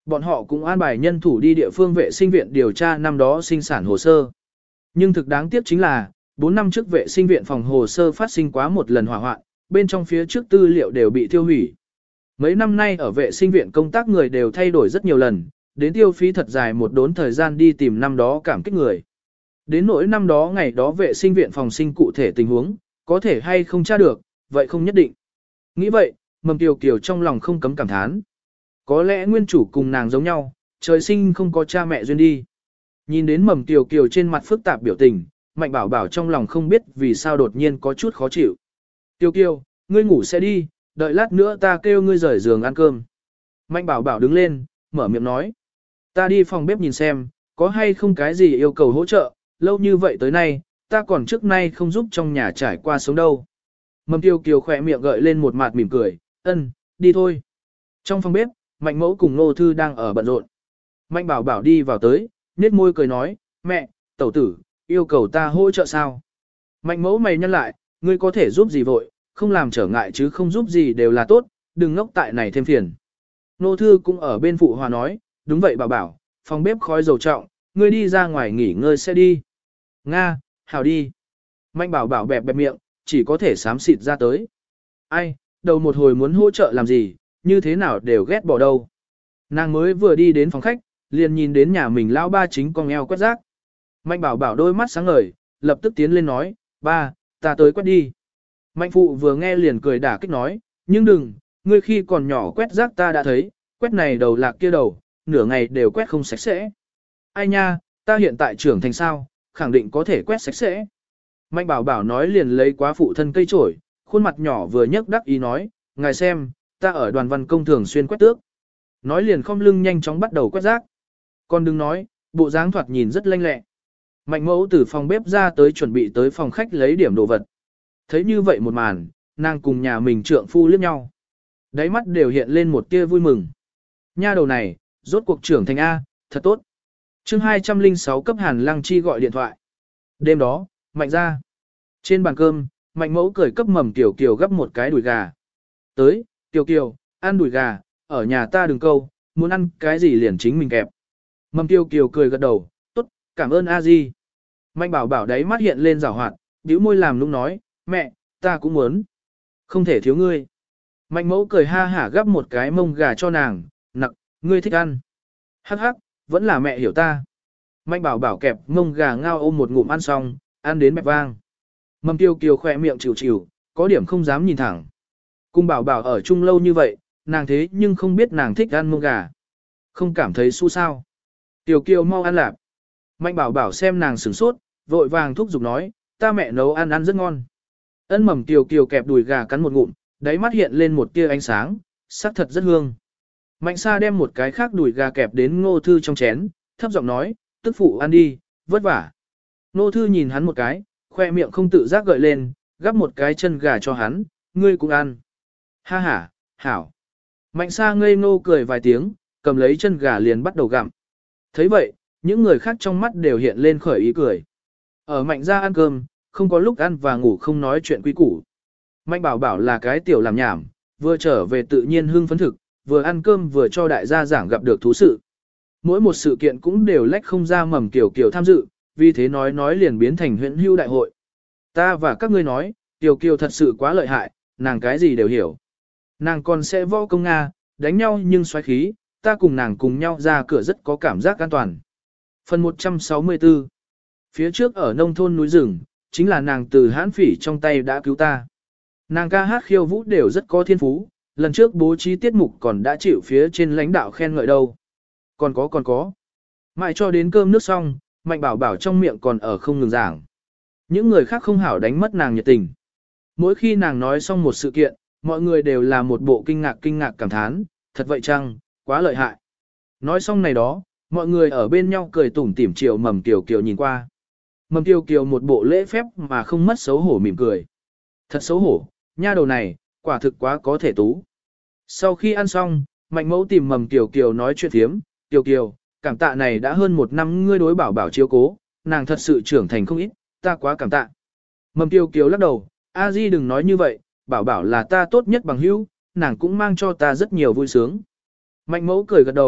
Bọn họ cũng an bài nhân thủ đi địa phương vệ sinh viện điều tra năm đó sinh sản hồ sơ. Nhưng thực đáng tiếc chính là, bốn năm trước vệ sinh viện phòng hồ sơ phát sinh quá một lần hỏa hoạn, bên trong phía trước tư liệu đều bị tiêu hủy. Mấy năm nay ở vệ sinh viện công tác người đều thay đổi rất nhiều lần, đến tiêu phí thật dài một đốn thời gian đi tìm năm đó cảm kích người. Đến nỗi năm đó ngày đó vệ sinh viện phòng sinh cụ thể tình huống, có thể hay không tra được, vậy không nhất định. Nghĩ vậy, Mầm Kiều Kiều trong lòng không cấm cảm thán. Có lẽ nguyên chủ cùng nàng giống nhau, trời sinh không có cha mẹ duyên đi. Nhìn đến Mầm Kiều Kiều trên mặt phức tạp biểu tình, Mạnh Bảo Bảo trong lòng không biết vì sao đột nhiên có chút khó chịu. Kiều Kiều, ngươi ngủ sẽ đi, đợi lát nữa ta kêu ngươi rời giường ăn cơm. Mạnh Bảo Bảo đứng lên, mở miệng nói. Ta đi phòng bếp nhìn xem, có hay không cái gì yêu cầu hỗ trợ, lâu như vậy tới nay, ta còn trước nay không giúp trong nhà trải qua sống đâu. Mầm Kiều Kiều khỏe miệng gợi lên một mặt mỉm cười, ân, đi thôi. Trong phòng bếp, Mạnh Mẫu cùng Nô Thư đang ở bận rộn. Mạnh Bảo Bảo đi vào tới, nhếch môi cười nói, mẹ, tẩu tử, yêu cầu ta hỗ trợ sao? Mạnh Mẫu mày nhăn lại, ngươi có thể giúp gì vội, không làm trở ngại chứ không giúp gì đều là tốt, đừng ngốc tại này thêm phiền. Nô Thư cũng ở bên phụ hòa nói, đúng vậy Bảo Bảo, phòng bếp khói dầu trọng, ngươi đi ra ngoài nghỉ ngơi sẽ đi. Nga, hào đi. Mạnh Bảo Bảo bẹp bẹp miệng, chỉ có thể xám xịt ra tới. Ai, đầu một hồi muốn hỗ trợ làm gì, như thế nào đều ghét bỏ đâu. Nàng mới vừa đi đến phòng khách, liền nhìn đến nhà mình lão ba chính con eo quét rác. Mạnh Bảo Bảo đôi mắt sáng ngời, lập tức tiến lên nói, ba, ta tới quét đi. Mạnh Phụ vừa nghe liền cười đả kích nói, nhưng đừng, ngươi khi còn nhỏ quét rác ta đã thấy, quét này đầu lạc kia đầu, nửa ngày đều quét không sạch sẽ. Ai nha, ta hiện tại trưởng thành sao, khẳng định có thể quét sạch sẽ. Mạnh Bảo Bảo nói liền lấy quá phụ thân cây chổi, khuôn mặt nhỏ vừa nhấc đắc ý nói, ngài xem, ta ở đoàn văn công thường xuyên quét tước. Nói liền khom lưng nhanh chóng bắt đầu quét rác. Con đừng nói, bộ dáng thoạt nhìn rất lanh lẹ. Mạnh Mẫu từ phòng bếp ra tới chuẩn bị tới phòng khách lấy điểm đồ vật. Thấy như vậy một màn, nàng cùng nhà mình trượng phu liếc nhau. Đáy mắt đều hiện lên một tia vui mừng. Nha đầu này, rốt cuộc trưởng thành A, thật tốt. chương hai trăm lẻ sáu cấp Hàn Lăng Chi gọi điện thoại. Đêm đó, Mạnh ra. Trên bàn cơm, Mạnh Mẫu cười cấp Mầm Kiều Kiều gấp một cái đùi gà. Tới, Kiều Kiều, ăn đùi gà, ở nhà ta đừng câu, muốn ăn cái gì liền chính mình kẹp. Mầm Kiều Kiều cười gật đầu, tốt, cảm ơn a di. Mạnh Bảo Bảo đáy mắt hiện lên rào hoạt, bĩu môi làm nũng nói, mẹ, ta cũng muốn. Không thể thiếu ngươi. Mạnh Mẫu cười ha hả gấp một cái mông gà cho nàng, nặc, ngươi thích ăn. Hắc hắc, vẫn là mẹ hiểu ta. Mạnh Bảo Bảo kẹp mông gà ngao ôm một ngụm ăn xong, ăn đến mẹp vang. Mầm Kiều Kiều khỏe miệng chịu chịu, có điểm không dám nhìn thẳng. Cùng Bảo Bảo ở chung lâu như vậy, nàng thế nhưng không biết nàng thích ăn mông gà. Không cảm thấy su sao. Kiều Kiều mau ăn lạp. Mạnh Bảo Bảo xem nàng sửng sốt, vội vàng thúc giục nói, ta mẹ nấu ăn ăn rất ngon. Ân Mầm Kiều Kiều kẹp đùi gà cắn một ngụm, đáy mắt hiện lên một tia ánh sáng, sắc thật rất hương. Mạnh Sa đem một cái khác đùi gà kẹp đến Ngô Thư trong chén, thấp giọng nói, tức phụ ăn đi, vất vả. Ngô Thư nhìn hắn một cái, khoe miệng không tự giác gợi lên, gắp một cái chân gà cho hắn, ngươi cũng ăn. Ha ha, hảo. Mạnh Sa ngây ngô cười vài tiếng, cầm lấy chân gà liền bắt đầu gặm. Thấy vậy, những người khác trong mắt đều hiện lên khởi ý cười. Ở Mạnh gia ăn cơm, không có lúc ăn và ngủ không nói chuyện quý củ. Mạnh Bảo Bảo là cái tiểu làm nhảm, vừa trở về tự nhiên hưng phấn thực, vừa ăn cơm vừa cho đại gia giảng gặp được thú sự. Mỗi một sự kiện cũng đều lách không ra Mầm Kiều Kiều tham dự, vì thế nói nói liền biến thành huyện hưu đại hội. Ta và các ngươi nói, Kiều Kiều thật sự quá lợi hại, nàng cái gì đều hiểu. Nàng còn sẽ võ công Nga, đánh nhau nhưng xoáy khí, ta cùng nàng cùng nhau ra cửa rất có cảm giác an toàn. Phần một trăm sáu mươi tư. Phía trước ở nông thôn núi rừng, chính là nàng từ hãn phỉ trong tay đã cứu ta. Nàng ca hát khiêu vũ đều rất có thiên phú, lần trước bố trí tiết mục còn đã chịu phía trên lãnh đạo khen ngợi đâu. Còn có còn có. Mãi cho đến cơm nước xong, Mạnh Bảo Bảo trong miệng còn ở không ngừng giảng. Những người khác không hảo đánh mất nàng nhiệt tình. Mỗi khi nàng nói xong một sự kiện, mọi người đều là một bộ kinh ngạc kinh ngạc cảm thán, thật vậy chăng, quá lợi hại. Nói xong này đó, mọi người ở bên nhau cười tủm tỉm chiều Mầm Kiều Kiều nhìn qua. Mầm Kiều Kiều một bộ lễ phép mà không mất xấu hổ mỉm cười. Thật xấu hổ, nha đầu này, quả thực quá có thể tú. Sau khi ăn xong, Mạnh Mẫu tìm Mầm Kiều Kiều nói chuyện thiếm, Kiều Kiều, cảm tạ này đã hơn một năm ngươi đối Bảo Bảo chiếu cố, nàng thật sự trưởng thành không ít, ta quá cảm tạ. Mầm Kiều Kiều lắc đầu, A Di đừng nói như vậy, Bảo Bảo là ta tốt nhất bằng hữu, nàng cũng mang cho ta rất nhiều vui sướng. Mạnh Mẫu cười gật đầu,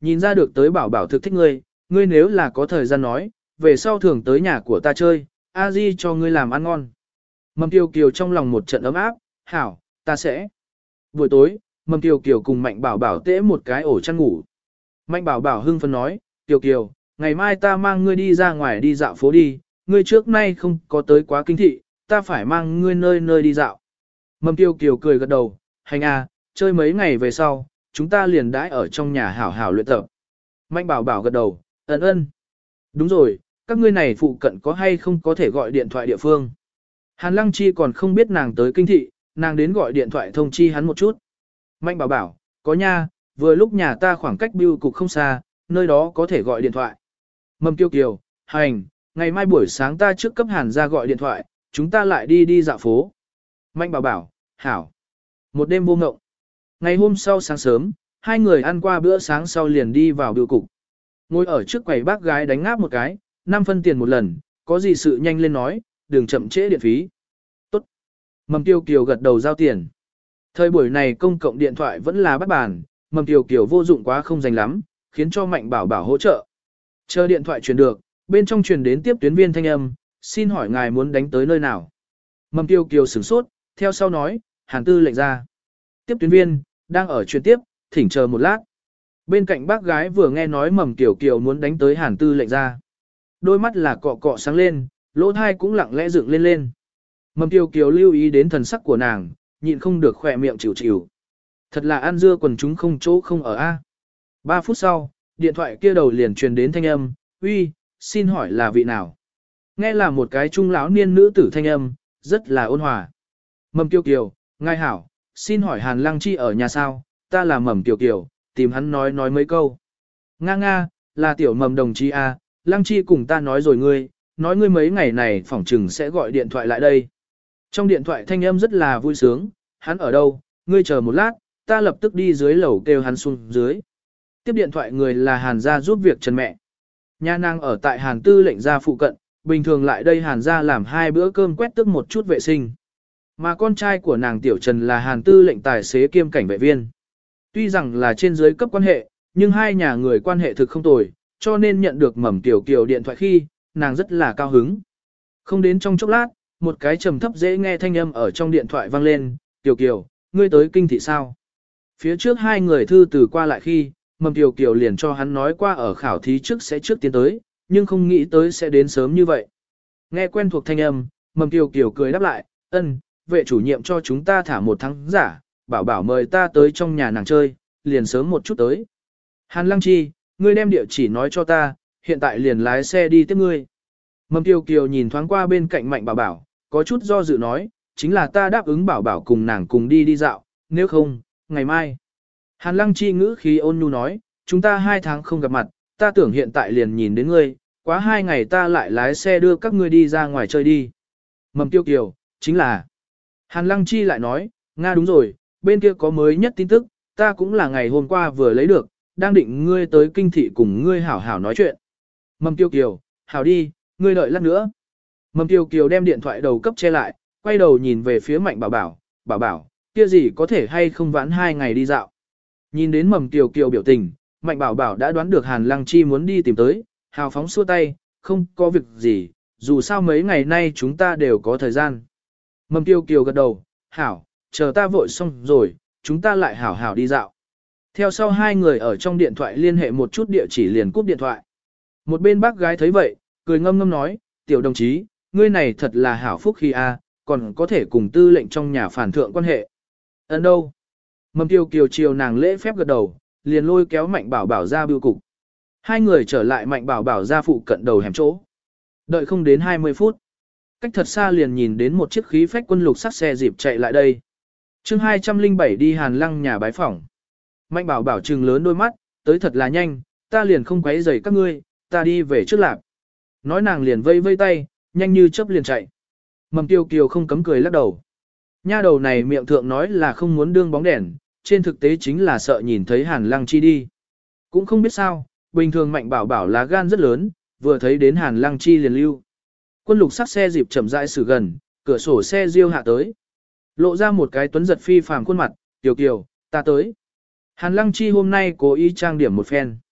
nhìn ra được tới bảo bảo thực thích ngươi, ngươi nếu là có thời gian nói, về sau thường tới nhà của ta chơi, a di cho ngươi làm ăn ngon. Mầm Kiều Kiều trong lòng một trận ấm áp, hảo, ta sẽ. Buổi tối, Mầm Kiều Kiều cùng Mạnh Bảo Bảo tễ một cái ổ chăn ngủ. Mạnh Bảo Bảo hưng phấn nói, Kiều Kiều, ngày mai ta mang ngươi đi ra ngoài đi dạo phố đi, ngươi trước nay không có tới quá kinh thị, ta phải mang ngươi nơi nơi đi dạo. Mầm Kiều Kiều cười gật đầu, hành à, chơi mấy ngày về sau, chúng ta liền đãi ở trong nhà hảo hảo luyện tập. Mạnh Bảo Bảo gật đầu, ấn ơn. Đúng rồi, các ngươi này phụ cận có hay không có thể gọi điện thoại địa phương. Hàn Lăng Chi còn không biết nàng tới kinh thị, nàng đến gọi điện thoại thông chi hắn một chút. Mạnh Bảo Bảo, có nha, vừa lúc nhà ta khoảng cách bưu cục không xa, nơi đó có thể gọi điện thoại. Mầm Kiều Kiều, hành, ngày mai buổi sáng ta trước cấp Hàn ra gọi điện thoại, chúng ta lại đi đi dạo phố. Mạnh Bảo Bảo, hảo. Một đêm vô ngộng. Ngày hôm sau sáng sớm, hai người ăn qua bữa sáng sau liền đi vào bưu cục. Ngồi ở trước quầy bác gái đánh ngáp một cái, năm phân tiền một lần, có gì sự nhanh lên nói, đừng chậm trễ điện phí. Tốt. Mầm Kiều Kiều gật đầu giao tiền. Thời buổi này công cộng điện thoại vẫn là bắt bàn, Mầm Kiều Kiều vô dụng quá không dành lắm, khiến cho Mạnh Bảo Bảo hỗ trợ. Chờ điện thoại truyền được, bên trong truyền đến tiếp tuyến viên thanh âm, xin hỏi ngài muốn đánh tới nơi nào. Mầm Kiều Kiều sửng sốt, theo sau nói, Hàn Tư lệnh ra. Tiếp tuyến viên, đang ở truyền tiếp, thỉnh chờ một lát. Bên cạnh bác gái vừa nghe nói Mầm Kiều Kiều muốn đánh tới Hàn Tư lệnh ra. Đôi mắt là cọ cọ sáng lên, lỗ thai cũng lặng lẽ dựng lên lên. Mầm Kiều Kiều lưu ý đến thần sắc của nàng, nhịn không được khỏe miệng chịu chịu. Thật là ăn dưa quần chúng không chỗ không ở a. Ba phút sau, điện thoại kia đầu liền truyền đến thanh âm, uy, xin hỏi là vị nào? Nghe là một cái trung lão niên nữ tử thanh âm, rất là ôn hòa. Mầm Kiều Kiều, ngài hảo, xin hỏi Hàn Lăng Chi ở nhà sao? Ta là Mầm Kiều Kiều, tìm hắn nói nói mấy câu. Nga nga, là tiểu Mầm đồng chí a, Lăng Chi cùng ta nói rồi ngươi, nói ngươi mấy ngày này phỏng chừng sẽ gọi điện thoại lại đây. Trong điện thoại thanh âm rất là vui sướng, hắn ở đâu, ngươi chờ một lát, ta lập tức đi dưới lầu kêu hắn xuống dưới. Tiếp điện thoại người là Hàn gia giúp việc Trần mẹ. Nhà nàng ở tại Hàn Tư lệnh gia phụ cận, bình thường lại đây Hàn gia làm hai bữa cơm quét tước một chút vệ sinh. Mà con trai của nàng Tiểu Trần là Hàn Tư lệnh tài xế kiêm cảnh vệ viên. Tuy rằng là trên dưới cấp quan hệ, nhưng hai nhà người quan hệ thực không tồi, cho nên nhận được Mầm Kiều Kiều điện thoại khi, nàng rất là cao hứng. Không đến trong chốc lát, một cái trầm thấp dễ nghe thanh âm ở trong điện thoại vang lên, Kiều Kiều, ngươi tới kinh thị sao? Phía trước hai người thư từ qua lại khi, Mầm Kiều Kiều liền cho hắn nói qua ở khảo thí trước sẽ trước tiến tới, nhưng không nghĩ tới sẽ đến sớm như vậy. Nghe quen thuộc thanh âm, Mầm Kiều Kiều cười đáp lại, ân, vệ chủ nhiệm cho chúng ta thả một tháng giả, bảo bảo mời ta tới trong nhà nàng chơi, liền sớm một chút tới. Hàn Lăng Chi, ngươi đem địa chỉ nói cho ta, hiện tại liền lái xe đi tiếp ngươi. Mầm Kiều Kiều nhìn thoáng qua bên cạnh Mạnh Bảo Bảo, có chút do dự nói, chính là ta đáp ứng Bảo Bảo cùng nàng cùng đi đi dạo, nếu không, ngày mai. Hàn Lăng Chi ngữ khí ôn nhu nói, chúng ta hai tháng không gặp mặt, ta tưởng hiện tại liền nhìn đến ngươi, quá hai ngày ta lại lái xe đưa các ngươi đi ra ngoài chơi đi. Mầm Kiều Kiều, chính là. Hàn Lăng Chi lại nói, Nga đúng rồi, bên kia có mới nhất tin tức, ta cũng là ngày hôm qua vừa lấy được, đang định ngươi tới kinh thị cùng ngươi hảo hảo nói chuyện. Mầm Kiều Kiều, hảo đi, ngươi đợi lát nữa. Mầm Kiều Kiều đem điện thoại đầu cấp che lại, quay đầu nhìn về phía Mạnh Bảo Bảo, Bảo Bảo, kia gì có thể hay không vãn hai ngày đi dạo. Nhìn đến Mầm Kiều Kiều biểu tình, Mạnh Bảo Bảo đã đoán được Hàn Lăng Chi muốn đi tìm tới, hào phóng xua tay, không có việc gì, dù sao mấy ngày nay chúng ta đều có thời gian. Mầm Kiều Kiều gật đầu, hảo, chờ ta vội xong rồi, chúng ta lại hảo hảo đi dạo. Theo sau hai người ở trong điện thoại liên hệ một chút địa chỉ liền cúp điện thoại. Một bên bác gái thấy vậy, cười ngâm ngâm nói, tiểu đồng chí, ngươi này thật là hảo phúc khi a, còn có thể cùng tư lệnh trong nhà phản thượng quan hệ. Ấn đâu? Mầm Kiều Kiều chiều nàng lễ phép gật đầu, liền lôi kéo Mạnh Bảo Bảo ra bưu cục. Hai người trở lại Mạnh Bảo Bảo ra phụ cận đầu hẻm chỗ. Đợi không đến hai mươi phút. Cách thật xa liền nhìn đến một chiếc khí phách quân lục sắc xe dịp chạy lại đây. chương hai trăm lẻ bảy đi Hàn Lăng nhà bái phỏng. Mạnh Bảo Bảo trừng lớn đôi mắt, tới thật là nhanh, ta liền không quấy rầy các ngươi, ta đi về trước lạp. Nói nàng liền vây vây tay, nhanh như chớp liền chạy. Mầm Kiều Kiều không cấm cười lắc đầu. Nha đầu này miệng thượng nói là không muốn đương bóng đèn, trên thực tế chính là sợ nhìn thấy Hàn Lăng Chi đi. Cũng không biết sao, bình thường Mạnh Bảo Bảo lá gan rất lớn, vừa thấy đến Hàn Lăng Chi liền lưu. Quân lục sắc xe dịp chậm rãi xử gần, cửa sổ xe riêu hạ tới. Lộ ra một cái tuấn giật phi phàm khuôn mặt, Kiều Kiều, ta tới. Hàn Lăng Chi hôm nay cố ý trang điểm một phen.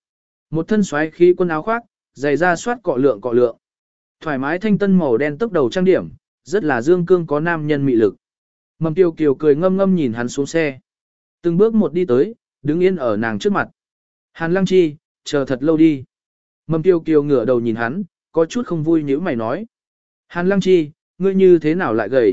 Một thân xoáy khí quần áo khoác, giày da soát cọ lượng cọ lượng. Thoải mái thanh tân màu đen tốc đầu trang điểm, rất là dương cương có nam nhân mị lực. Mầm Kiều Kiều cười ngâm ngâm nhìn hắn xuống xe. Từng bước một đi tới, đứng yên ở nàng trước mặt. Hàn Lăng Chi, chờ thật lâu đi. Mầm Kiều Kiều ngửa đầu nhìn hắn, có chút không vui nhíu mày nói. Hàn Lăng Chi, ngươi như thế nào lại gầy?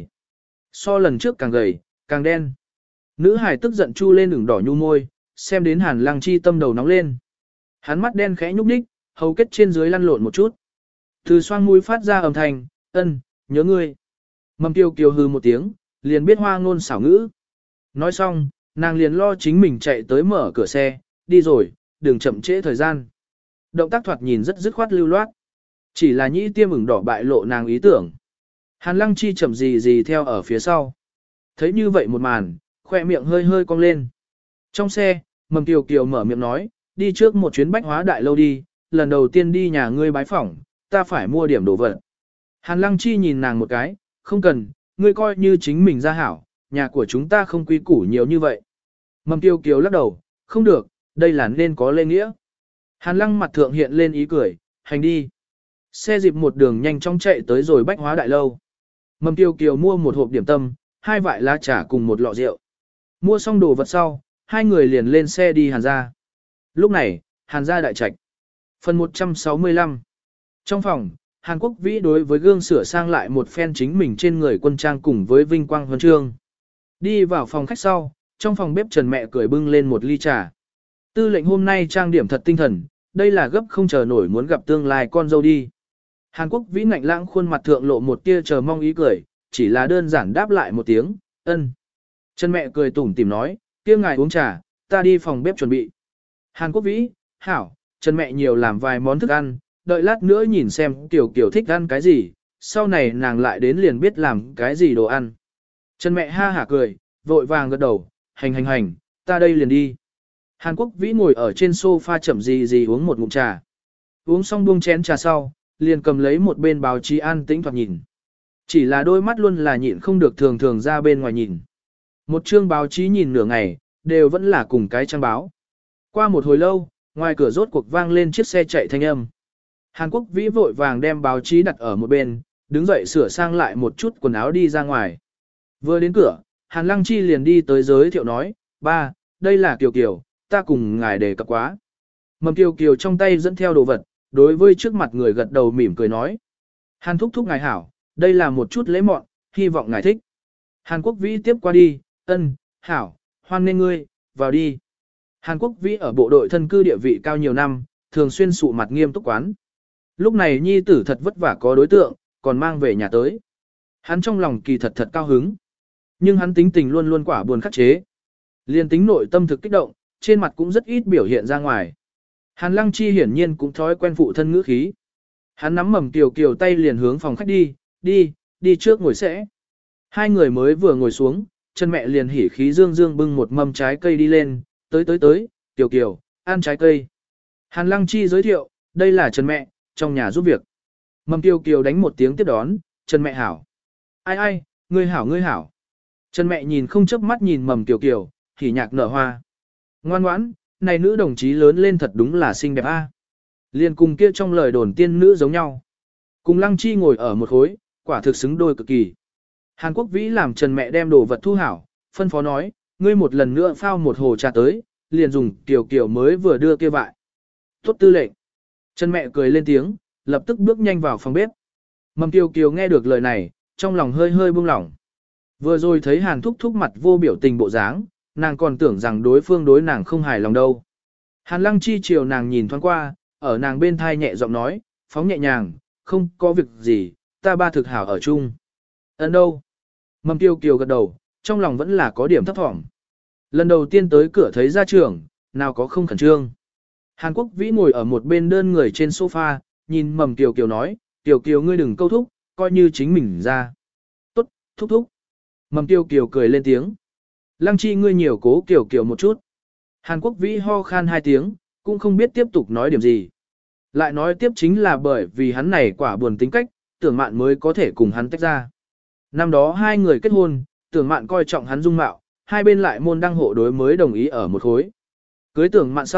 So lần trước càng gầy, càng đen. Nữ hải tức giận chu lên ửng đỏ nhu môi, xem đến Hàn Lăng Chi tâm đầu nóng lên. Hắn mắt đen khẽ nhúc nhích, hầu kết trên dưới lăn lộn một chút. Từ xoang mũi phát ra âm thanh, ân, nhớ ngươi. Mầm Kiều Kiều hư một tiếng, liền biết hoa ngôn xảo ngữ. Nói xong, nàng liền lo chính mình chạy tới mở cửa xe, đi rồi, đừng chậm trễ thời gian. Động tác thoạt nhìn rất dứt khoát lưu loát. Chỉ là nhĩ tiêm ửng đỏ bại lộ nàng ý tưởng. Hàn Lăng Chi chậm gì gì theo ở phía sau. Thấy như vậy một màn, khoe miệng hơi hơi cong lên. Trong xe, Mầm Kiều Kiều mở miệng nói, đi trước một chuyến bách hóa đại lâu đi, lần đầu tiên đi nhà ngươi bái phỏng, ta phải mua điểm đồ vật. Hàn Lăng Chi nhìn nàng một cái, không cần, ngươi coi như chính mình ra hảo, nhà của chúng ta không quy củ nhiều như vậy. Mầm Kiều Kiều lắc đầu, không được, đây là nên có lễ nghĩa. Hàn Lăng mặt thượng hiện lên ý cười, hành đi. Xe dịp một đường nhanh chóng chạy tới rồi bách hóa đại lâu. Mầm Kiều Kiều mua một hộp điểm tâm, hai vại lá trà cùng một lọ rượu. Mua xong đồ vật sau, hai người liền lên xe đi Hàn gia. Lúc này, Hàn gia đại trạch. Phần một trăm sáu mươi lăm. Trong phòng, Hàn Quốc Vĩ đối với gương sửa sang lại một phen chính mình trên người quân trang cùng với vinh quang huân chương. Đi vào phòng khách sau, trong phòng bếp Trần mẹ cười bưng lên một ly trà. Tư lệnh hôm nay trang điểm thật tinh thần, đây là gấp không chờ nổi muốn gặp tương lai con dâu đi. Hàn Quốc Vĩ ngạnh lãng khuôn mặt thượng lộ một tia chờ mong ý cười, chỉ là đơn giản đáp lại một tiếng, ân. Trần mẹ cười tủm tỉm nói, kia ngài uống trà, ta đi phòng bếp chuẩn bị. Hàn Quốc Vĩ, hảo, Trần mẹ nhiều làm vài món thức ăn, đợi lát nữa nhìn xem Tiểu Kiều thích ăn cái gì, sau này nàng lại đến liền biết làm cái gì đồ ăn. Trần mẹ ha hả cười, vội vàng gật đầu, hành hành hành, ta đây liền đi. Hàn Quốc Vĩ ngồi ở trên sofa chậm gì gì uống một ngụm trà. Uống xong buông chén trà sau, liền cầm lấy một bên báo chí an tĩnh thoạt nhìn. Chỉ là đôi mắt luôn là nhịn không được thường thường ra bên ngoài nhìn. Một chương báo chí nhìn nửa ngày, đều vẫn là cùng cái trang báo. Qua một hồi lâu, ngoài cửa rốt cuộc vang lên chiếc xe chạy thanh âm. Hàn Quốc Vĩ vội vàng đem báo chí đặt ở một bên, đứng dậy sửa sang lại một chút quần áo đi ra ngoài. Vừa đến cửa, Hàn Lăng Chi liền đi tới giới thiệu nói, ba, đây là Kiều Kiều, ta cùng ngài đề cập quá. Mầm Kiều Kiều trong tay dẫn theo đồ vật, đối với trước mặt người gật đầu mỉm cười nói. Hàn thúc thúc ngài hảo, đây là một chút lễ mọn, hy vọng ngài thích. Hàn Quốc Vĩ tiếp qua đi, ân, hảo, hoan nghênh ngươi, vào đi. Hàn Quốc Vĩ ở bộ đội thân cư địa vị cao nhiều năm, thường xuyên sụ mặt nghiêm túc quán. Lúc này nhi tử thật vất vả có đối tượng, còn mang về nhà tới. Hắn trong lòng kỳ thật thật cao hứng. Nhưng hắn tính tình luôn luôn quả buồn khắc chế. Liên tính nội tâm thực kích động, trên mặt cũng rất ít biểu hiện ra ngoài. Hàn Lăng Chi hiển nhiên cũng thói quen phụ thân ngữ khí. Hắn nắm Mầm Kiều Kiều tay liền hướng phòng khách đi, đi, đi trước ngồi sẽ. Hai người mới vừa ngồi xuống, chân mẹ liền hỉ khí dương dương bưng một mâm trái cây đi lên, tới tới tới, Kiều Kiều, ăn trái cây. Hàn Lăng Chi giới thiệu, đây là Trần mẹ, trong nhà giúp việc. Mầm Kiều Kiều đánh một tiếng tiếp đón, Trần mẹ hảo. Ai ai, ngươi hảo ngươi hảo. Trần mẹ nhìn không chớp mắt nhìn Mầm Kiều Kiều, hỉ nhạc nở hoa. Ngoan ngoãn, này nữ đồng chí lớn lên thật đúng là xinh đẹp a. Liên cùng kia trong lời đồn tiên nữ giống nhau. Cùng Lăng Chi ngồi ở một khối, quả thực xứng đôi cực kỳ. Hàn Quốc Vĩ làm Trần mẹ đem đồ vật thu hảo, phân phó nói, ngươi một lần nữa phao một hồ trà tới, liền dùng Kiều Kiều mới vừa đưa kia vại. Tốt tư lệnh. Trần mẹ cười lên tiếng, lập tức bước nhanh vào phòng bếp. Mầm Kiều Kiều nghe được lời này, trong lòng hơi hơi buông lỏng. Vừa rồi thấy Hàn thúc thúc mặt vô biểu tình bộ dáng, nàng còn tưởng rằng đối phương đối nàng không hài lòng đâu. Hàn Lăng Chi chiều nàng nhìn thoáng qua, ở nàng bên thai nhẹ giọng nói, phóng nhẹ nhàng, không có việc gì, ta ba thực hảo ở chung. Ấn đâu? Mầm Kiều Kiều gật đầu, trong lòng vẫn là có điểm thấp thỏm. Lần đầu tiên tới cửa thấy gia trưởng, nào có không khẩn trương. Hàn Quốc Vĩ ngồi ở một bên đơn người trên sofa, nhìn Mầm Kiều Kiều nói, Kiều Kiều ngươi đừng câu thúc, coi như chính mình ra. Tốt, thúc thúc. Mầm Kiều Kiều cười lên tiếng. Lăng Chi ngươi nhiều cố Kiều Kiều một chút. Hàn Quốc Vĩ ho khan hai tiếng, cũng không biết tiếp tục nói điểm gì. Lại nói tiếp chính là bởi vì hắn này quả buồn tính cách, tưởng mạn mới có thể cùng hắn tách ra. Năm đó hai người kết hôn, tưởng mạn coi trọng hắn dung mạo, hai bên lại môn đăng hộ đối mới đồng ý ở một khối. Cưới tưởng mạn sau,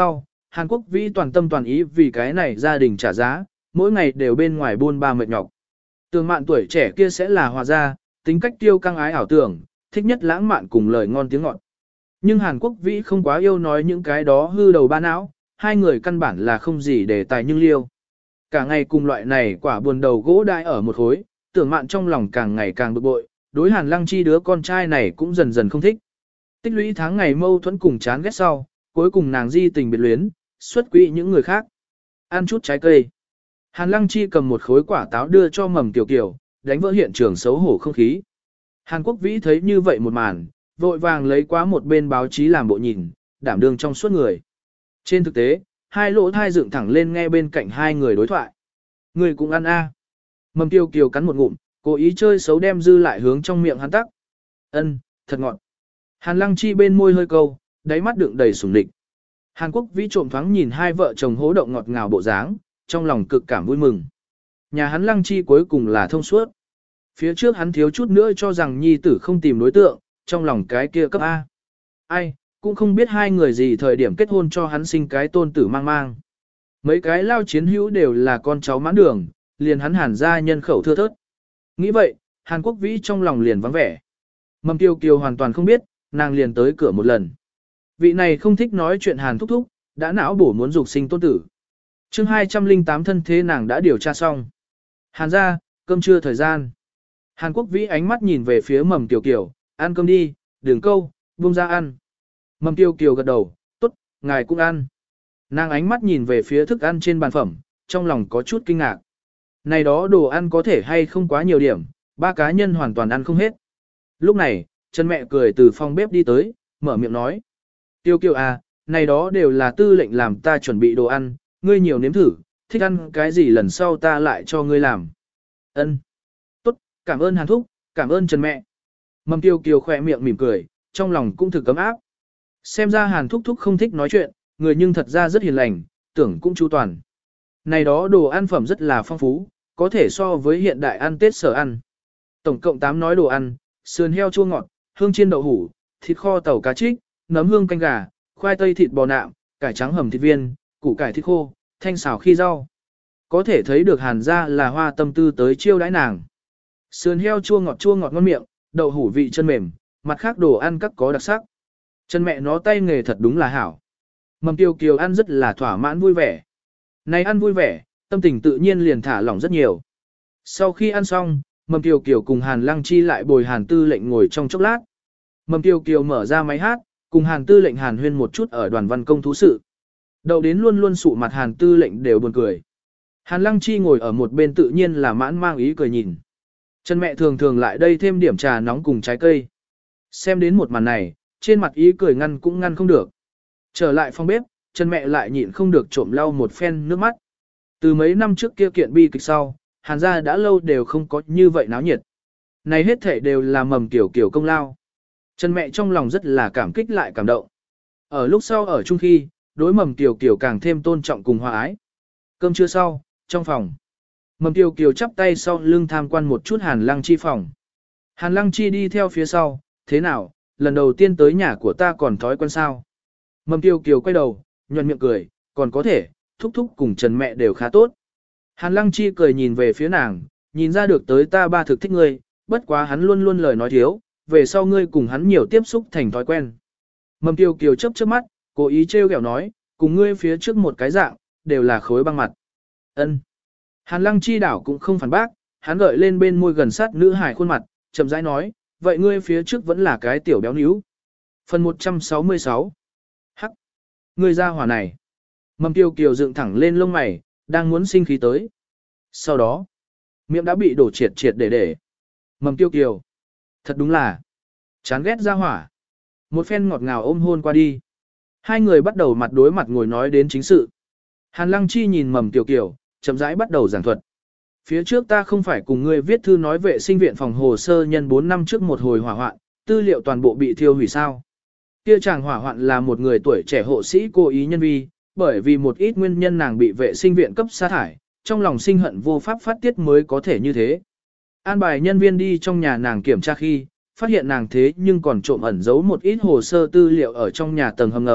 Hàn Quốc Vĩ toàn tâm toàn ý vì cái này gia đình trả giá, mỗi ngày đều bên ngoài buôn ba mệt nhọc. Tường Mạn tuổi trẻ kia sẽ là hòa gia, tính cách tiêu căng ái ảo tưởng, thích nhất lãng mạn cùng lời ngon tiếng ngọt. Nhưng Hàn Quốc Vĩ không quá yêu nói những cái đó hư đầu ba não, hai người căn bản là không gì để tài nhưng liêu. Cả ngày cùng loại này quả buồn đầu gỗ đai ở một khối, Tưởng Mạn trong lòng càng ngày càng bực bội, đối Hàn Lăng Chi đứa con trai này cũng dần dần không thích. Tích lũy tháng ngày mâu thuẫn cùng chán ghét sau, cuối cùng nàng di tình biệt luyến, xuất quỹ những người khác. Ăn chút trái cây. Hàn Lăng Chi cầm một khối quả táo đưa cho Mầm Kiều Kiều, đánh vỡ hiện trường xấu hổ không khí. Hàn Quốc Vĩ thấy như vậy một màn, vội vàng lấy qua một bên báo chí làm bộ nhìn, đảm đương trong suốt người. Trên thực tế, hai lỗ thai dựng thẳng lên nghe bên cạnh hai người đối thoại. Người cũng ăn a. Mầm Kiều Kiều cắn một ngụm, cố ý chơi xấu đem dư lại hướng trong miệng hắn tắc. Ân, thật ngọt. Hàn Lăng Chi bên môi hơi câu, đáy mắt đựng đầy sủng địch. Hàn Quốc Vĩ trộm thoáng nhìn hai vợ chồng hố động ngọt ngào bộ dáng, trong lòng cực cảm vui mừng. Nhà hắn Lăng Chi cuối cùng là thông suốt. Phía trước hắn thiếu chút nữa cho rằng nhi tử không tìm đối tượng, trong lòng cái kia cấp A. Ai, cũng không biết hai người gì thời điểm kết hôn cho hắn sinh cái tôn tử mang mang. Mấy cái lao chiến hữu đều là con cháu mãn đường, liền hắn Hàn gia nhân khẩu thưa thớt. Nghĩ vậy, Hàn Quốc Vĩ trong lòng liền vắng vẻ. Mầm Kiều Kiều hoàn toàn không biết, nàng liền tới cửa một lần. Vị này không thích nói chuyện Hàn thúc thúc, đã não bổ muốn dục sinh tôn tử. chương hai trăm lẻ tám thân thế nàng đã điều tra xong. Hàn gia, cơm trưa thời gian. Hàn Quốc Vĩ ánh mắt nhìn về phía Mầm Kiều Kiều, ăn cơm đi, đừng câu, buông ra ăn. Mầm Kiều Kiều gật đầu, tốt, ngài cũng ăn. Nàng ánh mắt nhìn về phía thức ăn trên bàn phẩm, trong lòng có chút kinh ngạc. Này đó đồ ăn có thể hay không quá nhiều điểm, ba cá nhân hoàn toàn ăn không hết. Lúc này, Trần mẹ cười từ phòng bếp đi tới, mở miệng nói. Tiêu Kiều à, này đó đều là tư lệnh làm ta chuẩn bị đồ ăn, ngươi nhiều nếm thử, thích ăn cái gì lần sau ta lại cho ngươi làm. Ân, tốt, cảm ơn Hàn thúc, cảm ơn Trần mẹ. Mầm Tiêu Kiều khỏe miệng mỉm cười, trong lòng cũng thực cấm áp. Xem ra Hàn thúc thúc không thích nói chuyện, người nhưng thật ra rất hiền lành, tưởng cũng chu toàn. Này đó đồ ăn phẩm rất là phong phú, có thể so với hiện đại ăn Tết sở ăn. Tổng cộng tám nói đồ ăn, sườn heo chua ngọt, hương chiên đậu hủ, thịt kho tàu cá trích, nấm hương canh gà, khoai tây thịt bò nạm, cải trắng hầm thịt viên, củ cải thịt khô, thanh xào khi rau. Có thể thấy được Hàn gia là hoa tâm tư tới chiêu đãi nàng. Sườn heo chua ngọt chua ngọt ngon miệng, đậu hủ vị chân mềm, mặt khác đồ ăn các có đặc sắc. Chân mẹ nó tay nghề thật đúng là hảo. Mầm Tiêu Kiều ăn rất là thỏa mãn vui vẻ. Này ăn vui vẻ, tâm tình tự nhiên liền thả lỏng rất nhiều. Sau khi ăn xong, Mầm Tiêu Kiều cùng Hàn Lăng Chi lại bồi Hàn Tư lệnh ngồi trong chốc lát. Mầm Tiêu Kiều mở ra máy hát, cùng Hàn Tư lệnh Hàn huyên một chút ở đoàn văn công thú sự. Đầu đến luôn luôn sụ mặt Hàn Tư lệnh đều buồn cười. Hàn Lăng Chi ngồi ở một bên tự nhiên là mãn mang ý cười nhìn. Chân mẹ thường thường lại đây thêm điểm trà nóng cùng trái cây. Xem đến một màn này, trên mặt ý cười ngăn cũng ngăn không được. Trở lại phòng bếp, chân mẹ lại nhịn không được trộm lau một phen nước mắt. Từ mấy năm trước kia kiện bi kịch sau, Hàn gia đã lâu đều không có như vậy náo nhiệt. Này hết thể đều là Mầm Kiều Kiều công lao. Chân mẹ trong lòng rất là cảm kích lại cảm động. Ở lúc sau ở chung khi, đối Mầm Kiều Kiều càng thêm tôn trọng cùng hòa ái. Cơm trưa sau, trong phòng. Mầm Kiều Kiều chắp tay sau lưng tham quan một chút Hàn Lăng Chi phòng. Hàn Lăng Chi đi theo phía sau, thế nào, lần đầu tiên tới nhà của ta còn thói quen sao. Mầm Kiều Kiều quay đầu, nhuận miệng cười, còn có thể, thúc thúc cùng Trần mẹ đều khá tốt. Hàn Lăng Chi cười nhìn về phía nàng, nhìn ra được tới ta ba thực thích ngươi, bất quá hắn luôn luôn lời nói thiếu, về sau ngươi cùng hắn nhiều tiếp xúc thành thói quen. Mầm Kiều Kiều chớp chớp mắt, cố ý trêu ghẹo nói, cùng ngươi phía trước một cái dạng, đều là khối băng mặt. Ân. Hàn Lăng Chi đảo cũng không phản bác, hắn gợi lên bên môi gần sát nữ hải khuôn mặt, chậm rãi nói, vậy ngươi phía trước vẫn là cái tiểu béo níu. Phần một trăm sáu mươi sáu. Hắc. Ngươi ra hỏa này. Mầm Kiều Kiều dựng thẳng lên lông mày, đang muốn sinh khí tới. Sau đó, miệng đã bị đổ triệt triệt để để. Mầm Kiều Kiều. Thật đúng là chán ghét ra hỏa. Một phen ngọt ngào ôm hôn qua đi. Hai người bắt đầu mặt đối mặt ngồi nói đến chính sự. Hàn Lăng Chi nhìn Mầm Kiều Kiều, chậm rãi bắt đầu giảng thuật. Phía trước ta không phải cùng ngươi viết thư nói vệ sinh viện phòng hồ sơ nhân bốn năm trước một hồi hỏa hoạn, tư liệu toàn bộ bị thiêu hủy sao. Kia chàng hỏa hoạn là một người tuổi trẻ hộ sĩ cố ý nhân vi, bởi vì một ít nguyên nhân nàng bị vệ sinh viện cấp sa thải, trong lòng sinh hận vô pháp phát tiết mới có thể như thế. An bài nhân viên đi trong nhà nàng kiểm tra khi, phát hiện nàng thế nhưng còn trộm ẩn giấu một ít hồ sơ tư liệu ở trong nhà tầng hầm ngầm,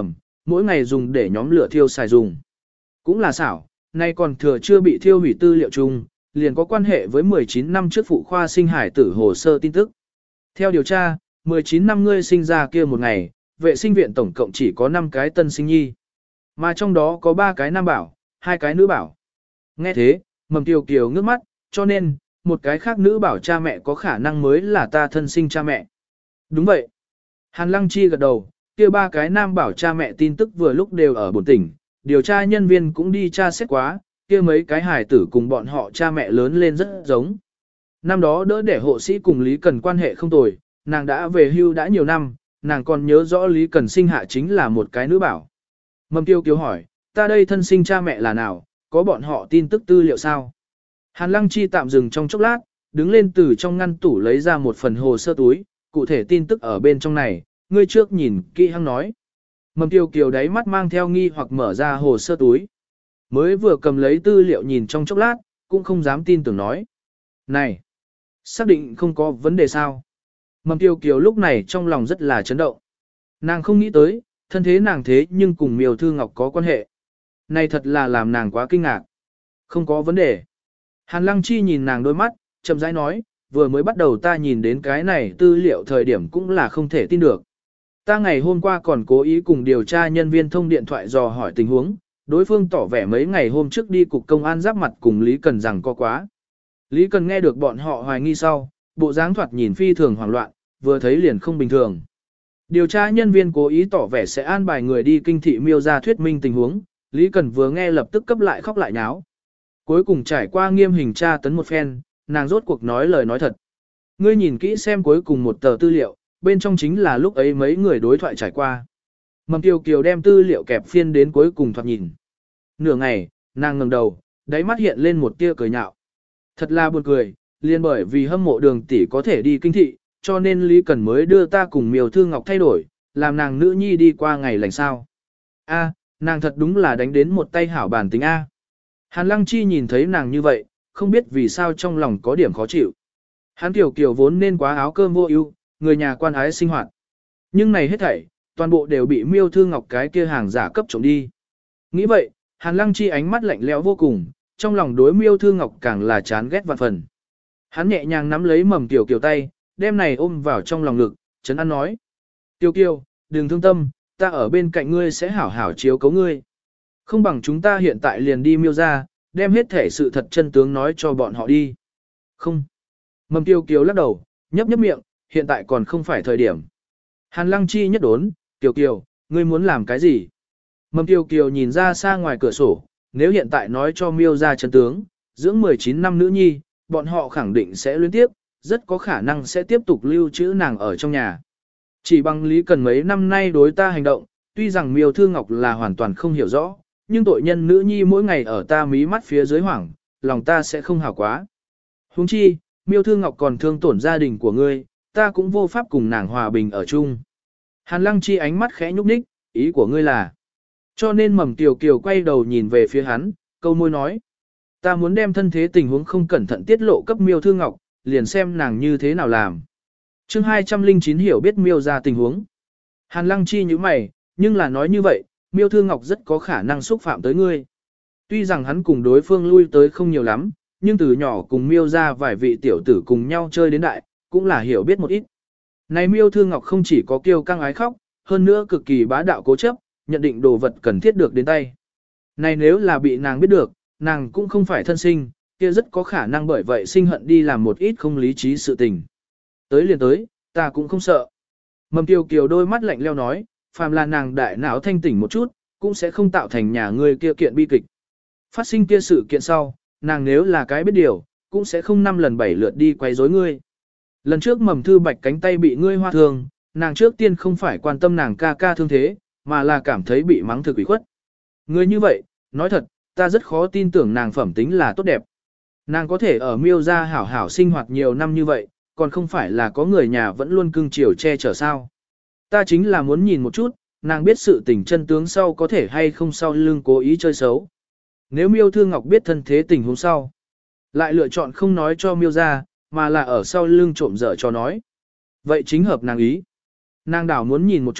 mỗi ngày dùng để nhóm lửa thiêu xài dùng. Cũng là xảo, nay còn thừa chưa bị thiêu hủy tư liệu chung, liền có quan hệ với mười chín năm trước phụ khoa sinh hải tử hồ sơ tin tức. Theo điều tra, mười chín năm ngươi sinh ra kia một ngày, vệ sinh viện tổng cộng chỉ có năm cái tân sinh nhi. Mà trong đó có ba cái nam bảo, hai cái nữ bảo. Nghe thế, Mầm Kiều Kiều ngước mắt, cho nên, một cái khác nữ bảo cha mẹ có khả năng mới là ta thân sinh cha mẹ. Đúng vậy. Hàn Lăng Chi gật đầu, kia ba cái nam bảo cha mẹ tin tức vừa lúc đều ở bổn tỉnh, điều tra nhân viên cũng đi tra xét quá, kia mấy cái hài tử cùng bọn họ cha mẹ lớn lên rất giống. Năm đó đỡ để hộ sĩ cùng Lý Cần quan hệ không tồi, nàng đã về hưu đã nhiều năm, nàng còn nhớ rõ Lý Cần sinh hạ chính là một cái nữ bảo. Mầm Kiều Kiều hỏi, ta đây thân sinh cha mẹ là nào, có bọn họ tin tức tư liệu sao? Hàn Lăng Chi tạm dừng trong chốc lát, đứng lên từ trong ngăn tủ lấy ra một phần hồ sơ túi, cụ thể tin tức ở bên trong này, ngươi trước nhìn kỹ hăng nói. Mầm Kiều Kiều đáy mắt mang theo nghi hoặc mở ra hồ sơ túi. Mới vừa cầm lấy tư liệu nhìn trong chốc lát, cũng không dám tin tưởng nói. Này, xác định không có vấn đề sao? Mầm Kiều Kiều lúc này trong lòng rất là chấn động. Nàng không nghĩ tới, thân thế nàng thế nhưng cùng Miêu Thư Ngọc có quan hệ. Này thật là làm nàng quá kinh ngạc. Không có vấn đề. Hàn Lăng Chi nhìn nàng đôi mắt, chậm rãi nói, vừa mới bắt đầu ta nhìn đến cái này tư liệu thời điểm cũng là không thể tin được. Ta ngày hôm qua còn cố ý cùng điều tra nhân viên thông điện thoại dò hỏi tình huống, đối phương tỏ vẻ mấy ngày hôm trước đi cục công an giáp mặt cùng Lý Cần rằng có quá. Lý Cần nghe được bọn họ hoài nghi sau, bộ dáng thoạt nhìn phi thường hoảng loạn, vừa thấy liền không bình thường. Điều tra nhân viên cố ý tỏ vẻ sẽ an bài người đi kinh thị miêu ra thuyết minh tình huống, Lý Cần vừa nghe lập tức cấp lại khóc lại nháo. Cuối cùng trải qua nghiêm hình tra tấn một phen, nàng rốt cuộc nói lời nói thật. Ngươi nhìn kỹ xem cuối cùng một tờ tư liệu, bên trong chính là lúc ấy mấy người đối thoại trải qua. Mầm Kiều Kiều đem tư liệu kẹp phiên đến cuối cùng thoạt nhìn. Nửa ngày, nàng ngẩng đầu, đáy mắt hiện lên một tia cười nhạo. Thật là buồn cười, liền bởi vì hâm mộ Đường tỷ có thể đi kinh thị, cho nên Lý Cần mới đưa ta cùng Miêu Thư Ngọc thay đổi, làm nàng nữ nhi đi qua ngày lành sao. A, nàng thật đúng là đánh đến một tay hảo bản tính A. Hàn Lăng Chi nhìn thấy nàng như vậy, không biết vì sao trong lòng có điểm khó chịu. Hắn Kiều Kiều vốn nên quá áo cơm vô ưu, người nhà quan ái sinh hoạt. Nhưng này hết thảy, toàn bộ đều bị Miêu Thư Ngọc cái kia hàng giả cấp trộm đi. Nghĩ vậy, Hàn Lăng Chi ánh mắt lạnh lẽo vô cùng, trong lòng đối Miêu Thư Ngọc càng là chán ghét vạn phần. Hắn nhẹ nhàng nắm lấy Mầm Kiều Kiều tay, đem này ôm vào trong lòng ngực, trấn an nói. Kiều Kiều, đừng thương tâm, ta ở bên cạnh ngươi sẽ hảo hảo chiếu cố ngươi. Không bằng chúng ta hiện tại liền đi Miêu ra, đem hết thể sự thật chân tướng nói cho bọn họ đi. Không. Mầm Kiều Kiều lắc đầu, nhấp nhấp miệng, hiện tại còn không phải thời điểm. Hàn Lăng Chi nhất đốn, Kiều Kiều, ngươi muốn làm cái gì? Mầm Kiều Kiều nhìn ra xa ngoài cửa sổ, nếu hiện tại nói cho Miêu ra chân tướng, dưỡng mười chín năm nữ nhi, bọn họ khẳng định sẽ luyến tiếp, rất có khả năng sẽ tiếp tục lưu trữ nàng ở trong nhà. Chỉ bằng Lý Cần mấy năm nay đối ta hành động, tuy rằng Miêu Thư Ngọc là hoàn toàn không hiểu rõ, nhưng tội nhân nữ nhi mỗi ngày ở ta mí mắt phía dưới hoảng, lòng ta sẽ không hảo quá. Huống chi, Miêu Thư Ngọc còn thương tổn gia đình của ngươi, ta cũng vô pháp cùng nàng hòa bình ở chung. Hàn Lăng Chi ánh mắt khẽ nhúc nhích, ý của ngươi là. Cho nên Mầm Kiều Kiều quay đầu nhìn về phía hắn, câu môi nói. Ta muốn đem thân thế tình huống không cẩn thận tiết lộ cấp Miêu Thư Ngọc, liền xem nàng như thế nào làm. Chương hai trăm lẻ chín hiểu biết Miêu ra tình huống. Hàn Lăng Chi như mày, nhưng là nói như vậy, Miêu Thư Ngọc rất có khả năng xúc phạm tới ngươi. Tuy rằng hắn cùng đối phương lui tới không nhiều lắm, nhưng từ nhỏ cùng Miêu ra vài vị tiểu tử cùng nhau chơi đến đại, cũng là hiểu biết một ít. Này Miêu Thư Ngọc không chỉ có kiêu căng ái khóc, hơn nữa cực kỳ bá đạo cố chấp, nhận định đồ vật cần thiết được đến tay. Này nếu là bị nàng biết được, nàng cũng không phải thân sinh, kia rất có khả năng bởi vậy sinh hận đi làm một ít không lý trí sự tình. Tới liền tới, ta cũng không sợ. Mầm Kiều Kiều đôi mắt lạnh leo nói, phàm là nàng đại não thanh tỉnh một chút, cũng sẽ không tạo thành nhà ngươi kia kiện bi kịch. Phát sinh kia sự kiện sau, nàng nếu là cái biết điều, cũng sẽ không năm lần bảy lượt đi quay rối ngươi. Lần trước Mầm Thư Bạch cánh tay bị ngươi hoa thương, nàng trước tiên không phải quan tâm nàng ca ca thương thế, mà là cảm thấy bị mắng thực ủy khuất. Ngươi như vậy, nói thật, ta rất khó tin tưởng nàng phẩm tính là tốt đẹp. Nàng có thể ở Miêu gia hảo hảo sinh hoạt nhiều năm như vậy, còn không phải là có người nhà vẫn luôn cưng chiều che chở sao. Ta chính là muốn nhìn một chút, nàng biết sự tình chân tướng sau có thể hay không sau lưng cố ý chơi xấu. Nếu Miêu Thư Ngọc biết thân thế tình huống sau, lại lựa chọn không nói cho Miêu gia, mà là ở sau lưng trộm dở cho nói. Vậy chính hợp nàng ý. Nàng đảo muốn nhìn một chút,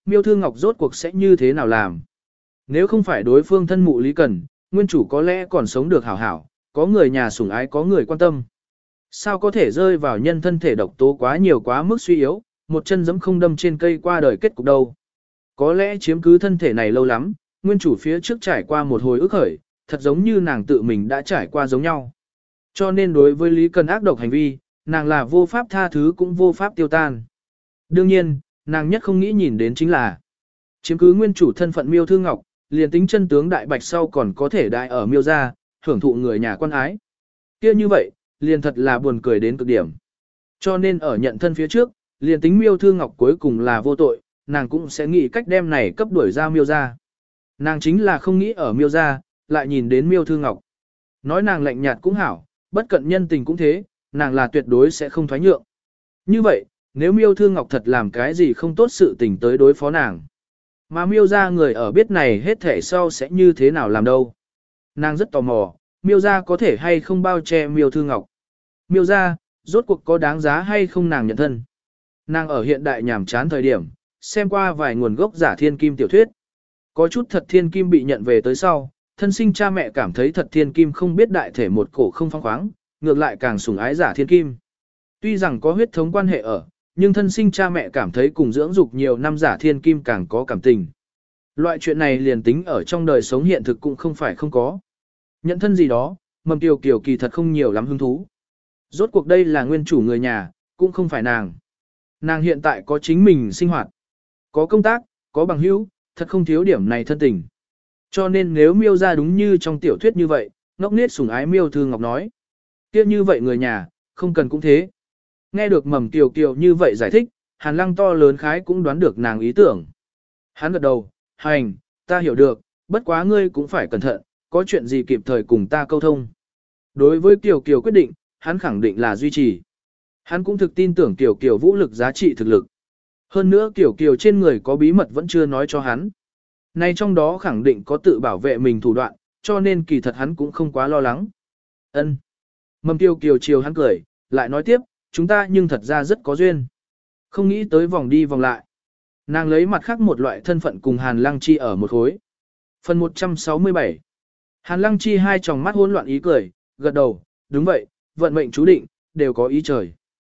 Miêu Thư Ngọc rốt cuộc sẽ như thế nào làm? Nếu không phải đối phương thân mụ Lý Cần, nguyên chủ có lẽ còn sống được hảo hảo, có người nhà sủng ái có người quan tâm. Sao có thể rơi vào nhân thân thể độc tố quá nhiều quá mức suy yếu, một chân giẫm không đâm trên cây qua đời kết cục đâu. Có lẽ chiếm cứ thân thể này lâu lắm, nguyên chủ phía trước trải qua một hồi ức khởi, thật giống như nàng tự mình đã trải qua giống nhau. Cho nên đối với Lý Cần ác độc hành vi, nàng là vô pháp tha thứ cũng vô pháp tiêu tan. Đương nhiên, nàng nhất không nghĩ nhìn đến chính là chiếm cứ nguyên chủ thân phận Miêu Thư Ngọc, liền tính chân tướng đại bạch sau còn có thể đại ở Miêu gia, hưởng thụ người nhà quan ái. Kia như vậy, liền thật là buồn cười đến cực điểm. Cho nên ở nhận thân phía trước, liền tính Miêu Thư Ngọc cuối cùng là vô tội, nàng cũng sẽ nghĩ cách đem này cấp đuổi ra Miêu gia. Nàng chính là không nghĩ ở Miêu gia, lại nhìn đến Miêu Thư Ngọc. Nói nàng lạnh nhạt cũng hảo, bất cận nhân tình cũng thế, nàng là tuyệt đối sẽ không thoái nhượng. Như vậy, nếu Miêu Thư Ngọc thật làm cái gì không tốt sự tình tới đối phó nàng, mà Miêu gia người ở biết này hết thể sau sẽ như thế nào làm đâu. Nàng rất tò mò, Miêu gia có thể hay không bao che Miêu Thư Ngọc. Miêu gia, rốt cuộc có đáng giá hay không nàng nhận thân. Nàng ở hiện đại nhàm chán thời điểm, xem qua vài nguồn gốc giả thiên kim tiểu thuyết. Có chút thật thiên kim bị nhận về tới sau, thân sinh cha mẹ cảm thấy thật thiên kim không biết đại thể một cổ không phong khoáng, ngược lại càng sủng ái giả thiên kim. Tuy rằng có huyết thống quan hệ ở, nhưng thân sinh cha mẹ cảm thấy cùng dưỡng dục nhiều năm giả thiên kim càng có cảm tình. Loại chuyện này liền tính ở trong đời sống hiện thực cũng không phải không có. Nhận thân gì đó, Mầm Kiều Kiều kỳ thật không nhiều lắm hứng thú. Rốt cuộc đây là nguyên chủ người nhà, cũng không phải nàng. Nàng hiện tại có chính mình sinh hoạt, có công tác, có bằng hữu, thật không thiếu điểm này thân tình. Cho nên nếu Miêu gia đúng như trong tiểu thuyết như vậy, ngốc nết sủng ái Miêu Thư Ngọc nói. Kia như vậy người nhà, không cần cũng thế. Nghe được Mầm Kiều Kiều như vậy giải thích, Hàn Lăng to lớn khái cũng đoán được nàng ý tưởng. Hắn gật đầu, hành, ta hiểu được, bất quá ngươi cũng phải cẩn thận, có chuyện gì kịp thời cùng ta câu thông. Đối với Kiều Kiều quyết định, hắn khẳng định là duy trì. Hắn cũng thực tin tưởng Kiều Kiều vũ lực giá trị thực lực. Hơn nữa Kiều Kiều trên người có bí mật vẫn chưa nói cho hắn. Nay trong đó khẳng định có tự bảo vệ mình thủ đoạn, cho nên kỳ thật hắn cũng không quá lo lắng. Ân. Mầm Kiều Kiều chiều hắn cười, lại nói tiếp, chúng ta nhưng thật ra rất có duyên. Không nghĩ tới vòng đi vòng lại. Nàng lấy mặt khác một loại thân phận cùng Hàn Lăng Chi ở một khối. Phần một trăm sáu mươi bảy. Hàn Lăng Chi hai tròng mắt hỗn loạn ý cười, gật đầu, đúng vậy, vận mệnh chú định, đều có ý trời.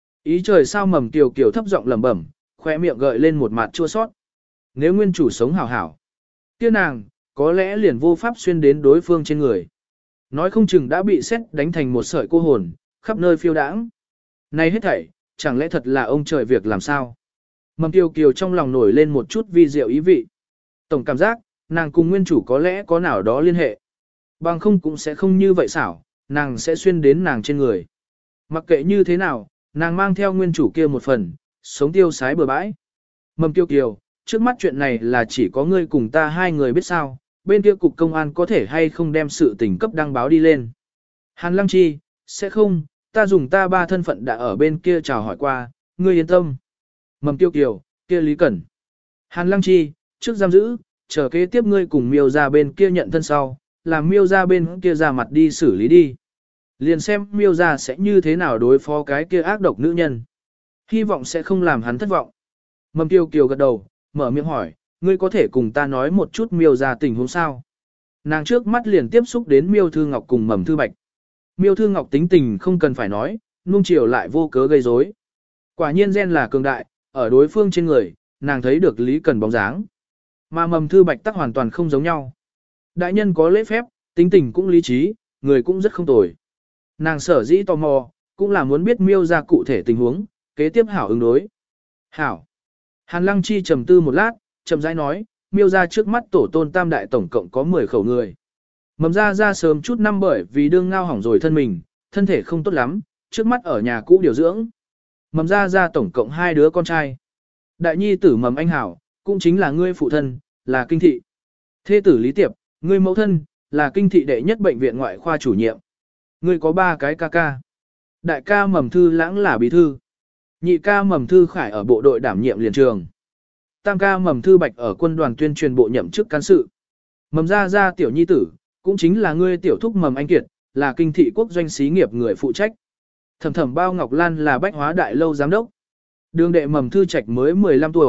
Ý trời sao? Mầm Kiều Kiều thấp giọng lẩm bẩm, khoe miệng gợi lên một mặt chua sót. Nếu nguyên chủ sống hảo hảo, kia nàng, có lẽ liền vô pháp xuyên đến đối phương trên người. Nói không chừng đã bị xét đánh thành một sợi cô hồn, khắp nơi phiêu đãng. Này hết thảy, chẳng lẽ thật là ông trời việc làm sao? Mầm Kiều Kiều trong lòng nổi lên một chút vi diệu ý vị. Tổng cảm giác, nàng cùng nguyên chủ có lẽ có nào đó liên hệ. Bằng không cũng sẽ không như vậy xảo, nàng sẽ xuyên đến nàng trên người. Mặc kệ như thế nào, nàng mang theo nguyên chủ kia một phần, sống tiêu sái bừa bãi. Mầm Kiều Kiều, trước mắt chuyện này là chỉ có ngươi cùng ta hai người biết sao, bên kia cục công an có thể hay không đem sự tình cấp đăng báo đi lên. Hàn Lăng Chi, sẽ không, ta dùng ta ba thân phận đã ở bên kia chào hỏi qua, ngươi yên tâm. Mầm Kiều Kiều, kia Lý Cẩn. Hàn Lăng Chi, trước giam giữ, chờ kế tiếp ngươi cùng Miêu ra bên kia nhận thân sau, làm Miêu ra bên kia ra mặt đi xử lý đi. Liền xem Miêu ra sẽ như thế nào đối phó cái kia ác độc nữ nhân. Hy vọng sẽ không làm hắn thất vọng. Mầm Kiều Kiều gật đầu, mở miệng hỏi, ngươi có thể cùng ta nói một chút Miêu ra tình huống sao? Nàng trước mắt liền tiếp xúc đến Miêu Thư Ngọc cùng Mầm Thư Bạch. Miêu Thư Ngọc tính tình không cần phải nói, nuông chiều lại vô cớ gây rối. Quả nhiên gen là cường đại, ở đối phương trên người, nàng thấy được Lý Cần bóng dáng. Mà Mầm Thư Bạch tắc hoàn toàn không giống nhau. Đại nhân có lễ phép, tính tình cũng lý trí, người cũng rất không tồi. Nàng sở dĩ tò mò, cũng là muốn biết Miêu ra cụ thể tình huống, kế tiếp hảo ứng đối. Hảo. Hàn Lăng Chi trầm tư một lát, chậm rãi nói, Miêu ra trước mắt tổ tôn tam đại tổng cộng có mười khẩu người. Mầm ra ra sớm chút năm bởi vì đương ngao hỏng rồi thân mình, thân thể không tốt lắm, trước mắt ở nhà cũ điều dưỡng. Mầm ra ra tổng cộng hai đứa con trai. Đại nhi tử Mầm Anh Hảo, cũng chính là ngươi phụ thân, là kinh thị. Thê tử Lý Tiệp, ngươi mẫu thân, là kinh thị đệ nhất bệnh viện ngoại khoa chủ nhiệm. Ngươi có ba cái ca ca. Đại ca Mầm Thư Lãng là bí thư. Nhị ca Mầm Thư Khải ở bộ đội đảm nhiệm liền trường. Tam ca Mầm Thư Bạch ở quân đoàn tuyên truyền bộ nhậm chức can sự. Mầm ra ra tiểu nhi tử, cũng chính là ngươi tiểu thúc Mầm Anh Kiệt, là kinh thị quốc doanh xí nghiệp người phụ trách. Thẩm thẩm Bao Ngọc Lan là bách hóa đại lâu giám đốc. Đường đệ Mầm Thư Trạch mới mười lăm tuổi,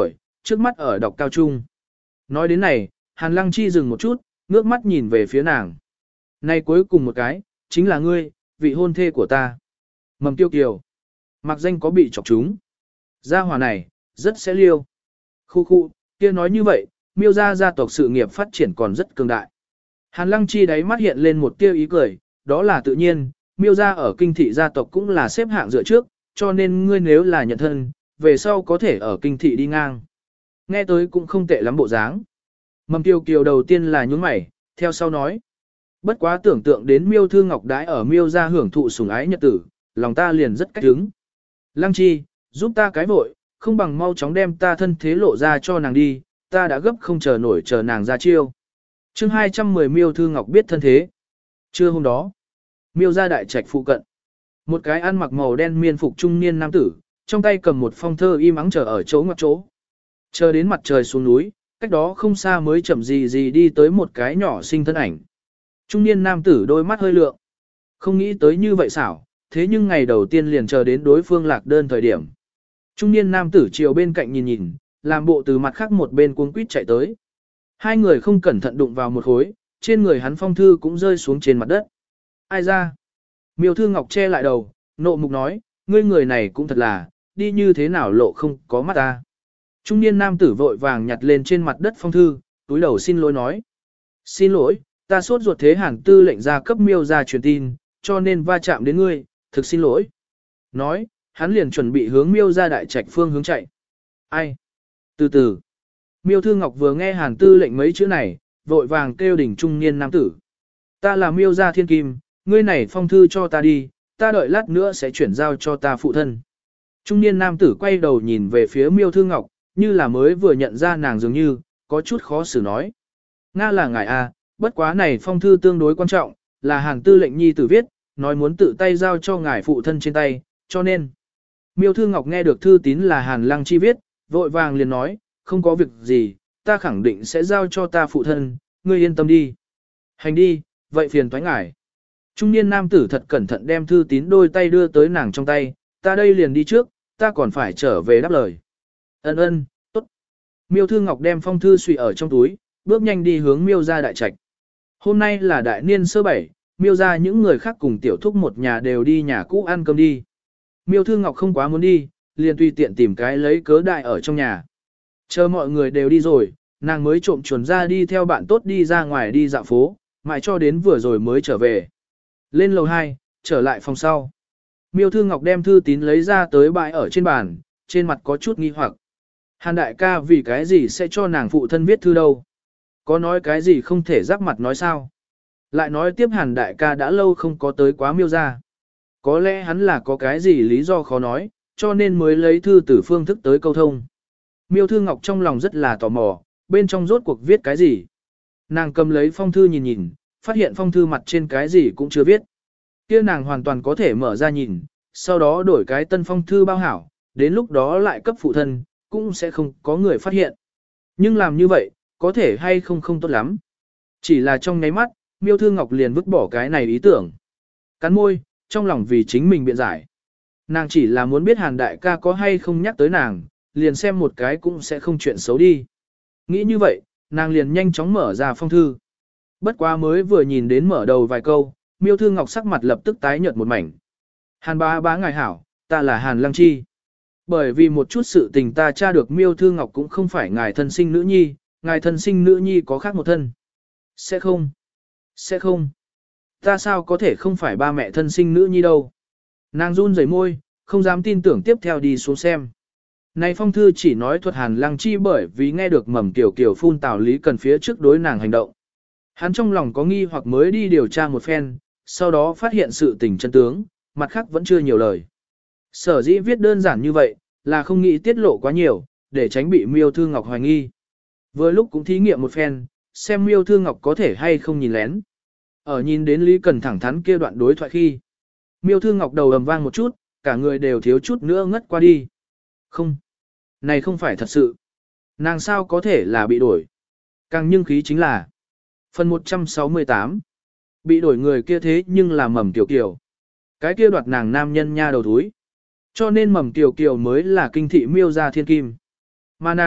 trước mắt ở đọc cao trung. Nói đến này, Hàn Lăng Chi dừng một chút, ngước mắt nhìn về phía nàng. Này cuối cùng một cái, chính là ngươi, vị hôn thê của ta. Mầm Tiêu Kiều. Mặc danh có bị chọc chúng. Gia hỏa này, rất sẽ liêu. Khu khu, kia nói như vậy, miêu gia gia tộc sự nghiệp phát triển còn rất cường đại. Hàn Lăng Chi đáy mắt hiện lên một tia ý cười, đó là tự nhiên, miêu gia ở kinh thị gia tộc cũng là xếp hạng dựa trước, cho nên ngươi nếu là nhận thân, về sau có thể ở kinh thị đi ngang. Nghe tới cũng không tệ lắm bộ dáng. Mầm Tiêu Kiều đầu tiên là nhún mày, theo sau nói. Bất quá tưởng tượng đến miêu thư ngọc đái ở miêu gia hưởng thụ sủng ái nhật tử, lòng ta liền rất cách hứng. Lăng Chi, giúp ta cái vội, không bằng mau chóng đem ta thân thế lộ ra cho nàng đi, ta đã gấp không chờ nổi chờ nàng ra chiêu. chương hai trăm mười miêu thư ngọc biết thân thế. Trưa hôm đó, miêu gia đại trạch phụ cận. Một cái ăn mặc màu đen miên phục trung niên nam tử, trong tay cầm một phong thơ im ắng chờ ở chỗ ngoặc chỗ. Chờ đến mặt trời xuống núi, cách đó không xa mới chậm gì gì đi tới một cái nhỏ xinh thân ảnh. Trung niên nam tử đôi mắt hơi lượng. Không nghĩ tới như vậy xảo, thế nhưng ngày đầu tiên liền chờ đến đối phương lạc đơn thời điểm. Trung niên nam tử chiều bên cạnh nhìn nhìn, làm bộ từ mặt khác một bên cuống quýt chạy tới. Hai người không cẩn thận đụng vào một khối, trên người hắn phong thư cũng rơi xuống trên mặt đất. Ai ra? Miêu Thư Ngọc che lại đầu, nộ mục nói, ngươi người này cũng thật là, đi như thế nào lộ không có mắt ta. Trung niên nam tử vội vàng nhặt lên trên mặt đất phong thư, túi đầu xin lỗi nói. Xin lỗi, ta sốt ruột thế Hàn tư lệnh ra cấp miêu ra truyền tin, cho nên va chạm đến ngươi, thực xin lỗi. Nói, hắn liền chuẩn bị hướng miêu ra đại trạch phương hướng chạy. Ai? Từ từ. Miêu Thư Ngọc vừa nghe Hàn tư lệnh mấy chữ này, vội vàng kêu đỉnh trung niên nam tử. Ta là miêu gia thiên kim, ngươi này phong thư cho ta đi, ta đợi lát nữa sẽ chuyển giao cho ta phụ thân. Trung niên nam tử quay đầu nhìn về phía miêu Thư Ngọc, như là mới vừa nhận ra nàng dường như, có chút khó xử nói. Nga là ngài a, bất quá này phong thư tương đối quan trọng, là Hàn tư lệnh nhi tử viết, nói muốn tự tay giao cho ngài phụ thân trên tay, cho nên. Miêu Thư Ngọc nghe được thư tín là Hàn Lăng Chi viết, vội vàng liền nói, không có việc gì, ta khẳng định sẽ giao cho ta phụ thân, ngươi yên tâm đi. Hành đi, vậy phiền toái ngài. Trung niên nam tử thật cẩn thận đem thư tín đôi tay đưa tới nàng trong tay, ta đây liền đi trước, ta còn phải trở về đáp lời. Ân ân, tốt. Miêu Thư Ngọc đem phong thư suy ở trong túi, bước nhanh đi hướng miêu gia đại trạch. Hôm nay là đại niên sơ bảy, miêu gia những người khác cùng tiểu thúc một nhà đều đi nhà cũ ăn cơm đi. Miêu Thư Ngọc không quá muốn đi, liền tùy tiện tìm cái lấy cớ đại ở trong nhà. Chờ mọi người đều đi rồi, nàng mới trộm chuồn ra đi theo bạn tốt đi ra ngoài đi dạo phố, mãi cho đến vừa rồi mới trở về. Lên lầu hai, trở lại phòng sau. Miêu Thư Ngọc đem thư tín lấy ra tới bãi ở trên bàn, trên mặt có chút nghi hoặc. Hàn đại ca vì cái gì sẽ cho nàng phụ thân viết thư đâu? Có nói cái gì không thể giáp mặt nói sao? Lại nói tiếp Hàn đại ca đã lâu không có tới quá miêu ra. Có lẽ hắn là có cái gì lý do khó nói, cho nên mới lấy thư từ phương thức tới câu thông. Miêu Thư Ngọc trong lòng rất là tò mò, bên trong rốt cuộc viết cái gì. Nàng cầm lấy phong thư nhìn nhìn, phát hiện phong thư mặt trên cái gì cũng chưa viết. Kia nàng hoàn toàn có thể mở ra nhìn, sau đó đổi cái tân phong thư bao hảo, đến lúc đó lại cấp phụ thân, cũng sẽ không có người phát hiện. Nhưng làm như vậy, có thể hay không không tốt lắm. Chỉ là trong nháy mắt, Miêu Thư Ngọc liền vứt bỏ cái này ý tưởng. Cắn môi, trong lòng vì chính mình biện giải. Nàng chỉ là muốn biết Hàn đại ca có hay không nhắc tới nàng, liền xem một cái cũng sẽ không chuyện xấu đi. Nghĩ như vậy, nàng liền nhanh chóng mở ra phong thư. Bất quá mới vừa nhìn đến mở đầu vài câu, Miêu Thư Ngọc sắc mặt lập tức tái nhợt một mảnh. Hàn bá bá ngài hảo, ta là Hàn Lăng Chi. Bởi vì một chút sự tình ta tra được Miêu Thư Ngọc cũng không phải ngài thân sinh nữ nhi, ngài thân sinh nữ nhi có khác một thân. Sẽ không. Sẽ không. Ta sao có thể không phải ba mẹ thân sinh nữ nhi đâu. Nàng run rẩy môi, không dám tin tưởng tiếp theo đi xuống xem. Này phong thư chỉ nói thuật Hàn Lăng Chi bởi vì nghe được mầm kiểu kiểu phun tào lý cần phía trước đối nàng hành động. Hắn trong lòng có nghi hoặc mới đi điều tra một phen, sau đó phát hiện sự tình chân tướng, mặt khác vẫn chưa nhiều lời. Sở dĩ viết đơn giản như vậy, là không nghĩ tiết lộ quá nhiều, để tránh bị Miêu Thư Ngọc hoài nghi. Vừa lúc cũng thí nghiệm một phen, xem Miêu Thư Ngọc có thể hay không nhìn lén. Ở nhìn đến Lý Cần thẳng thắn kia đoạn đối thoại khi. Miêu Thư Ngọc đầu ầm vang một chút, cả người đều thiếu chút nữa ngất qua đi. Không, này không phải thật sự. Nàng sao có thể là bị đổi. Càng nhưng khí chính là. Phần một trăm sáu mươi tám. Bị đổi người kia thế nhưng là Mầm Kiều Kiều. Cái kia đoạt nàng nam nhân nha đầu thúi. Cho nên Mầm Kiều Kiều mới là kinh thị miêu gia thiên kim. Mà nàng,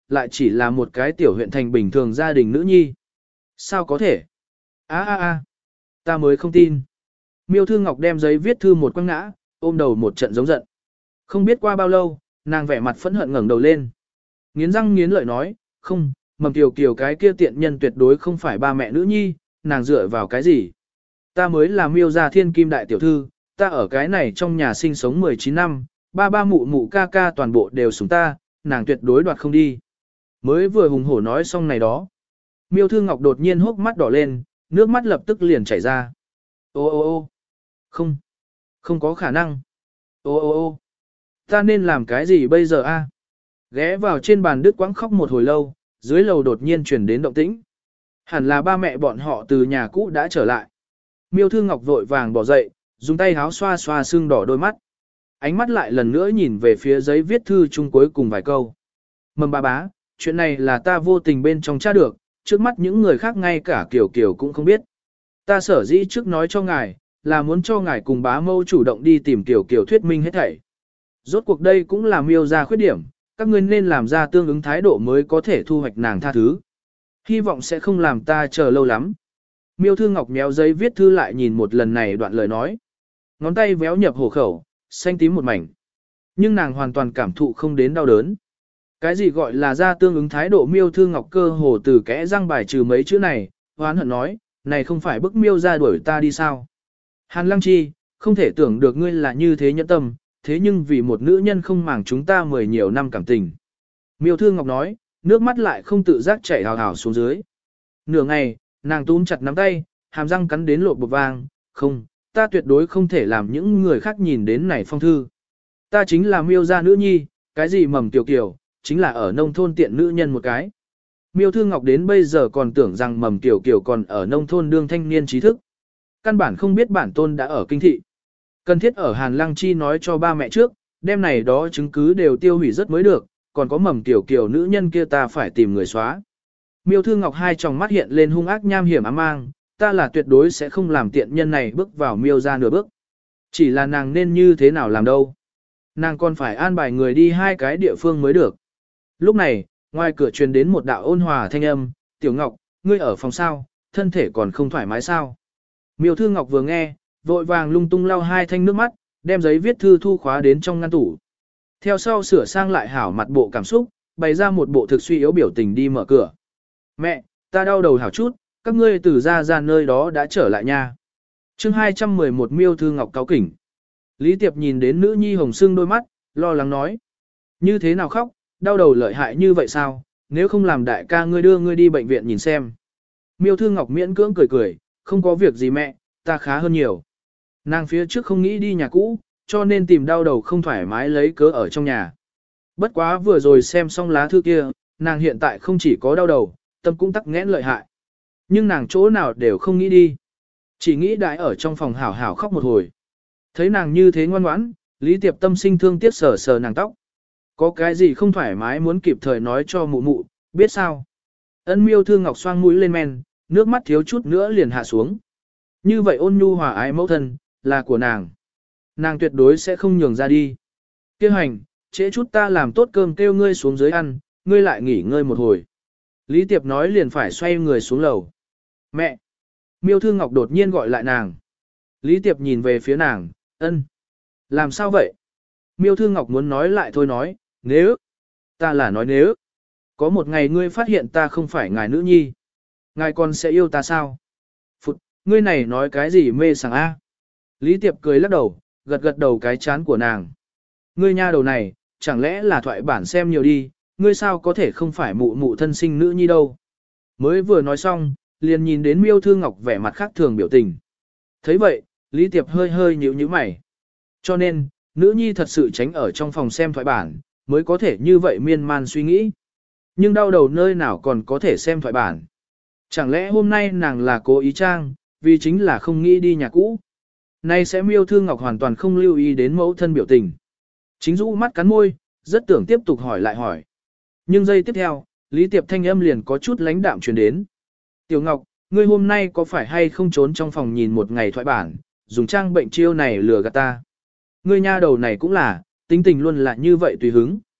lại chỉ là một cái tiểu huyện thành bình thường gia đình nữ nhi. Sao có thể? a a a ta mới không tin. Miêu Thư Ngọc đem giấy viết thư một quăng ngã, ôm đầu một trận giống giận. Không biết qua bao lâu, nàng vẻ mặt phẫn hận ngẩng đầu lên. Nghiến răng nghiến lợi nói, không, Mầm Kiều Kiều cái kia tiện nhân tuyệt đối không phải ba mẹ nữ nhi, nàng dựa vào cái gì? Ta mới là Miêu gia thiên kim đại tiểu thư, ta ở cái này trong nhà sinh sống mười chín năm, ba ba mụ mụ ca ca toàn bộ đều sủng ta, nàng tuyệt đối đoạt không đi. Mới vừa hùng hổ nói xong này đó. Miêu Thư Ngọc đột nhiên hốc mắt đỏ lên, nước mắt lập tức liền chảy ra. Ô ô ô không, không có khả năng. Ô ô ô ta nên làm cái gì bây giờ a? Ghé vào trên bàn đứt quãng khóc một hồi lâu, dưới lầu đột nhiên truyền đến động tĩnh. Hẳn là ba mẹ bọn họ từ nhà cũ đã trở lại. Miêu Thư Ngọc vội vàng bỏ dậy, dùng tay háo xoa xoa sưng đỏ đôi mắt. Ánh mắt lại lần nữa nhìn về phía giấy viết thư chung cuối cùng vài câu. Mầm ba bá, chuyện này là ta vô tình bên trong tra được, trước mắt những người khác ngay cả Kiều Kiều cũng không biết. Ta sở dĩ trước nói cho ngài, là muốn cho ngài cùng bá mâu chủ động đi tìm Kiều Kiều thuyết minh hết thảy. Rốt cuộc đây cũng là Miêu ra khuyết điểm, các ngươi nên làm ra tương ứng thái độ mới có thể thu hoạch nàng tha thứ. Hy vọng sẽ không làm ta chờ lâu lắm. Miêu Thư Ngọc méo giấy viết thư lại nhìn một lần này đoạn lời nói. Ngón tay véo nhập hổ khẩu, xanh tím một mảnh. Nhưng nàng hoàn toàn cảm thụ không đến đau đớn. Cái gì gọi là ra tương ứng thái độ? Miêu Thư Ngọc cơ hồ từ kẽ răng bài trừ mấy chữ này, hoán hận nói, này không phải bức Miêu ra đuổi ta đi sao? Hàn Lăng Chi, không thể tưởng được ngươi là như thế nhẫn tâm, thế nhưng vì một nữ nhân không màng chúng ta mười nhiều năm cảm tình. Miêu Thư Ngọc nói, nước mắt lại không tự giác chảy hào hào xuống dưới. Nửa ngày, nàng túm chặt nắm tay, hàm răng cắn đến lột bột vang, không, ta tuyệt đối không thể làm những người khác nhìn đến này phong thư. Ta chính là Miêu gia nữ nhi, cái gì Mầm Kiều Kiều, chính là ở nông thôn tiện nữ nhân một cái. Miêu Thư Ngọc đến bây giờ còn tưởng rằng Mầm Kiều Kiều còn ở nông thôn đương thanh niên trí thức. Căn bản không biết bản tôn đã ở kinh thị. Cần thiết ở Hàn Lăng Chi nói cho ba mẹ trước, đêm này đó chứng cứ đều tiêu hủy rất mới được, còn có Mầm Kiều Kiều nữ nhân kia ta phải tìm người xóa. Miêu Thư Ngọc hai tròng mắt hiện lên hung ác nham hiểm ám mang, ta là tuyệt đối sẽ không làm tiện nhân này bước vào Miêu ra nửa bước. Chỉ là nàng nên như thế nào làm đâu. Nàng còn phải an bài người đi hai cái địa phương mới được. Lúc này, ngoài cửa truyền đến một đạo ôn hòa thanh âm, Tiểu Ngọc, ngươi ở phòng sao, thân thể còn không thoải mái sao. Miêu Thư Ngọc vừa nghe, vội vàng lung tung lau hai thanh nước mắt, đem giấy viết thư thu khóa đến trong ngăn tủ. Theo sau sửa sang lại hảo mặt bộ cảm xúc, bày ra một bộ thực suy yếu biểu tình đi mở cửa. Mẹ, ta đau đầu hảo chút, các ngươi từ ra ra nơi đó đã trở lại nha. chương hai trăm mười một Miêu Thư Ngọc cáu kỉnh. Lý Tiệp nhìn đến nữ nhi hồng sưng đôi mắt, lo lắng nói. Như thế nào khóc, đau đầu lợi hại như vậy sao, nếu không làm đại ca ngươi đưa ngươi đi bệnh viện nhìn xem. Miêu Thư Ngọc miễn cưỡng cười cười, không có việc gì mẹ, ta khá hơn nhiều. Nàng phía trước không nghĩ đi nhà cũ, cho nên tìm đau đầu không thoải mái lấy cớ ở trong nhà. Bất quá vừa rồi xem xong lá thư kia, nàng hiện tại không chỉ có đau đầu, tâm cũng tắc nghẽn lợi hại. Nhưng nàng chỗ nào đều không nghĩ đi. Chỉ nghĩ đại ở trong phòng hảo hảo khóc một hồi. Thấy nàng như thế ngoan ngoãn, Lý Tiệp tâm sinh thương tiếc sờ sờ nàng tóc. Có cái gì không thoải mái muốn kịp thời nói cho mụ mụ, biết sao? Ân Miêu Thư Ngọc xoang mũi lên men, nước mắt thiếu chút nữa liền hạ xuống. Như vậy ôn nhu hòa ái mẫu thân, là của nàng. Nàng tuyệt đối sẽ không nhường ra đi. Kêu hành, trễ chút ta làm tốt cơm kêu ngươi xuống dưới ăn, ngươi lại nghỉ ngơi một hồi. Lý Tiệp nói liền phải xoay người xuống lầu. Mẹ! Miêu Thư Ngọc đột nhiên gọi lại nàng. Lý Tiệp nhìn về phía nàng, ân. Làm sao vậy? Miêu Thư Ngọc muốn nói lại thôi nói, nếu. Ta là nói nếu. Có một ngày ngươi phát hiện ta không phải ngài nữ nhi. Ngài còn sẽ yêu ta sao? Phụt, ngươi này nói cái gì mê sảng a? Lý Tiệp cười lắc đầu, gật gật đầu cái chán của nàng. Ngươi nha đầu này, chẳng lẽ là thoại bản xem nhiều đi, ngươi sao có thể không phải mụ mụ thân sinh nữ nhi đâu. Mới vừa nói xong, liền nhìn đến Miêu Thư Ngọc vẻ mặt khác thường biểu tình. Thấy vậy, Lý Tiệp hơi hơi nhíu nhíu mày. Cho nên, nữ nhi thật sự tránh ở trong phòng xem thoại bản, mới có thể như vậy miên man suy nghĩ. Nhưng đau đầu nơi nào còn có thể xem thoại bản. Chẳng lẽ hôm nay nàng là cố ý trang, vì chính là không nghĩ đi nhà cũ. Nay sẽ Miêu Thư Ngọc hoàn toàn không lưu ý đến mẫu thân biểu tình. Chính rũ mắt cắn môi, rất tưởng tiếp tục hỏi lại hỏi. Nhưng giây tiếp theo, Lý Tiệp thanh âm liền có chút lãnh đạm truyền đến. Tiểu Ngọc, ngươi hôm nay có phải hay không trốn trong phòng nhìn một ngày thoại bản, dùng trang bệnh chiêu này lừa gạt ta. Ngươi nha đầu này cũng là, tính tình luôn là như vậy tùy hứng.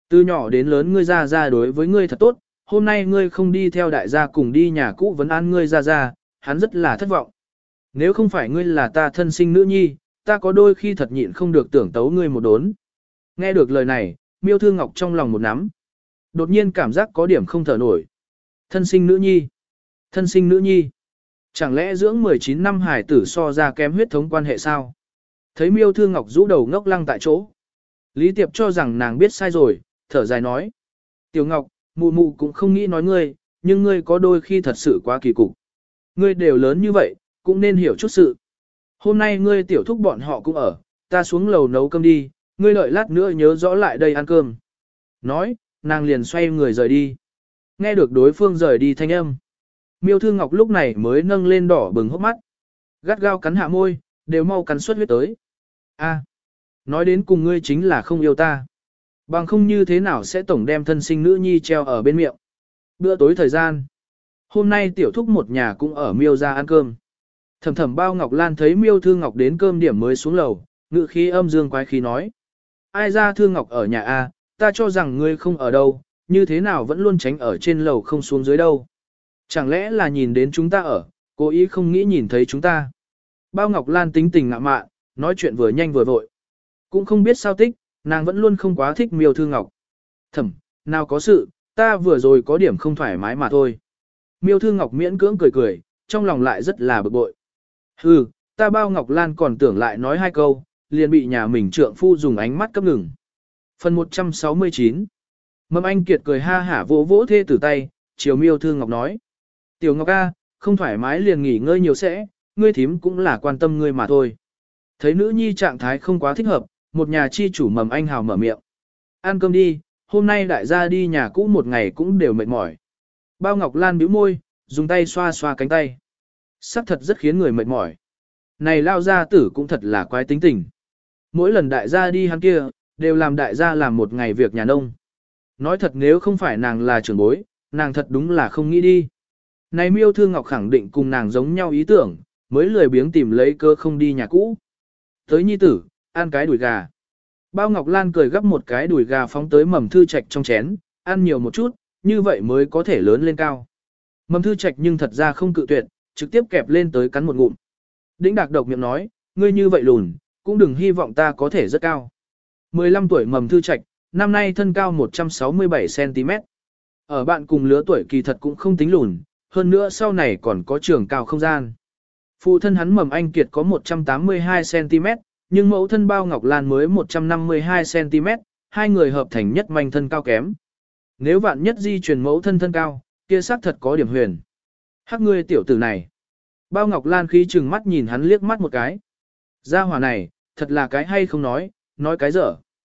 Từ nhỏ đến lớn ngươi ra ra đối với ngươi thật tốt, hôm nay ngươi không đi theo đại gia cùng đi nhà cũ vấn an ngươi ra ra, hắn rất là thất vọng. Nếu không phải ngươi là ta thân sinh nữ nhi, ta có đôi khi thật nhịn không được tưởng tấu ngươi một đốn. Nghe được lời này, Miêu Thư Ngọc trong lòng một nắm. Đột nhiên cảm giác có điểm không thở nổi. Thân sinh nữ nhi. Thân sinh nữ nhi. Chẳng lẽ dưỡng mười chín năm hải tử so ra kém huyết thống quan hệ sao? Thấy Miêu Thư Ngọc rũ đầu ngốc lăng tại chỗ. Lý Tiệp cho rằng nàng biết sai rồi, thở dài nói. Tiểu Ngọc, mụ mụ cũng không nghĩ nói ngươi, nhưng ngươi có đôi khi thật sự quá kỳ cục. Ngươi đều lớn như vậy, cũng nên hiểu chút sự. Hôm nay ngươi tiểu thúc bọn họ cũng ở, ta xuống lầu nấu cơm đi, ngươi đợi lát nữa nhớ rõ lại đây ăn cơm. Nói, nàng liền xoay người rời đi. Nghe được đối phương rời đi thanh âm. Miêu Thư Ngọc lúc này mới nâng lên đỏ bừng hốc mắt. Gắt gao cắn hạ môi, đều mau cắn suốt huyết tới. A, nói đến cùng ngươi chính là không yêu ta. Bằng không như thế nào sẽ tổng đem thân sinh nữ nhi treo ở bên miệng. Bữa tối thời gian. Hôm nay tiểu thúc một nhà cũng ở Miêu ra ăn cơm. Thầm thầm Bao Ngọc Lan thấy Miêu Thư Ngọc đến cơm điểm mới xuống lầu, ngự khí âm dương quái khí nói. Ai ra Thư Ngọc ở nhà A, ta cho rằng ngươi không ở đâu, như thế nào vẫn luôn tránh ở trên lầu không xuống dưới đâu. Chẳng lẽ là nhìn đến chúng ta ở, cố ý không nghĩ nhìn thấy chúng ta. Bao Ngọc Lan tính tình ngạ mạn, nói chuyện vừa nhanh vừa vội. Cũng không biết sao tích, nàng vẫn luôn không quá thích Miêu Thư Ngọc. Thầm, nào có sự, ta vừa rồi có điểm không thoải mái mà thôi. Miêu Thư Ngọc miễn cưỡng cười cười, trong lòng lại rất là bực bội. Hừ, ta Bao Ngọc Lan còn tưởng lại nói hai câu, liền bị nhà mình trượng phu dùng ánh mắt cấp ngừng. Phần một trăm sáu mươi chín. Mầm Anh Kiệt cười ha hả vỗ vỗ thê tử tay, chiều Miêu Thư Ngọc nói. Tiểu Ngọc A, không thoải mái liền nghỉ ngơi nhiều sẽ, ngươi thím cũng là quan tâm ngươi mà thôi. Thấy nữ nhi trạng thái không quá thích hợp, một nhà chi chủ Mầm Anh hào mở miệng. Ăn cơm đi, hôm nay đại gia đi nhà cũ một ngày cũng đều mệt mỏi. Bao Ngọc Lan bĩu môi, dùng tay xoa xoa cánh tay. Sắc thật rất khiến người mệt mỏi. Này lao gia tử cũng thật là quái tính tình. Mỗi lần đại gia đi hắn kia, đều làm đại gia làm một ngày việc nhà nông. Nói thật nếu không phải nàng là trưởng bối, nàng thật đúng là không nghĩ đi. Này Miêu Thư Ngọc khẳng định cùng nàng giống nhau ý tưởng, mới lười biếng tìm lấy cơ không đi nhà cũ. Tới nhi tử, ăn cái đùi gà. Bao Ngọc Lan cười gấp một cái đùi gà phóng tới Mầm Thư Trạch trong chén, ăn nhiều một chút, như vậy mới có thể lớn lên cao. Mầm Thư Trạch nhưng thật ra không cự tuyệt, trực tiếp kẹp lên tới cắn một ngụm. Đĩnh Đạc độc miệng nói, ngươi như vậy lùn, cũng đừng hy vọng ta có thể rất cao. mười lăm tuổi Mầm Thư Trạch, năm nay thân cao một trăm sáu mươi bảy xăng ti mét. Ở bạn cùng lứa tuổi kỳ thật cũng không tính lùn, hơn nữa sau này còn có trường cao không gian. Phụ thân hắn Mầm Anh Kiệt có một trăm tám mươi hai xăng ti mét, nhưng mẫu thân Bao Ngọc Lan mới một trăm năm mươi hai xăng ti mét, hai người hợp thành nhất manh thân cao kém. Nếu vạn nhất di truyền mẫu thân thân cao, kia xác thật có điểm huyền. Hắc ngươi tiểu tử này. Bao Ngọc Lan khí chừng mắt nhìn hắn liếc mắt một cái. Gia hỏa này, thật là cái hay không nói, nói cái dở.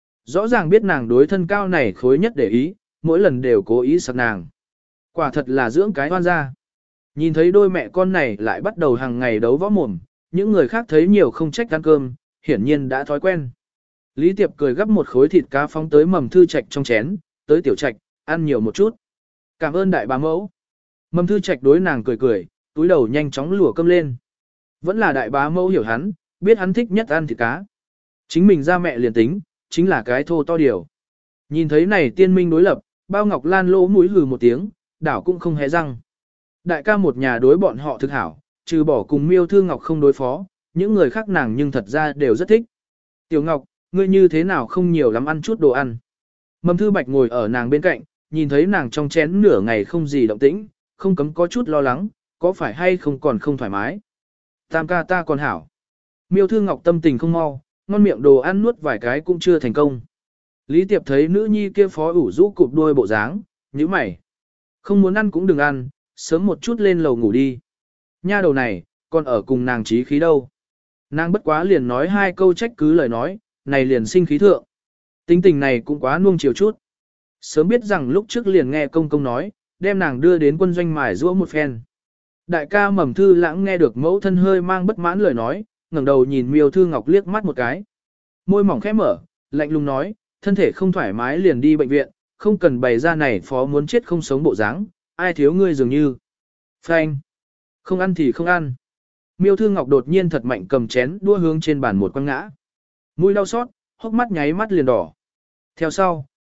Rõ ràng biết nàng đối thân cao này khối nhất để ý, mỗi lần đều cố ý sặc nàng. Quả thật là dưỡng cái hoan ra. Nhìn thấy đôi mẹ con này lại bắt đầu hàng ngày đấu võ mồm, những người khác thấy nhiều không trách ăn cơm, hiển nhiên đã thói quen. Lý Tiệp cười gấp một khối thịt cá phóng tới Mầm Thư Trạch trong chén, tới Tiểu Trạch, ăn nhiều một chút. Cảm ơn đại bá mẫu. Mầm Thư Trạch đối nàng cười cười, túi đầu nhanh chóng lùa cơm lên. Vẫn là đại bá mẫu hiểu hắn, biết hắn thích nhất ăn thịt cá. Chính mình ra mẹ liền tính, chính là cái thô to điều. Nhìn thấy này tiên minh đối lập, Bao Ngọc Lan lỗ mũi hừ một tiếng, đảo cũng không hé răng. Đại ca một nhà đối bọn họ thực hảo, trừ bỏ cùng Miêu Thư Ngọc không đối phó, những người khác nàng nhưng thật ra đều rất thích. Tiểu Ngọc, ngươi như thế nào không nhiều lắm ăn chút đồ ăn. Mầm Thư Bạch ngồi ở nàng bên cạnh, nhìn thấy nàng trong chén nửa ngày không gì động tĩnh, không cấm có chút lo lắng, có phải hay không còn không thoải mái. Tam ca ta còn hảo. Miêu Thư Ngọc tâm tình không mau, ngon miệng đồ ăn nuốt vài cái cũng chưa thành công. Lý Tiệp thấy nữ nhi kia phó ủ rũ cụp đuôi bộ dáng, nhíu mày. Không muốn ăn cũng đừng ăn, sớm một chút lên lầu ngủ đi. Nha đầu này, còn ở cùng nàng trí khí đâu. Nàng bất quá liền nói hai câu trách cứ lời nói, này liền sinh khí thượng. Tính tình này cũng quá nuông chiều chút. Sớm biết rằng lúc trước liền nghe công công nói, đem nàng đưa đến quân doanh mài giũa một phen. Đại ca Mầm Thư Lãng nghe được mẫu thân hơi mang bất mãn lời nói, ngẩng đầu nhìn Miêu Thư Ngọc liếc mắt một cái. Môi mỏng khẽ mở, lạnh lùng nói, thân thể không thoải mái liền đi bệnh viện, không cần bày ra này phó muốn chết không sống bộ dáng, ai thiếu ngươi dường như. Phanh. Không ăn thì không ăn. Miêu Thư Ngọc đột nhiên thật mạnh cầm chén đua hướng trên bàn một quăng ngã. Mũi đau xót, hốc mắt nháy mắt liền đỏ. Theo sau,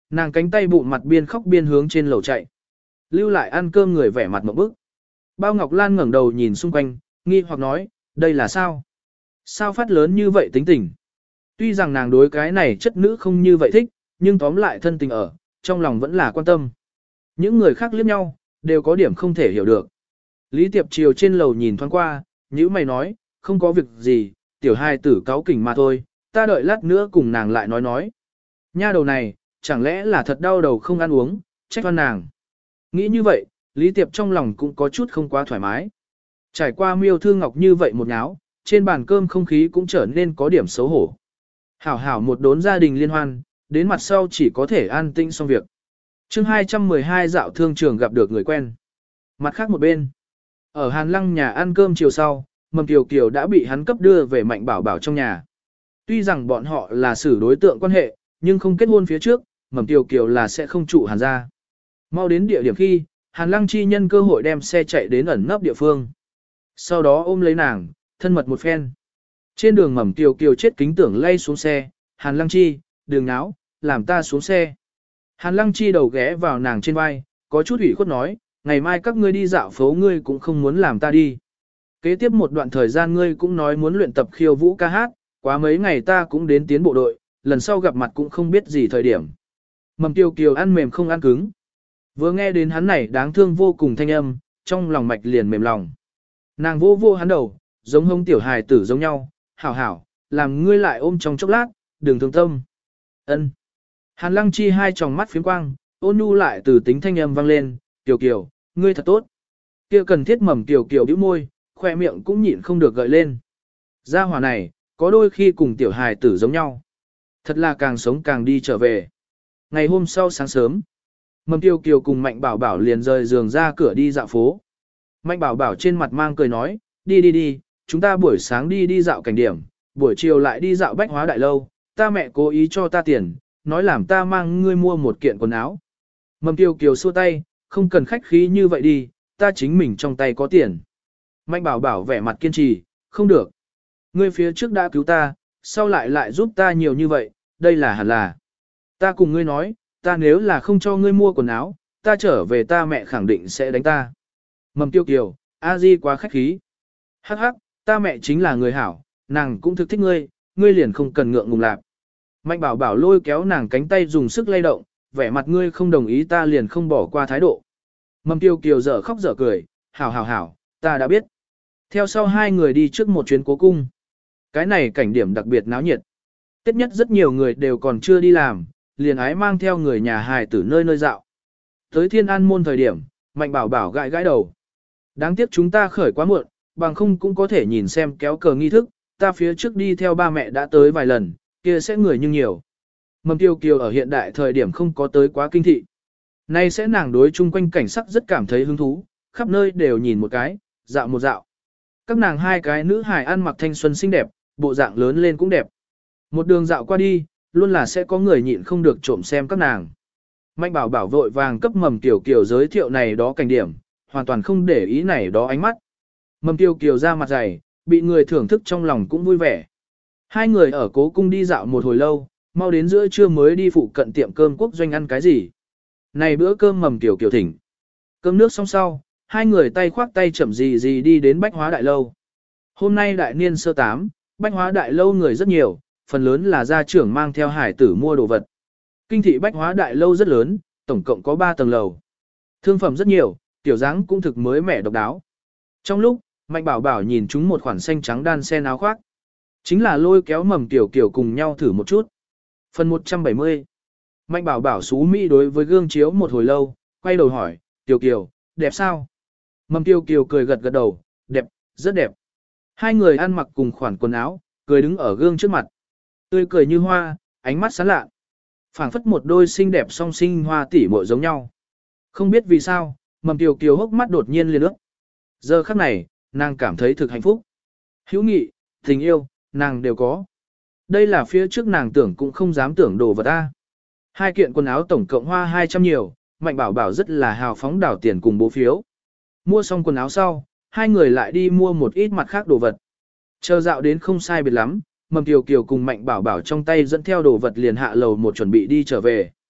Nàng cánh tay bụng mặt biên khóc biên hướng trên lầu chạy. Lưu lại ăn cơm người vẻ mặt mộng bức. Bao Ngọc Lan ngẩng đầu nhìn xung quanh, nghi hoặc nói, đây là sao? Sao phát lớn như vậy tính tình? Tuy rằng nàng đối cái này chất nữ không như vậy thích, nhưng tóm lại thân tình ở, trong lòng vẫn là quan tâm. Những người khác liếc nhau, đều có điểm không thể hiểu được. Lý Tiệp Triều trên lầu nhìn thoáng qua, nhữ mày nói, không có việc gì, tiểu hai tử cáo kỉnh mà thôi, ta đợi lát nữa cùng nàng lại nói nói. Nha đầu này, chẳng lẽ là thật đau đầu không ăn uống, trách oan nàng. Nghĩ như vậy, Lý Tiệp trong lòng cũng có chút không quá thoải mái. Trải qua Miêu Thư Ngọc như vậy một nháo, trên bàn cơm không khí cũng trở nên có điểm xấu hổ. Hảo hảo một đốn gia đình liên hoan, đến mặt sau chỉ có thể an tĩnh xong việc. chương hai trăm mười hai dạo thương trường gặp được người quen. Mặt khác một bên, ở Hàn Lăng nhà ăn cơm chiều sau, Mầm Kiều Kiều đã bị hắn cấp đưa về Mạnh Bảo Bảo trong nhà. Tuy rằng bọn họ là xử đối tượng quan hệ, nhưng không kết hôn phía trước, Mầm Kiều Kiều là sẽ không trụ Hàn ra. Mau đến địa điểm khi, Hàn Lăng chi nhân cơ hội đem xe chạy đến ẩn nấp địa phương. Sau đó ôm lấy nàng, thân mật một phen. Trên đường Mầm Kiều Kiều chết kính tưởng lay xuống xe, Hàn Lăng chi, đừng náo, làm ta xuống xe. Hàn Lăng chi đầu ghé vào nàng trên vai, có chút ủy khuất nói, ngày mai các ngươi đi dạo phố ngươi cũng không muốn làm ta đi. Kế tiếp một đoạn thời gian ngươi cũng nói muốn luyện tập khiêu vũ ca hát, quá mấy ngày ta cũng đến tiến bộ đội, lần sau gặp mặt cũng không biết gì thời điểm. Mầm Kiều Kiều ăn mềm không ăn cứng. Vừa nghe đến hắn này đáng thương vô cùng thanh âm, trong lòng mạch liền mềm lòng. Nàng vô vô hắn đầu, giống hông tiểu hài tử giống nhau, hảo hảo, làm ngươi lại ôm trong chốc lát, đừng thương tâm. Ân. Hàn Lăng chi hai tròng mắt phiếm quang, ôn nhu lại từ tính thanh âm vang lên, Kiều Kiều, ngươi thật tốt. Kia cần thiết Mầm Kiều Kiều bĩu môi, khoe miệng cũng nhịn không được gợi lên. Gia hỏa này, có đôi khi cùng tiểu hài tử giống nhau. Thật là càng sống càng đi trở về. Ngày hôm sau sáng sớm, Mầm Kiều Kiều cùng Mạnh Bảo Bảo liền rời giường ra cửa đi dạo phố. Mạnh Bảo Bảo trên mặt mang cười nói, đi đi đi, chúng ta buổi sáng đi đi dạo cảnh điểm, buổi chiều lại đi dạo bách hóa đại lâu, ta mẹ cố ý cho ta tiền, nói làm ta mang ngươi mua một kiện quần áo. Mầm Kiều Kiều xua tay, không cần khách khí như vậy đi, ta chính mình trong tay có tiền. Mạnh Bảo Bảo vẻ mặt kiên trì, không được. Ngươi phía trước đã cứu ta, sau lại lại giúp ta nhiều như vậy, đây là hẳn là. Ta cùng ngươi nói, ta nếu là không cho ngươi mua quần áo, ta trở về ta mẹ khẳng định sẽ đánh ta. Mầm Kiều Kiều, a di quá khách khí. Hắc hắc, ta mẹ chính là người hảo, nàng cũng thực thích ngươi, ngươi liền không cần ngượng ngùng lạp. Mạnh Bảo Bảo lôi kéo nàng cánh tay dùng sức lay động, vẻ mặt ngươi không đồng ý ta liền không bỏ qua thái độ. Mầm Kiều Kiều dở khóc dở cười, hảo hảo hảo, ta đã biết. Theo sau hai người đi trước một chuyến cố cung. Cái này cảnh điểm đặc biệt náo nhiệt. Tết nhất rất nhiều người đều còn chưa đi làm, liền ái mang theo người nhà hài tử nơi nơi dạo. Tới Thiên An môn thời điểm, Mạnh Bảo Bảo gãi gãi đầu. Đáng tiếc chúng ta khởi quá muộn, bằng không cũng có thể nhìn xem kéo cờ nghi thức, ta phía trước đi theo ba mẹ đã tới vài lần, kia sẽ người nhưng nhiều. Mầm Kiều Kiều ở hiện đại thời điểm không có tới quá kinh thị. Nay sẽ nàng đối chung quanh cảnh sắc rất cảm thấy hứng thú, khắp nơi đều nhìn một cái, dạo một dạo. Các nàng hai cái nữ hài ăn mặc thanh xuân xinh đẹp, bộ dạng lớn lên cũng đẹp. Một đường dạo qua đi, luôn là sẽ có người nhịn không được trộm xem các nàng. Mạnh Bảo Bảo vội vàng cấp Mầm Kiều Kiều giới thiệu này đó cảnh điểm, hoàn toàn không để ý này đó ánh mắt. Mầm Kiều Kiều ra mặt dày, bị người thưởng thức trong lòng cũng vui vẻ. Hai người ở cố cung đi dạo một hồi lâu, mau đến giữa trưa mới đi phụ cận tiệm cơm quốc doanh ăn cái gì. Này bữa cơm Mầm Kiều Kiều thỉnh. Cơm nước xong sau, hai người tay khoác tay chậm gì gì đi đến Bách Hóa Đại Lâu. Hôm nay đại niên sơ tám, Bách Hóa Đại Lâu người rất nhiều, phần lớn là gia trưởng mang theo hải tử mua đồ vật. Kinh thị Bách Hóa Đại Lâu rất lớn, tổng cộng có ba tầng lầu. Thương phẩm rất nhiều, tiểu dáng cũng thực mới mẻ độc đáo. Trong lúc, Mạnh Bảo Bảo nhìn chúng một khoản xanh trắng đan sen áo khoác. Chính là lôi kéo Mầm Kiều Kiều cùng nhau thử một chút. Phần một trăm bảy mươi. Mạnh Bảo Bảo xú Mỹ đối với gương chiếu một hồi lâu, quay đầu hỏi, Kiều Kiều, đẹp sao? Mầm Kiều Kiều cười gật gật đầu, đẹp, rất đẹp. Hai người ăn mặc cùng khoản quần áo, cười đứng ở gương trước mặt. Tươi cười như hoa, ánh mắt sáng lạ. Phảng phất một đôi xinh đẹp song sinh hoa tỉ muội giống nhau. Không biết vì sao, Mầm Kiều Kiều hốc mắt đột nhiên liền ướt. Giờ khắc này, nàng cảm thấy thực hạnh phúc. Hữu nghị, tình yêu, nàng đều có. Đây là phía trước nàng tưởng cũng không dám tưởng đồ vật ta. Hai kiện quần áo tổng cộng hoa hai trăm nhiều, Mạnh Bảo Bảo rất là hào phóng đảo tiền cùng bố phiếu. Mua xong quần áo sau, hai người lại đi mua một ít mặt khác đồ vật. Chờ dạo đến không sai biệt lắm, Mầm Kiều Kiều cùng Mạnh Bảo Bảo trong tay dẫn theo đồ vật liền hạ lầu một chuẩn bị đi trở về.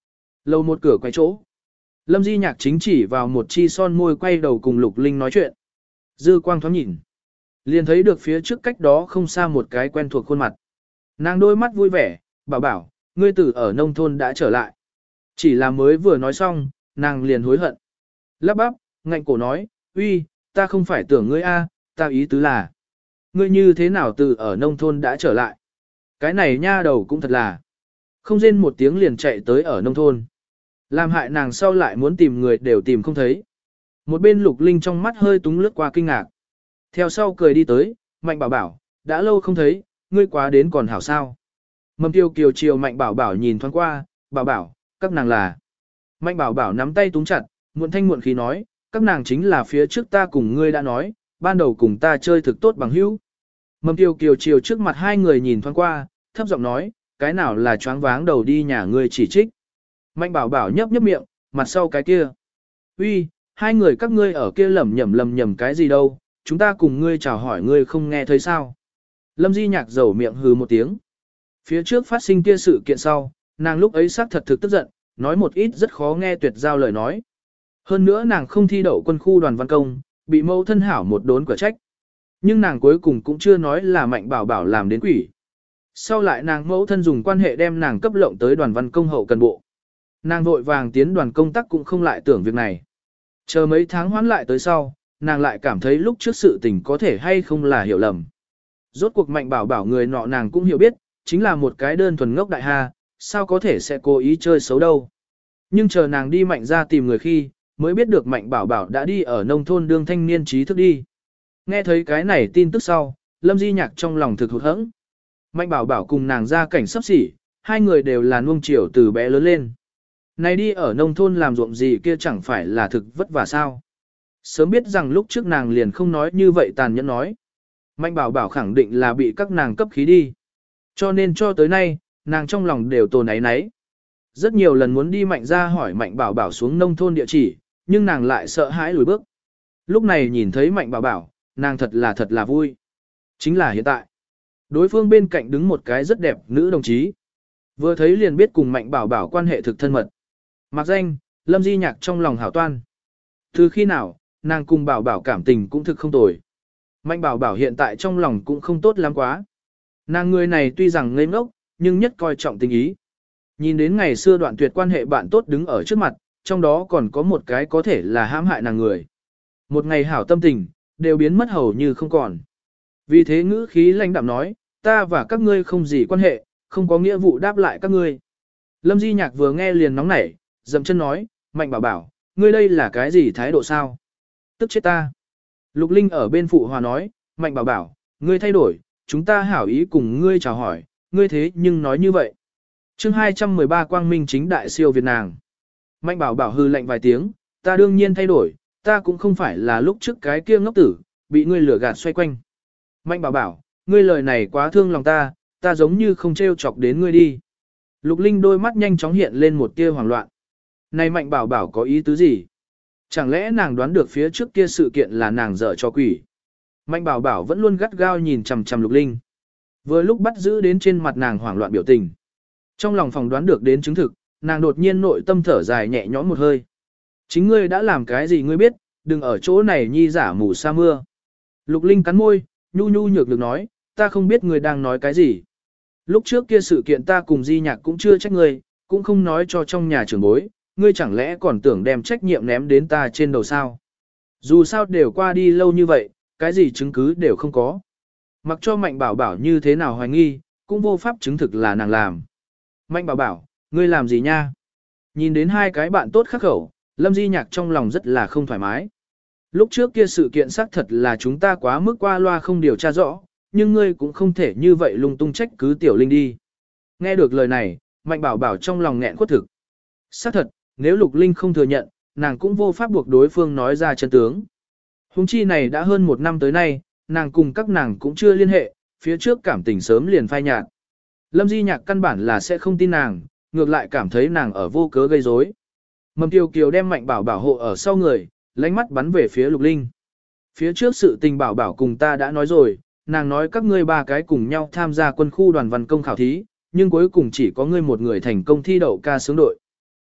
Lầu một cửa quay chỗ. Lâm Di Nhạc chính chỉ vào một chi son môi quay đầu cùng Lục Linh nói chuyện. Dư quang thoáng nhìn. Liền thấy được phía trước cách đó không xa một cái quen thuộc khuôn mặt. Nàng đôi mắt vui vẻ, bảo bảo, ngươi tử ở nông thôn đã trở lại. Chỉ là mới vừa nói xong, nàng liền hối hận. Lắp bắp, ngạnh cổ nói, uy, ta không phải tưởng ngươi a, ta ý tứ là. Ngươi như thế nào từ ở nông thôn đã trở lại? Cái này nha đầu cũng thật là. Không rên một tiếng liền chạy tới ở nông thôn. Làm hại nàng sau lại muốn tìm người đều tìm không thấy. Một bên Lục Linh trong mắt hơi túng lướt qua kinh ngạc. Theo sau cười đi tới, Mạnh bảo bảo, đã lâu không thấy, ngươi quá đến còn hảo sao. Mầm tiêu kiều chiều Mạnh bảo bảo nhìn thoáng qua, bảo bảo, các nàng là. Mạnh bảo bảo nắm tay túng chặt, muộn thanh muộn khí nói, các nàng chính là phía trước ta cùng ngươi đã nói, ban đầu cùng ta chơi thực tốt bằng hữu. Mầm tiêu kiều chiều trước mặt hai người nhìn thoáng qua, thấp giọng nói, cái nào là choáng váng đầu đi nhà ngươi chỉ trích. Mạnh bảo bảo nhấp nhấp miệng, mặt sau cái kia. Uy, hai người các ngươi ở kia lẩm nhẩm lầm nhầm cái gì đâu, chúng ta cùng ngươi chào hỏi ngươi không nghe thấy sao. Lâm Di Nhạc dầu miệng hừ một tiếng. Phía trước phát sinh kia sự kiện sau, nàng lúc ấy xác thật thực tức giận, nói một ít rất khó nghe tuyệt giao lời nói. Hơn nữa nàng không thi đậu quân khu đoàn văn công, bị mẫu thân hảo một đốn quả trách. Nhưng nàng cuối cùng cũng chưa nói là Mạnh bảo bảo làm đến quỷ. Sau lại nàng mẫu thân dùng quan hệ đem nàng cấp lộng tới đoàn văn công hậu cần bộ. Nàng vội vàng tiến đoàn công tác cũng không lại tưởng việc này. Chờ mấy tháng hoãn lại tới sau, nàng lại cảm thấy lúc trước sự tình có thể hay không là hiểu lầm. Rốt cuộc Mạnh bảo bảo người nọ nàng cũng hiểu biết, chính là một cái đơn thuần ngốc đại ha, sao có thể sẽ cố ý chơi xấu đâu. Nhưng chờ nàng đi Mạnh ra tìm người khi, mới biết được Mạnh bảo bảo đã đi ở nông thôn đương thanh niên trí thức đi. Nghe thấy cái này tin tức sau, Lâm Di Nhạc trong lòng thực hụt hẫng. Mạnh bảo bảo cùng nàng ra cảnh sắp xỉ, hai người đều là nuông chiều từ bé lớn lên. Này đi ở nông thôn làm ruộng gì kia chẳng phải là thực vất vả sao. Sớm biết rằng lúc trước nàng liền không nói như vậy tàn nhẫn nói. Mạnh bảo bảo khẳng định là bị các nàng cấp khí đi. Cho nên cho tới nay, nàng trong lòng đều tồn áy náy. Rất nhiều lần muốn đi Mạnh ra hỏi Mạnh bảo bảo xuống nông thôn địa chỉ, nhưng nàng lại sợ hãi lùi bước. Lúc này nhìn thấy Mạnh bảo bảo, nàng thật là thật là vui. Chính là hiện tại. Đối phương bên cạnh đứng một cái rất đẹp nữ đồng chí. Vừa thấy liền biết cùng Mạnh bảo bảo quan hệ thực thân mật. Mặc danh, Lâm Di Nhạc trong lòng hảo toan. Từ khi nào, nàng cùng bảo bảo cảm tình cũng thực không tồi. Mạnh bảo bảo hiện tại trong lòng cũng không tốt lắm quá. Nàng người này tuy rằng ngây ngốc, nhưng nhất coi trọng tình ý. Nhìn đến ngày xưa đoạn tuyệt quan hệ bạn tốt đứng ở trước mặt, trong đó còn có một cái có thể là hãm hại nàng người. Một ngày hảo tâm tình, đều biến mất hầu như không còn. Vì thế ngữ khí lãnh đạm nói, ta và các ngươi không gì quan hệ, không có nghĩa vụ đáp lại các ngươi. Lâm Di Nhạc vừa nghe liền nóng nảy, dậm chân nói, Mạnh bảo bảo, ngươi đây là cái gì thái độ sao? Tức chết ta. Lục Linh ở bên phụ hòa nói, Mạnh bảo bảo, ngươi thay đổi, chúng ta hảo ý cùng ngươi chào hỏi, ngươi thế nhưng nói như vậy. Chương hai trăm mười ba Quang Minh chính đại siêu Việt nàng. Mạnh bảo bảo hư lạnh vài tiếng, ta đương nhiên thay đổi, ta cũng không phải là lúc trước cái kia ngốc tử, bị ngươi lừa gạt xoay quanh. Mạnh bảo bảo, ngươi lời này quá thương lòng ta, ta giống như không trêu chọc đến ngươi đi. Lục Linh đôi mắt nhanh chóng hiện lên một tia hoảng loạn. Này Mạnh bảo bảo có ý tứ gì? Chẳng lẽ nàng đoán được phía trước kia sự kiện là nàng dở cho quỷ? Mạnh bảo bảo vẫn luôn gắt gao nhìn chằm chằm Lục Linh. Vừa lúc bắt giữ đến trên mặt nàng hoảng loạn biểu tình. Trong lòng phòng đoán được đến chứng thực, nàng đột nhiên nội tâm thở dài nhẹ nhõm một hơi. Chính ngươi đã làm cái gì ngươi biết, đừng ở chỗ này nhi giả mù sa mưa. Lục Linh cắn môi, nhu nhu nhược được nói, ta không biết ngươi đang nói cái gì. Lúc trước kia sự kiện ta cùng Di Nhạc cũng chưa trách ngươi, cũng không nói cho trong nhà trưởng bối, ngươi chẳng lẽ còn tưởng đem trách nhiệm ném đến ta trên đầu sao. Dù sao đều qua đi lâu như vậy, cái gì chứng cứ đều không có. Mặc cho Mạnh bảo bảo như thế nào hoài nghi, cũng vô pháp chứng thực là nàng làm. Mạnh bảo bảo, ngươi làm gì nha? Nhìn đến hai cái bạn tốt khắc khẩu, Lâm Di Nhạc trong lòng rất là không thoải mái. Lúc trước kia sự kiện xác thật là chúng ta quá mức qua loa không điều tra rõ, nhưng ngươi cũng không thể như vậy lung tung trách cứ Tiểu Linh đi. Nghe được lời này, Mạnh bảo bảo trong lòng nghẹn khuất thực. Xác thật, nếu Lục Linh không thừa nhận, nàng cũng vô pháp buộc đối phương nói ra chân tướng. Hùng chi này đã hơn một năm tới nay, nàng cùng các nàng cũng chưa liên hệ, phía trước cảm tình sớm liền phai nhạt. Lâm Di Nhạc căn bản là sẽ không tin nàng, ngược lại cảm thấy nàng ở vô cớ gây rối. Mầm Kiều Kiều đem Mạnh bảo bảo hộ ở sau người, lánh mắt bắn về phía Lục Linh. Phía trước sự tình bảo bảo cùng ta đã nói rồi, nàng nói các ngươi ba cái cùng nhau tham gia quân khu đoàn văn công khảo thí, nhưng cuối cùng chỉ có ngươi một người thành công thi đậu ca sướng đội.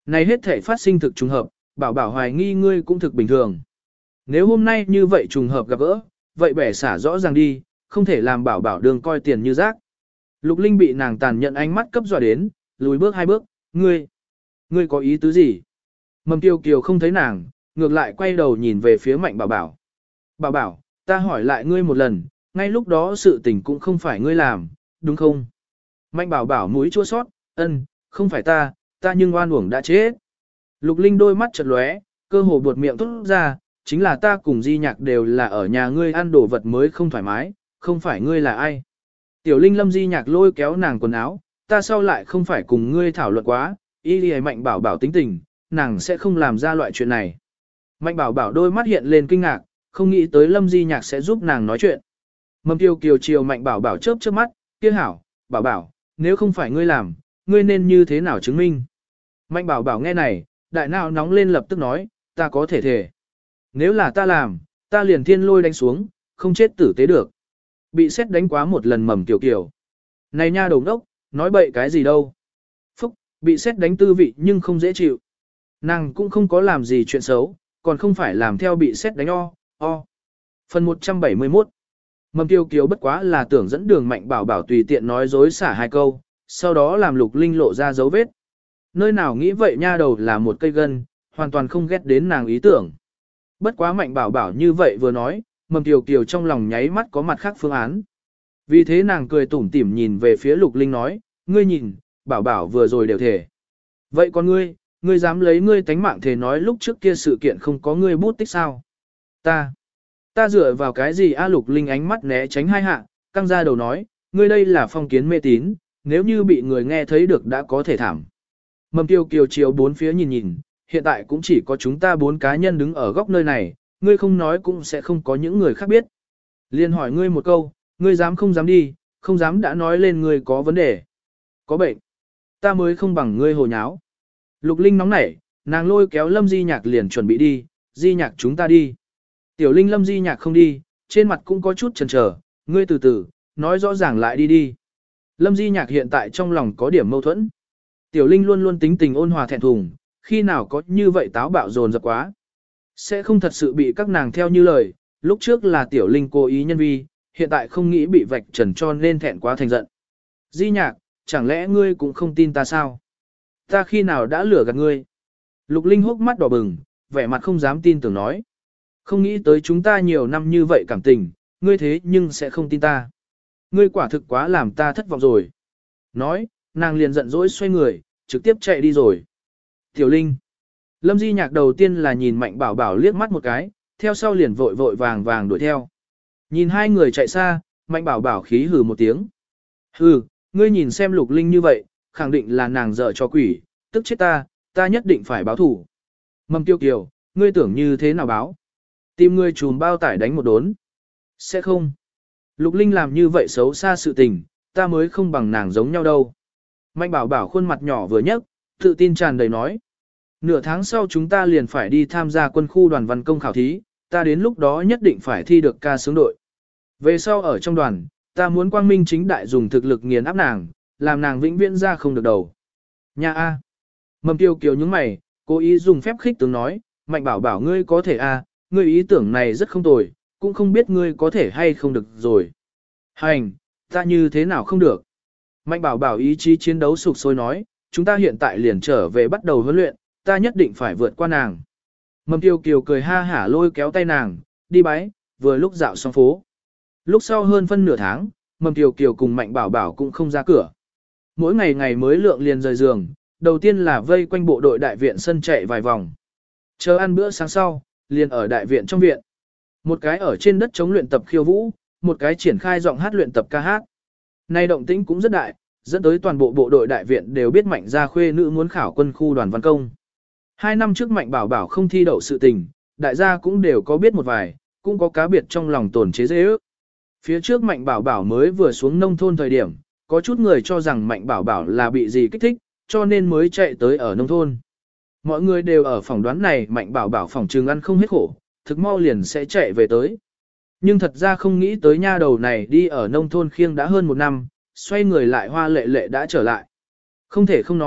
Này hết thể phát sinh thực trùng hợp, bảo bảo hoài nghi ngươi cũng thực bình thường. Nếu hôm nay như vậy trùng hợp gặp gỡ, vậy bẻ xả rõ ràng đi, không thể làm bảo bảo đường coi tiền như rác. Lục Linh bị nàng tàn nhận ánh mắt cấp dọa đến, lùi bước hai bước, ngươi, ngươi có ý tứ gì? Mầm Kiều Kiều không thấy nàng, ngược lại quay đầu nhìn về phía Mạnh Bảo Bảo. Bảo Bảo, ta hỏi lại ngươi một lần, ngay lúc đó sự tình cũng không phải ngươi làm, đúng không? Mạnh Bảo Bảo mũi chua sót, ân, không phải ta, ta nhưng oan uổng đã chết. Lục Linh đôi mắt chợt lóe, cơ hồ buột miệng thốt ra, chính là ta cùng Di Nhạc đều là ở nhà ngươi ăn đồ vật mới không thoải mái, không phải ngươi là ai. Tiểu Linh Lâm Di Nhạc lôi kéo nàng quần áo, ta sau lại không phải cùng ngươi thảo luận quá, y đi Mạnh Bảo Bảo tính tình, nàng sẽ không làm ra loại chuyện này. Mạnh Bảo Bảo đôi mắt hiện lên kinh ngạc, không nghĩ tới Lâm Di Nhạc sẽ giúp nàng nói chuyện. Mầm Kiều Kiều chiều Mạnh Bảo Bảo chớp chớp mắt, kia hảo, Bảo Bảo, nếu không phải ngươi làm, ngươi nên như thế nào chứng minh? Mạnh Bảo Bảo nghe này, đại não nóng lên lập tức nói, ta có thể thể. Nếu là ta làm, ta liền thiên lôi đánh xuống, không chết tử tế được. Bị xét đánh quá một lần Mầm Kiều Kiều. Này nha đầu đốc, nói bậy cái gì đâu. Phúc, bị xét đánh tư vị nhưng không dễ chịu. Nàng cũng không có làm gì chuyện xấu, còn không phải làm theo bị xét đánh o, o. Phần một trăm bảy mươi mốt. Mầm Kiều Kiều bất quá là tưởng dẫn đường Mạnh Bảo Bảo tùy tiện nói dối xả hai câu, sau đó làm Lục Linh lộ ra dấu vết. Nơi nào nghĩ vậy nha đầu là một cây gân, hoàn toàn không ghét đến nàng ý tưởng. Bất quá Mạnh Bảo Bảo như vậy vừa nói, Mầm Kiều Kiều trong lòng nháy mắt có mặt khác phương án. Vì thế nàng cười tủm tỉm nhìn về phía Lục Linh nói, ngươi nhìn, Bảo Bảo vừa rồi đều thể. Vậy còn ngươi, ngươi dám lấy ngươi tánh mạng thể nói lúc trước kia sự kiện không có ngươi bút tích sao? Ta, ta dựa vào cái gì A Lục Linh ánh mắt né tránh hai hạ, căng ra đầu nói, ngươi đây là phong kiến mê tín, nếu như bị người nghe thấy được đã có thể thảm. Mầm Kiều Kiều chiều bốn phía nhìn nhìn, hiện tại cũng chỉ có chúng ta bốn cá nhân đứng ở góc nơi này, ngươi không nói cũng sẽ không có những người khác biết. Liên hỏi ngươi một câu, ngươi dám không dám đi, không dám đã nói lên ngươi có vấn đề. Có bệnh. Ta mới không bằng ngươi hồ nháo. Lục Linh nóng nảy, nàng lôi kéo Lâm Di Nhạc liền chuẩn bị đi, Di Nhạc chúng ta đi. Tiểu Linh Lâm Di Nhạc không đi, trên mặt cũng có chút chần chờ, ngươi từ từ, nói rõ ràng lại đi đi. Lâm Di Nhạc hiện tại trong lòng có điểm mâu thuẫn. Tiểu Linh luôn luôn tính tình ôn hòa thẹn thùng, khi nào có như vậy táo bạo dồn dập quá. Sẽ không thật sự bị các nàng theo như lời, lúc trước là Tiểu Linh cố ý nhân vi, hiện tại không nghĩ bị vạch trần cho nên thẹn quá thành giận. Di Nhạc, chẳng lẽ ngươi cũng không tin ta sao? Ta khi nào đã lừa gạt ngươi? Lục Linh hốc mắt đỏ bừng, vẻ mặt không dám tin tưởng nói. Không nghĩ tới chúng ta nhiều năm như vậy cảm tình, ngươi thế nhưng sẽ không tin ta. Ngươi quả thực quá làm ta thất vọng rồi. Nói, nàng liền giận dỗi xoay người, trực tiếp chạy đi rồi. Tiểu Linh. Lâm Di Nhạc đầu tiên là nhìn Mạnh Bảo Bảo liếc mắt một cái, theo sau liền vội vội vàng vàng đuổi theo. Nhìn hai người chạy xa, Mạnh Bảo Bảo khí hừ một tiếng. Hừ, ngươi nhìn xem Lục Linh như vậy, khẳng định là nàng dở cho quỷ, tức chết ta, ta nhất định phải báo thủ. Mầm Tiêu Kiều, ngươi tưởng như thế nào báo? Tìm ngươi chùm bao tải đánh một đốn. Sẽ không. Lục Linh làm như vậy xấu xa sự tình, ta mới không bằng nàng giống nhau đâu. Mạnh Bảo Bảo khuôn mặt nhỏ vừa nhấc, tự tin tràn đầy nói. Nửa tháng sau chúng ta liền phải đi tham gia quân khu đoàn văn công khảo thí, ta đến lúc đó nhất định phải thi được ca sướng đội. Về sau ở trong đoàn, ta muốn quang minh chính đại dùng thực lực nghiền áp nàng, làm nàng vĩnh viễn ra không được đầu. Nha A. Mầm Tiêu Kiều nhướng mày, cố ý dùng phép khích tướng nói, Mạnh Bảo Bảo ngươi có thể A, ngươi ý tưởng này rất không tồi, cũng không biết ngươi có thể hay không được rồi. Hành, ta như thế nào không được. Mạnh Bảo Bảo ý chí chiến đấu sục sôi nói, chúng ta hiện tại liền trở về bắt đầu huấn luyện, ta nhất định phải vượt qua nàng. Mầm Tiêu Kiều cười ha hả lôi kéo tay nàng, đi bái, vừa lúc dạo xong phố. Lúc sau hơn phân nửa tháng, Mầm Tiêu Kiều cùng Mạnh Bảo Bảo cũng không ra cửa. Mỗi ngày ngày mới lượng liền rời giường, đầu tiên là vây quanh bộ đội đại viện sân chạy vài vòng. Chờ ăn bữa sáng sau, liền ở đại viện trong viện. Một cái ở trên đất chống luyện tập khiêu vũ, một cái triển khai giọng hát luyện tập ca hát. Nay động tĩnh cũng rất đại, dẫn tới toàn bộ bộ đội đại viện đều biết Mạnh gia khuê nữ muốn khảo quân khu đoàn văn công. Hai năm trước Mạnh Bảo Bảo không thi đậu sự tình, đại gia cũng đều có biết một vài, cũng có cá biệt trong lòng tổn chế dễ ước. Phía trước Mạnh Bảo Bảo mới vừa xuống nông thôn thời điểm, có chút người cho rằng Mạnh Bảo Bảo là bị gì kích thích, cho nên mới chạy tới ở nông thôn. Mọi người đều ở phỏng đoán này Mạnh Bảo Bảo phỏng trường ăn không hết khổ, thực mau liền sẽ chạy về tới. Nhưng thật ra không nghĩ tới nha đầu này đi ở nông thôn khiêng đã hơn một năm, xoay người lại hoa lệ lệ đã trở lại. Không thể không nói,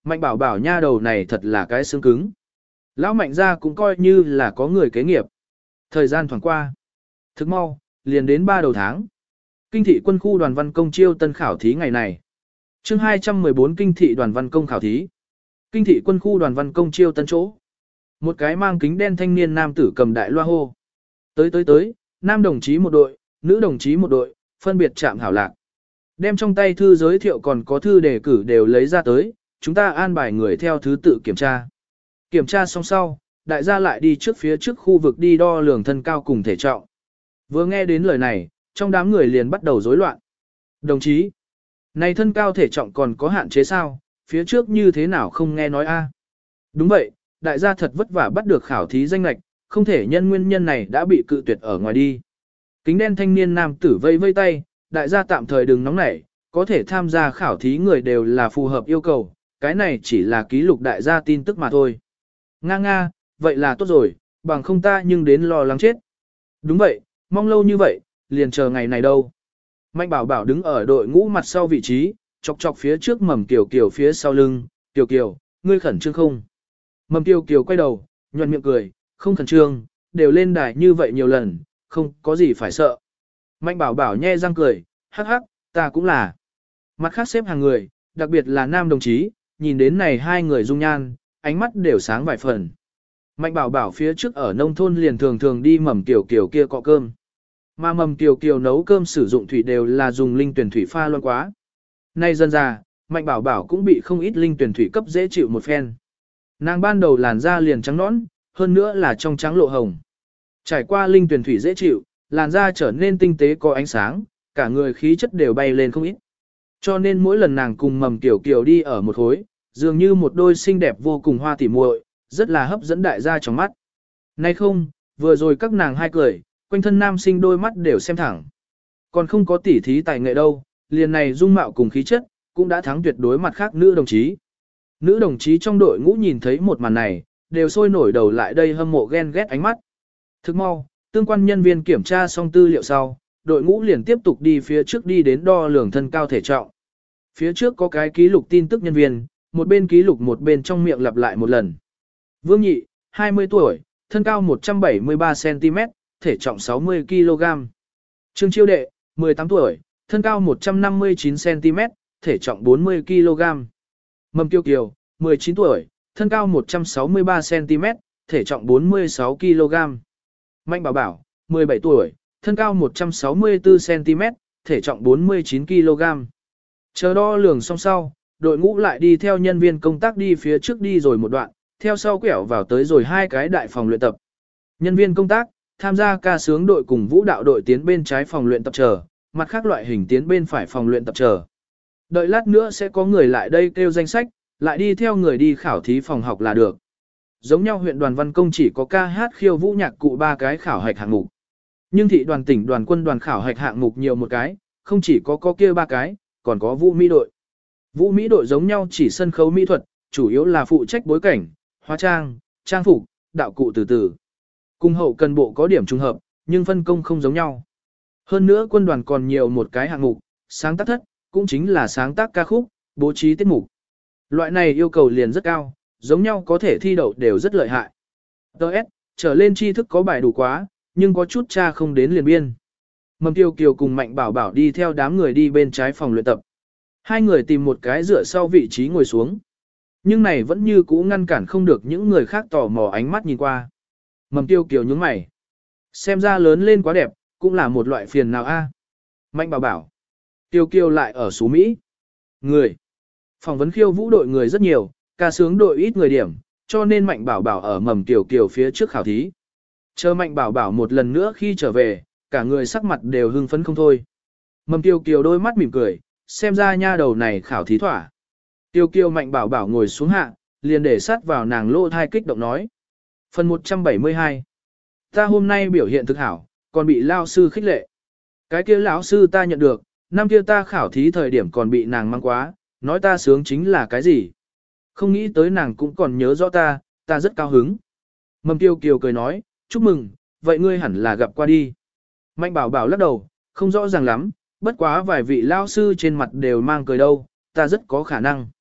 Mạnh bảo bảo nha đầu này thật là cái xương cứng. Lão Mạnh gia cũng coi như là có người kế nghiệp. Thời gian thoảng qua. Thức mau, liền đến ba đầu tháng. Kinh thị quân khu đoàn văn công chiêu tân khảo thí ngày này. chương hai trăm mười bốn kinh thị đoàn văn công khảo thí. Kinh thị quân khu đoàn văn công chiêu tân chỗ. Một cái mang kính đen thanh niên nam tử cầm đại loa hô. Tới tới tới, nam đồng chí một đội, nữ đồng chí một đội, phân biệt chạm hảo lạc. Đem trong tay thư giới thiệu còn có thư đề cử đều lấy ra tới, chúng ta an bài người theo thứ tự kiểm tra. Kiểm tra xong sau, đại gia lại đi trước phía trước khu vực đi đo lường thân cao cùng thể trọng. Vừa nghe đến lời này, trong đám người liền bắt đầu rối loạn. Đồng chí, này thân cao thể trọng còn có hạn chế sao, phía trước như thế nào không nghe nói a? Đúng vậy, đại gia thật vất vả bắt được khảo thí danh lạch, không thể nhân nguyên nhân này đã bị cự tuyệt ở ngoài đi. Kính đen thanh niên nam tử vây vây tay, đại gia tạm thời đừng nóng nảy, có thể tham gia khảo thí người đều là phù hợp yêu cầu, cái này chỉ là ký lục đại gia tin tức mà thôi. Nga nga, vậy là tốt rồi, bằng không ta nhưng đến lo lắng chết. Đúng vậy, mong lâu như vậy, liền chờ ngày này đâu. Mạnh bảo bảo đứng ở đội ngũ mặt sau vị trí, chọc chọc phía trước mầm kiều kiều phía sau lưng, kiều kiều, ngươi khẩn trương không? Mầm kiều kiều quay đầu, nhuận miệng cười, không khẩn trương, đều lên đài như vậy nhiều lần, không có gì phải sợ. Mạnh bảo bảo nhe răng cười, hắc hắc, ta cũng là. Mặt khác xếp hàng người, đặc biệt là nam đồng chí, nhìn đến này hai người dung nhan, ánh mắt đều sáng vài phần. Mạnh bảo bảo phía trước ở nông thôn liền thường thường đi mầm kiều kiều kia cọ cơm. Mà mầm kiều kiều nấu cơm sử dụng thủy đều là dùng linh tuyển thủy pha loãng quá. Nay dần ra, mạnh bảo bảo cũng bị không ít linh tuyển thủy cấp dễ chịu một phen. Nàng ban đầu làn da liền trắng nõn, hơn nữa là trong trắng lộ hồng. Trải qua linh tuyển thủy dễ chịu, làn da trở nên tinh tế có ánh sáng, cả người khí chất đều bay lên không ít. Cho nên mỗi lần nàng cùng mầm kiều kiều đi ở một khối, dường như một đôi xinh đẹp vô cùng hoa tỉ muội, rất là hấp dẫn đại gia trong mắt. Nay không, vừa rồi các nàng hai cười, quanh thân nam sinh đôi mắt đều xem thẳng. Còn không có tỉ thí tài nghệ đâu, liền này dung mạo cùng khí chất, cũng đã thắng tuyệt đối mặt khác nữ đồng chí. Nữ đồng chí trong đội ngũ nhìn thấy một màn này, đều sôi nổi đầu lại đây hâm mộ ghen ghét ánh mắt. Thức mau, tương quan nhân viên kiểm tra xong tư liệu sau, đội ngũ liền tiếp tục đi phía trước đi đến đo lường thân cao thể trọng. Phía trước có cái ký lục tin tức nhân viên, một bên ký lục một bên trong miệng lặp lại một lần. Vương Nhị, hai mươi tuổi, thân cao một trăm bảy mươi ba xăng ti mét, thể trọng sáu mươi ki lô gam. Trương Chiêu Đệ, mười tám tuổi, thân cao một trăm năm mươi chín xăng ti mét, thể trọng bốn mươi ki lô gam. Mầm Kiều Kiều, mười chín tuổi, thân cao một trăm sáu mươi ba xăng ti mét, thể trọng bốn mươi sáu ki lô gam. Mạnh Bảo Bảo, mười bảy tuổi, thân cao một trăm sáu mươi tư xăng ti mét, thể trọng bốn mươi chín ki lô gam. Chờ đo lường xong sau, đội ngũ lại đi theo nhân viên công tác đi phía trước đi rồi một đoạn, theo sau quẹo vào tới rồi hai cái đại phòng luyện tập. Nhân viên công tác, tham gia ca sướng đội cùng vũ đạo đội tiến bên trái phòng luyện tập chờ, mặt khác loại hình tiến bên phải phòng luyện tập chờ. Đợi lát nữa sẽ có người lại đây kêu danh sách, lại đi theo người đi khảo thí phòng học là được. Giống nhau huyện đoàn văn công chỉ có ca hát khiêu vũ nhạc cụ ba cái khảo hạch hạng mục. Nhưng thị đoàn tỉnh đoàn quân đoàn khảo hạch hạng mục nhiều một cái, không chỉ có có kia ba cái, còn có vũ mỹ đội. Vũ mỹ đội giống nhau chỉ sân khấu mỹ thuật, chủ yếu là phụ trách bối cảnh, hóa trang, trang phục, đạo cụ từ từ. Cùng hậu cần bộ có điểm trùng hợp, nhưng phân công không giống nhau. Hơn nữa quân đoàn còn nhiều một cái hạng mục, sáng tác thất, cũng chính là sáng tác ca khúc, bố trí tiết mục. Loại này yêu cầu liền rất cao, giống nhau có thể thi đậu đều rất lợi hại. Đợt, trở lên tri thức có bài đủ quá, nhưng có chút tra không đến liền biên. Mầm Kiều Kiều cùng Mạnh Bảo Bảo đi theo đám người đi bên trái phòng luyện tập. Hai người tìm một cái dựa sau vị trí ngồi xuống. Nhưng này vẫn như cũ ngăn cản không được những người khác tò mò ánh mắt nhìn qua. Mầm Kiều Kiều nhướng mày. Xem ra lớn lên quá đẹp, cũng là một loại phiền nào a. Mạnh Bảo Bảo. Kiều Kiều lại ở số Mỹ. Người. Phỏng vấn khiêu vũ đội người rất nhiều, ca sướng đội ít người điểm, cho nên Mạnh Bảo Bảo ở Mầm Kiều Kiều phía trước khảo thí. Chờ Mạnh Bảo Bảo một lần nữa khi trở về, cả người sắc mặt đều hưng phấn không thôi. Mầm Kiều Kiều đôi mắt mỉm cười, xem ra nha đầu này khảo thí thỏa. Kiều Kiều Mạnh Bảo Bảo ngồi xuống hạ, liền để sát vào nàng lỗ thai kích động nói. Phần một trăm bảy mươi hai. Ta hôm nay biểu hiện thực hảo, còn bị lao sư khích lệ. Cái kia lão sư ta nhận được, năm kia ta khảo thí thời điểm còn bị nàng mang quá, nói ta sướng chính là cái gì. Không nghĩ tới nàng cũng còn nhớ rõ ta, ta rất cao hứng. Mầm Kiều Kiều cười nói, chúc mừng, vậy ngươi hẳn là gặp qua đi. Mạnh Bảo Bảo lắc đầu, không rõ ràng lắm, bất quá vài vị lao sư trên mặt đều mang cười đâu, ta rất có khả năng.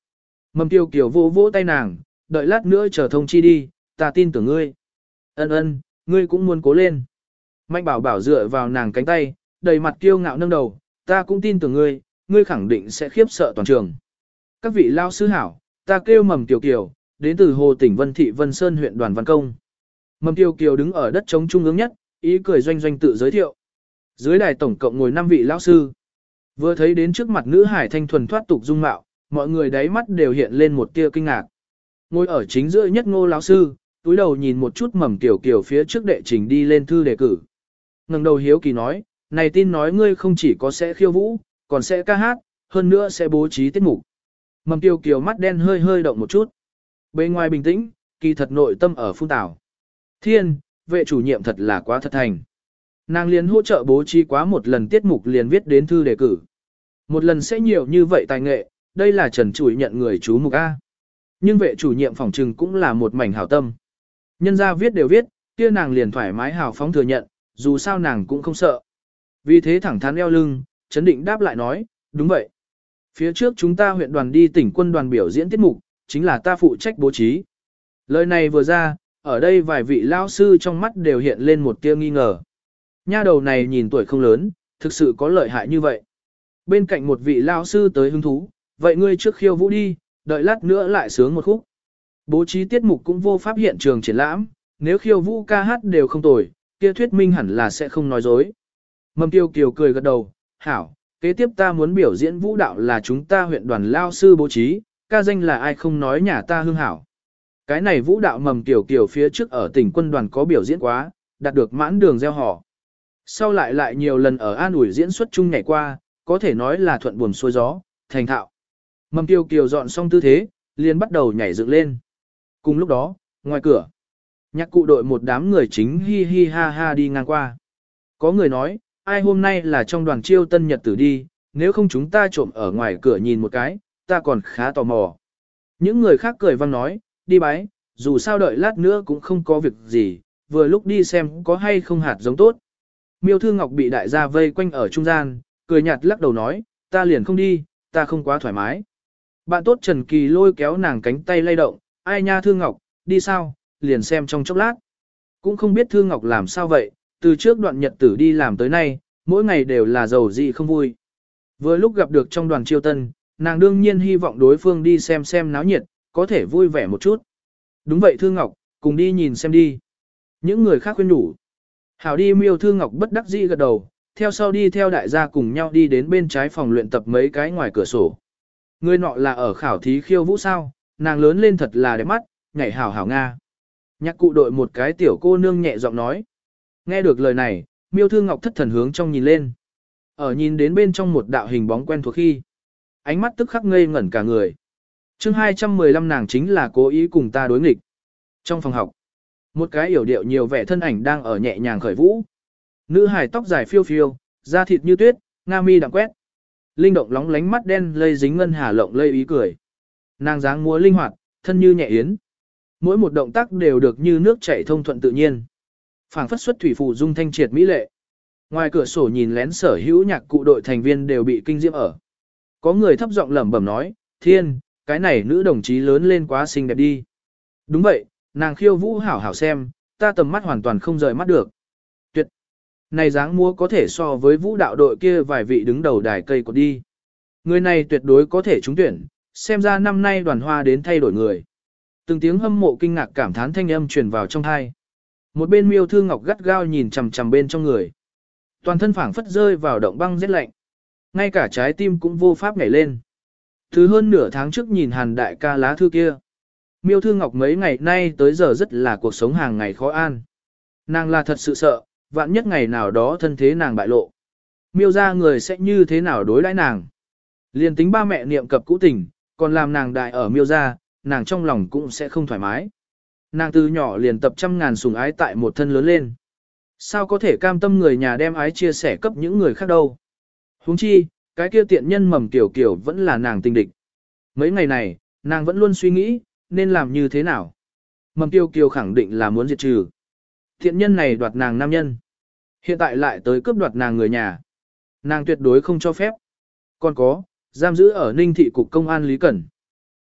Mầm Tiêu Kiều vỗ vỗ tay nàng, đợi lát nữa chờ thông chi đi, ta tin tưởng ngươi. Ân ân, ngươi cũng muốn cố lên. Mạnh bảo bảo dựa vào nàng cánh tay, đầy mặt kiêu ngạo nâng đầu, ta cũng tin tưởng ngươi, ngươi khẳng định sẽ khiếp sợ toàn trường. Các vị lao sư hảo, ta kêu Mầm Tiêu Kiều, đến từ Hồ tỉnh Vân Thị Vân Sơn huyện Đoàn Văn Công. Mầm Tiêu Kiều đứng ở đất trống trung ương nhất, ý cười doanh doanh tự giới thiệu. Dưới đài tổng cộng ngồi năm vị lão sư. Vừa thấy đến trước mặt nữ hải thanh thuần thoát tục dung mạo, mọi người đáy mắt đều hiện lên một tia kinh ngạc. Ngồi ở chính giữa nhất Ngô lão sư, túi đầu nhìn một chút Mầm Tiểu Kiều phía trước đệ trình đi lên thư đề cử. Ngẩng đầu hiếu kỳ nói, này tin nói ngươi không chỉ có sẽ khiêu vũ, còn sẽ ca hát, hơn nữa sẽ bố trí tiết mục. Mầm Tiểu Kiều mắt đen hơi hơi động một chút. Bên ngoài bình tĩnh, kỳ thật nội tâm ở phun tảo. Thiên, vệ chủ nhiệm thật là quá thật thành. Nàng liền hỗ trợ bố trí quá một lần tiết mục liền viết đến thư đề cử. Một lần sẽ nhiều như vậy tài nghệ, đây là trần chủi nhận người chú mục A. Nhưng vệ chủ nhiệm phòng trừng cũng là một mảnh hảo tâm. Nhân ra viết đều viết, kia nàng liền thoải mái hào phóng thừa nhận, dù sao nàng cũng không sợ. Vì thế thẳng thắn eo lưng, chấn định đáp lại nói, đúng vậy. Phía trước chúng ta huyện đoàn đi tỉnh quân đoàn biểu diễn tiết mục, chính là ta phụ trách bố trí. Lời này vừa ra, ở đây vài vị lao sư trong mắt đều hiện lên một tia nghi ngờ. Nha đầu này nhìn tuổi không lớn, thực sự có lợi hại như vậy. Bên cạnh một vị lao sư tới hứng thú, vậy ngươi trước khiêu vũ đi, đợi lát nữa lại sướng một khúc. Bố trí tiết mục cũng vô pháp hiện trường triển lãm, nếu khiêu vũ ca hát đều không tồi, kia thuyết minh hẳn là sẽ không nói dối. Mầm Tiêu Kiều cười gật đầu, hảo, kế tiếp ta muốn biểu diễn vũ đạo là chúng ta huyện đoàn lao sư bố trí, ca danh là ai không nói nhà ta hương hảo. Cái này vũ đạo Mầm Tiêu Kiều phía trước ở tỉnh quân đoàn có biểu diễn quá, đạt được mãn đường gieo họ. Sau lại lại nhiều lần ở An ủi diễn xuất chung ngày qua, có thể nói là thuận buồm xuôi gió, thành thạo. Mầm Tiêu Kiều dọn xong tư thế, liền bắt đầu nhảy dựng lên. Cùng lúc đó, ngoài cửa, nhạc cụ đội một đám người chính hi hi ha ha đi ngang qua. Có người nói, ai hôm nay là trong đoàn chiêu tân nhật tử đi, nếu không chúng ta trộm ở ngoài cửa nhìn một cái, ta còn khá tò mò. Những người khác cười vang nói, đi bái, dù sao đợi lát nữa cũng không có việc gì, vừa lúc đi xem có hay không hạt giống tốt. Miêu Thư Ngọc bị đại gia vây quanh ở trung gian, cười nhạt lắc đầu nói, ta liền không đi, ta không quá thoải mái. Bạn tốt Trần Kỳ lôi kéo nàng cánh tay lay động, ai nha Thư Ngọc, đi sao, liền xem trong chốc lát. Cũng không biết Thư Ngọc làm sao vậy, từ trước đoạn nhật tử đi làm tới nay, mỗi ngày đều là giàu gì không vui. Vừa lúc gặp được trong đoàn chiêu tân, nàng đương nhiên hy vọng đối phương đi xem xem náo nhiệt, có thể vui vẻ một chút. Đúng vậy Thư Ngọc, cùng đi nhìn xem đi. Những người khác khuyên nhủ. Hảo đi Miêu Thư Ngọc bất đắc dĩ gật đầu, theo sau đi theo đại gia cùng nhau đi đến bên trái phòng luyện tập mấy cái ngoài cửa sổ. Người nọ là ở khảo thí khiêu vũ sao, nàng lớn lên thật là đẹp mắt, nhảy hảo hảo Nga. Nhạc cụ đội một cái tiểu cô nương nhẹ giọng nói. Nghe được lời này, Miêu Thư Ngọc thất thần hướng trong nhìn lên. Ở nhìn đến bên trong một đạo hình bóng quen thuộc khi. Ánh mắt tức khắc ngây ngẩn cả người. chương hai trăm mười lăm nàng chính là cố ý cùng ta đối nghịch. Trong phòng học, một cái yểu điệu nhiều vẻ thân ảnh đang ở nhẹ nhàng khởi vũ. Nữ hài tóc dài phiêu phiêu, da thịt như tuyết, nga mi đằng quét. Linh động lóng lánh mắt đen lây dính ngân hà lộng lây ý cười. Nàng dáng múa linh hoạt, thân như nhẹ yến. Mỗi một động tác đều được như nước chảy thông thuận tự nhiên. Phảng phất xuất thủy phù dung thanh triệt mỹ lệ. Ngoài cửa sổ nhìn lén sở hữu nhạc cụ đội thành viên đều bị kinh diễm ở. Có người thấp giọng lẩm bẩm nói, thiên, cái này nữ đồng chí lớn lên quá xinh đẹp đi. Đúng vậy, nàng khiêu vũ hảo hảo xem, ta tầm mắt hoàn toàn không rời mắt được. Tuyệt! Này dáng múa có thể so với vũ đạo đội kia vài vị đứng đầu đài cây cột đi. Người này tuyệt đối có thể trúng tuyển, xem ra năm nay đoàn hoa đến thay đổi người. Từng tiếng hâm mộ kinh ngạc cảm thán thanh âm truyền vào trong tai. Một bên Miêu Thư Ngọc gắt gao nhìn chằm chằm bên trong người. Toàn thân phảng phất rơi vào động băng rét lạnh. Ngay cả trái tim cũng vô pháp nhảy lên. Thứ hơn nửa tháng trước nhìn Hàn đại ca lá thư kia. Miêu Thư Ngọc mấy ngày nay tới giờ rất là cuộc sống hàng ngày khó an. Nàng là thật sự sợ, vạn nhất ngày nào đó thân thế nàng bại lộ. Miêu ra người sẽ như thế nào đối đãi nàng. Liên tính ba mẹ niệm cập cũ tình, còn làm nàng đại ở Miêu ra, nàng trong lòng cũng sẽ không thoải mái. Nàng từ nhỏ liền tập trăm ngàn sủng ái tại một thân lớn lên. Sao có thể cam tâm người nhà đem ái chia sẻ cấp những người khác đâu. Huống chi, cái kia tiện nhân Mầm Kiều Kiều vẫn là nàng tình địch. Mấy ngày này, nàng vẫn luôn suy nghĩ, nên làm như thế nào. Mầm Kiều Kiều khẳng định là muốn diệt trừ. Tiện nhân này đoạt nàng nam nhân. Hiện tại lại tới cướp đoạt nàng người nhà. Nàng tuyệt đối không cho phép. Còn có, giam giữ ở Ninh Thị Cục Công an Lý Cẩn.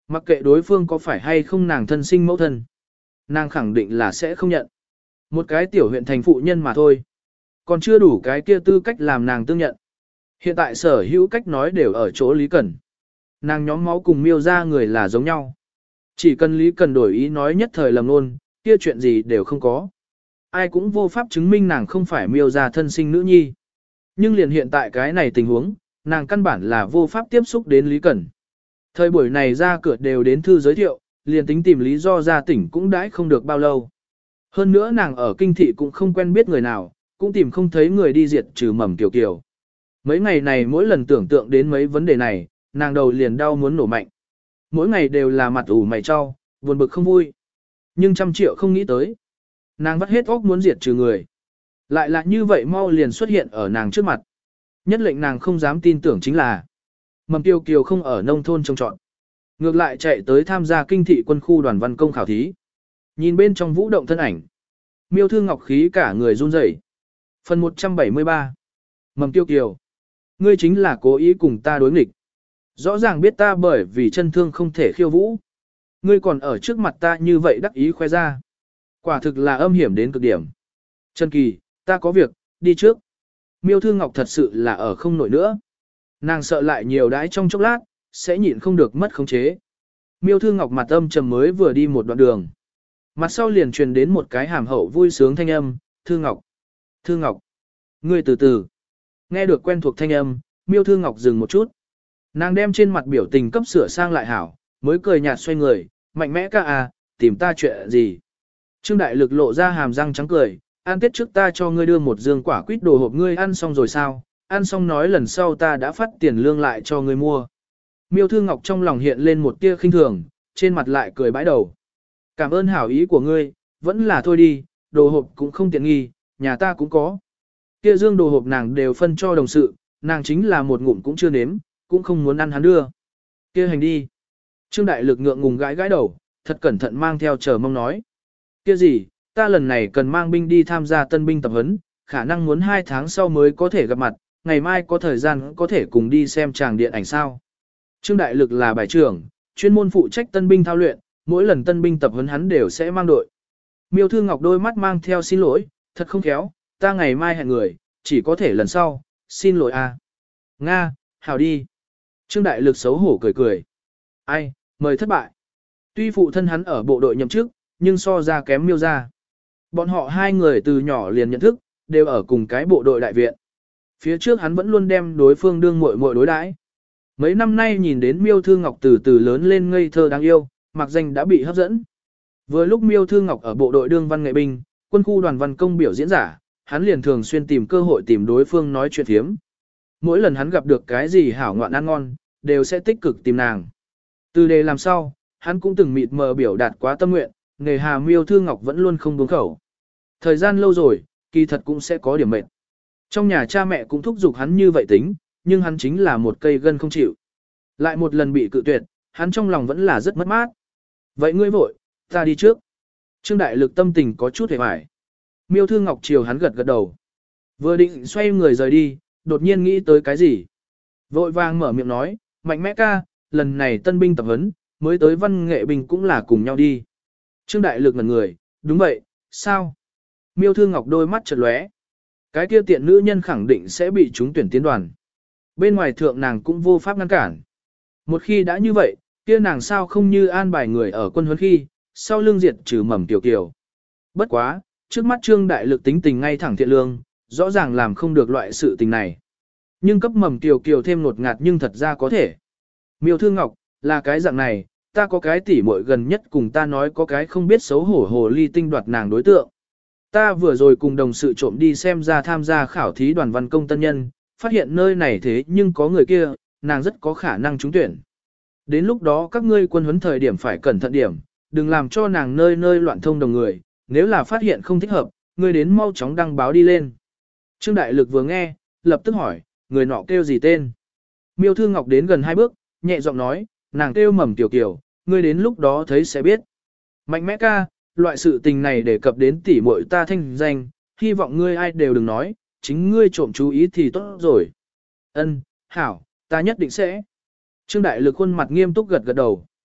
Mặc kệ đối phương có phải hay không nàng thân sinh mẫu thân, nàng khẳng định là sẽ không nhận. Một cái tiểu huyện thành phụ nhân mà thôi. Còn chưa đủ cái kia tư cách làm nàng tương nhận. Hiện tại sở hữu cách nói đều ở chỗ Lý Cần. Nàng nhóm máu cùng miêu ra người là giống nhau. Chỉ cần Lý Cần đổi ý nói nhất thời lầm luôn, kia chuyện gì đều không có. Ai cũng vô pháp chứng minh nàng không phải miêu ra thân sinh nữ nhi. Nhưng liền hiện tại cái này tình huống, nàng căn bản là vô pháp tiếp xúc đến Lý Cần. Thời buổi này ra cửa đều đến thư giới thiệu, liền tính tìm lý do ra tỉnh cũng đãi không được bao lâu. Hơn nữa nàng ở kinh thị cũng không quen biết người nào, cũng tìm không thấy người đi diệt trừ mầm kiều kiều. Mấy ngày này mỗi lần tưởng tượng đến mấy vấn đề này, nàng đầu liền đau muốn nổ mạnh. Mỗi ngày đều là mặt ủ mày cho, buồn bực không vui. Nhưng trăm triệu không nghĩ tới. Nàng vắt hết óc muốn diệt trừ người. Lại là như vậy mau liền xuất hiện ở nàng trước mặt. Nhất lệnh nàng không dám tin tưởng chính là mầm kiều kiều không ở nông thôn trông trọn. Ngược lại chạy tới tham gia kinh thị quân khu đoàn văn công khảo thí. Nhìn bên trong vũ động thân ảnh. Miêu Thư Ngọc khí cả người run rẩy. Phần một trăm bảy mươi ba. Mầm kiều kiều. Ngươi chính là cố ý cùng ta đối nghịch. Rõ ràng biết ta bởi vì chân thương không thể khiêu vũ. Ngươi còn ở trước mặt ta như vậy đắc ý khoe ra. Quả thực là âm hiểm đến cực điểm. Trần Kỳ, ta có việc, đi trước. Miêu Thư Ngọc thật sự là ở không nổi nữa. Nàng sợ lại nhiều đãi trong chốc lát, sẽ nhịn không được mất khống chế. Miêu Thư Ngọc mặt âm trầm mới vừa đi một đoạn đường. Mặt sau liền truyền đến một cái hàm hậu vui sướng thanh âm, Thư Ngọc. Thư Ngọc. Ngươi từ từ. Nghe được quen thuộc thanh âm, Miêu Thư Ngọc dừng một chút. Nàng đem trên mặt biểu tình cấp sửa sang lại hảo, mới cười nhạt xoay người, mạnh mẽ ca à, tìm ta chuyện gì. Trương Đại Lực lộ ra hàm răng trắng cười, ăn tết trước ta cho ngươi đưa một dương quả quýt đồ hộp, ngươi ăn xong rồi sao, ăn xong nói lần sau ta đã phát tiền lương lại cho ngươi mua. Miêu Thư Ngọc trong lòng hiện lên một tia khinh thường, trên mặt lại cười bãi đầu. Cảm ơn hảo ý của ngươi, vẫn là thôi đi, đồ hộp cũng không tiện nghi, nhà ta cũng có. Kia dương đồ hộp nàng đều phân cho đồng sự, nàng chính là một ngụm cũng chưa nếm, cũng không muốn ăn hắn đưa. Kia hành đi. Trương Đại Lực ngượng ngùng gãi gãi đầu, thật cẩn thận mang theo chờ mong nói. Kia gì, ta lần này cần mang binh đi tham gia tân binh tập huấn, khả năng muốn hai tháng sau mới có thể gặp mặt, ngày mai có thời gian có thể cùng đi xem tràng điện ảnh sao. Trương Đại Lực là bài trưởng, chuyên môn phụ trách tân binh thao luyện, mỗi lần tân binh tập huấn hắn đều sẽ mang đội. Miêu Thư Ngọc đôi mắt mang theo xin lỗi, thật không khéo, ta ngày mai hẹn người, chỉ có thể lần sau, xin lỗi a. Nga, hảo đi. Trương Đại Lực xấu hổ cười cười. Ai, mời thất bại. Tuy phụ thân hắn ở bộ đội nhậm chức, nhưng so ra kém Miêu ra. Bọn họ hai người từ nhỏ liền nhận thức, đều ở cùng cái bộ đội đại viện. Phía trước hắn vẫn luôn đem đối phương đương muội muội đối đãi. Mấy năm nay nhìn đến Miêu Thư Ngọc từ từ lớn lên ngây thơ đáng yêu, mặc danh đã bị hấp dẫn. Vừa lúc Miêu Thư Ngọc ở bộ đội đương văn nghệ binh, quân khu đoàn văn công biểu diễn giả, hắn liền thường xuyên tìm cơ hội tìm đối phương nói chuyện thiếm. Mỗi lần hắn gặp được cái gì hảo ngoạn ăn ngon, đều sẽ tích cực tìm nàng. Từ đề làm sau, hắn cũng từng mịt mờ biểu đạt quá tâm nguyện, nghề hà Miêu Thư Ngọc vẫn luôn không buông khẩu. Thời gian lâu rồi, kỳ thật cũng sẽ có điểm mệt. Trong nhà cha mẹ cũng thúc giục hắn như vậy tính, nhưng hắn chính là một cây gân không chịu. Lại một lần bị cự tuyệt, hắn trong lòng vẫn là rất mất mát. Vậy ngươi vội, ta đi trước. Trương Đại Lực tâm tình có chút hề hoài. Miêu Thư Ngọc chiều hắn gật gật đầu. Vừa định xoay người rời đi, đột nhiên nghĩ tới cái gì. Vội vàng mở miệng nói, mạnh mẽ ca, lần này tân binh tập huấn, mới tới văn nghệ binh cũng là cùng nhau đi. Trương Đại Lực ngẩn người, đúng vậy, sao? Miêu Thư Ngọc đôi mắt chợt lóe. Cái kia tiện nữ nhân khẳng định sẽ bị chúng tuyển tiến đoàn. Bên ngoài thượng nàng cũng vô pháp ngăn cản. Một khi đã như vậy, kia nàng sao không như an bài người ở quân huấn khi, sau lưng diệt trừ mầm tiểu kiều. Bất quá, trước mắt Trương Đại Lực tính tình ngay thẳng thiện lương, rõ ràng làm không được loại sự tình này. Nhưng cấp mầm tiểu kiều thêm nột ngạt nhưng thật ra có thể. Miêu Thư Ngọc, là cái dạng này, ta có cái tỉ muội gần nhất cùng ta nói có cái không biết xấu hổ hồ ly tinh đoạt nàng đối tượng. Ta vừa rồi cùng đồng sự trộm đi xem ra tham gia khảo thí đoàn văn công tân nhân, phát hiện nơi này thế nhưng có người kia, nàng rất có khả năng trúng tuyển. Đến lúc đó các ngươi quân huấn thời điểm phải cẩn thận điểm, đừng làm cho nàng nơi nơi loạn thông đồng người, nếu là phát hiện không thích hợp, ngươi đến mau chóng đăng báo đi lên. Trương Đại Lực vừa nghe, lập tức hỏi, người nọ kêu gì tên? Miêu Thư Ngọc đến gần hai bước, nhẹ giọng nói, nàng kêu Mầm Tiểu Kiều, ngươi đến lúc đó thấy sẽ biết. Mạnh mẽ ca, loại sự tình này đề cập đến tỷ muội ta thanh danh, hy vọng ngươi ai đều đừng nói, chính ngươi trộm chú ý thì tốt rồi. Ân, hảo, ta nhất định sẽ. Trương Đại Lực khuôn mặt nghiêm túc gật gật đầu.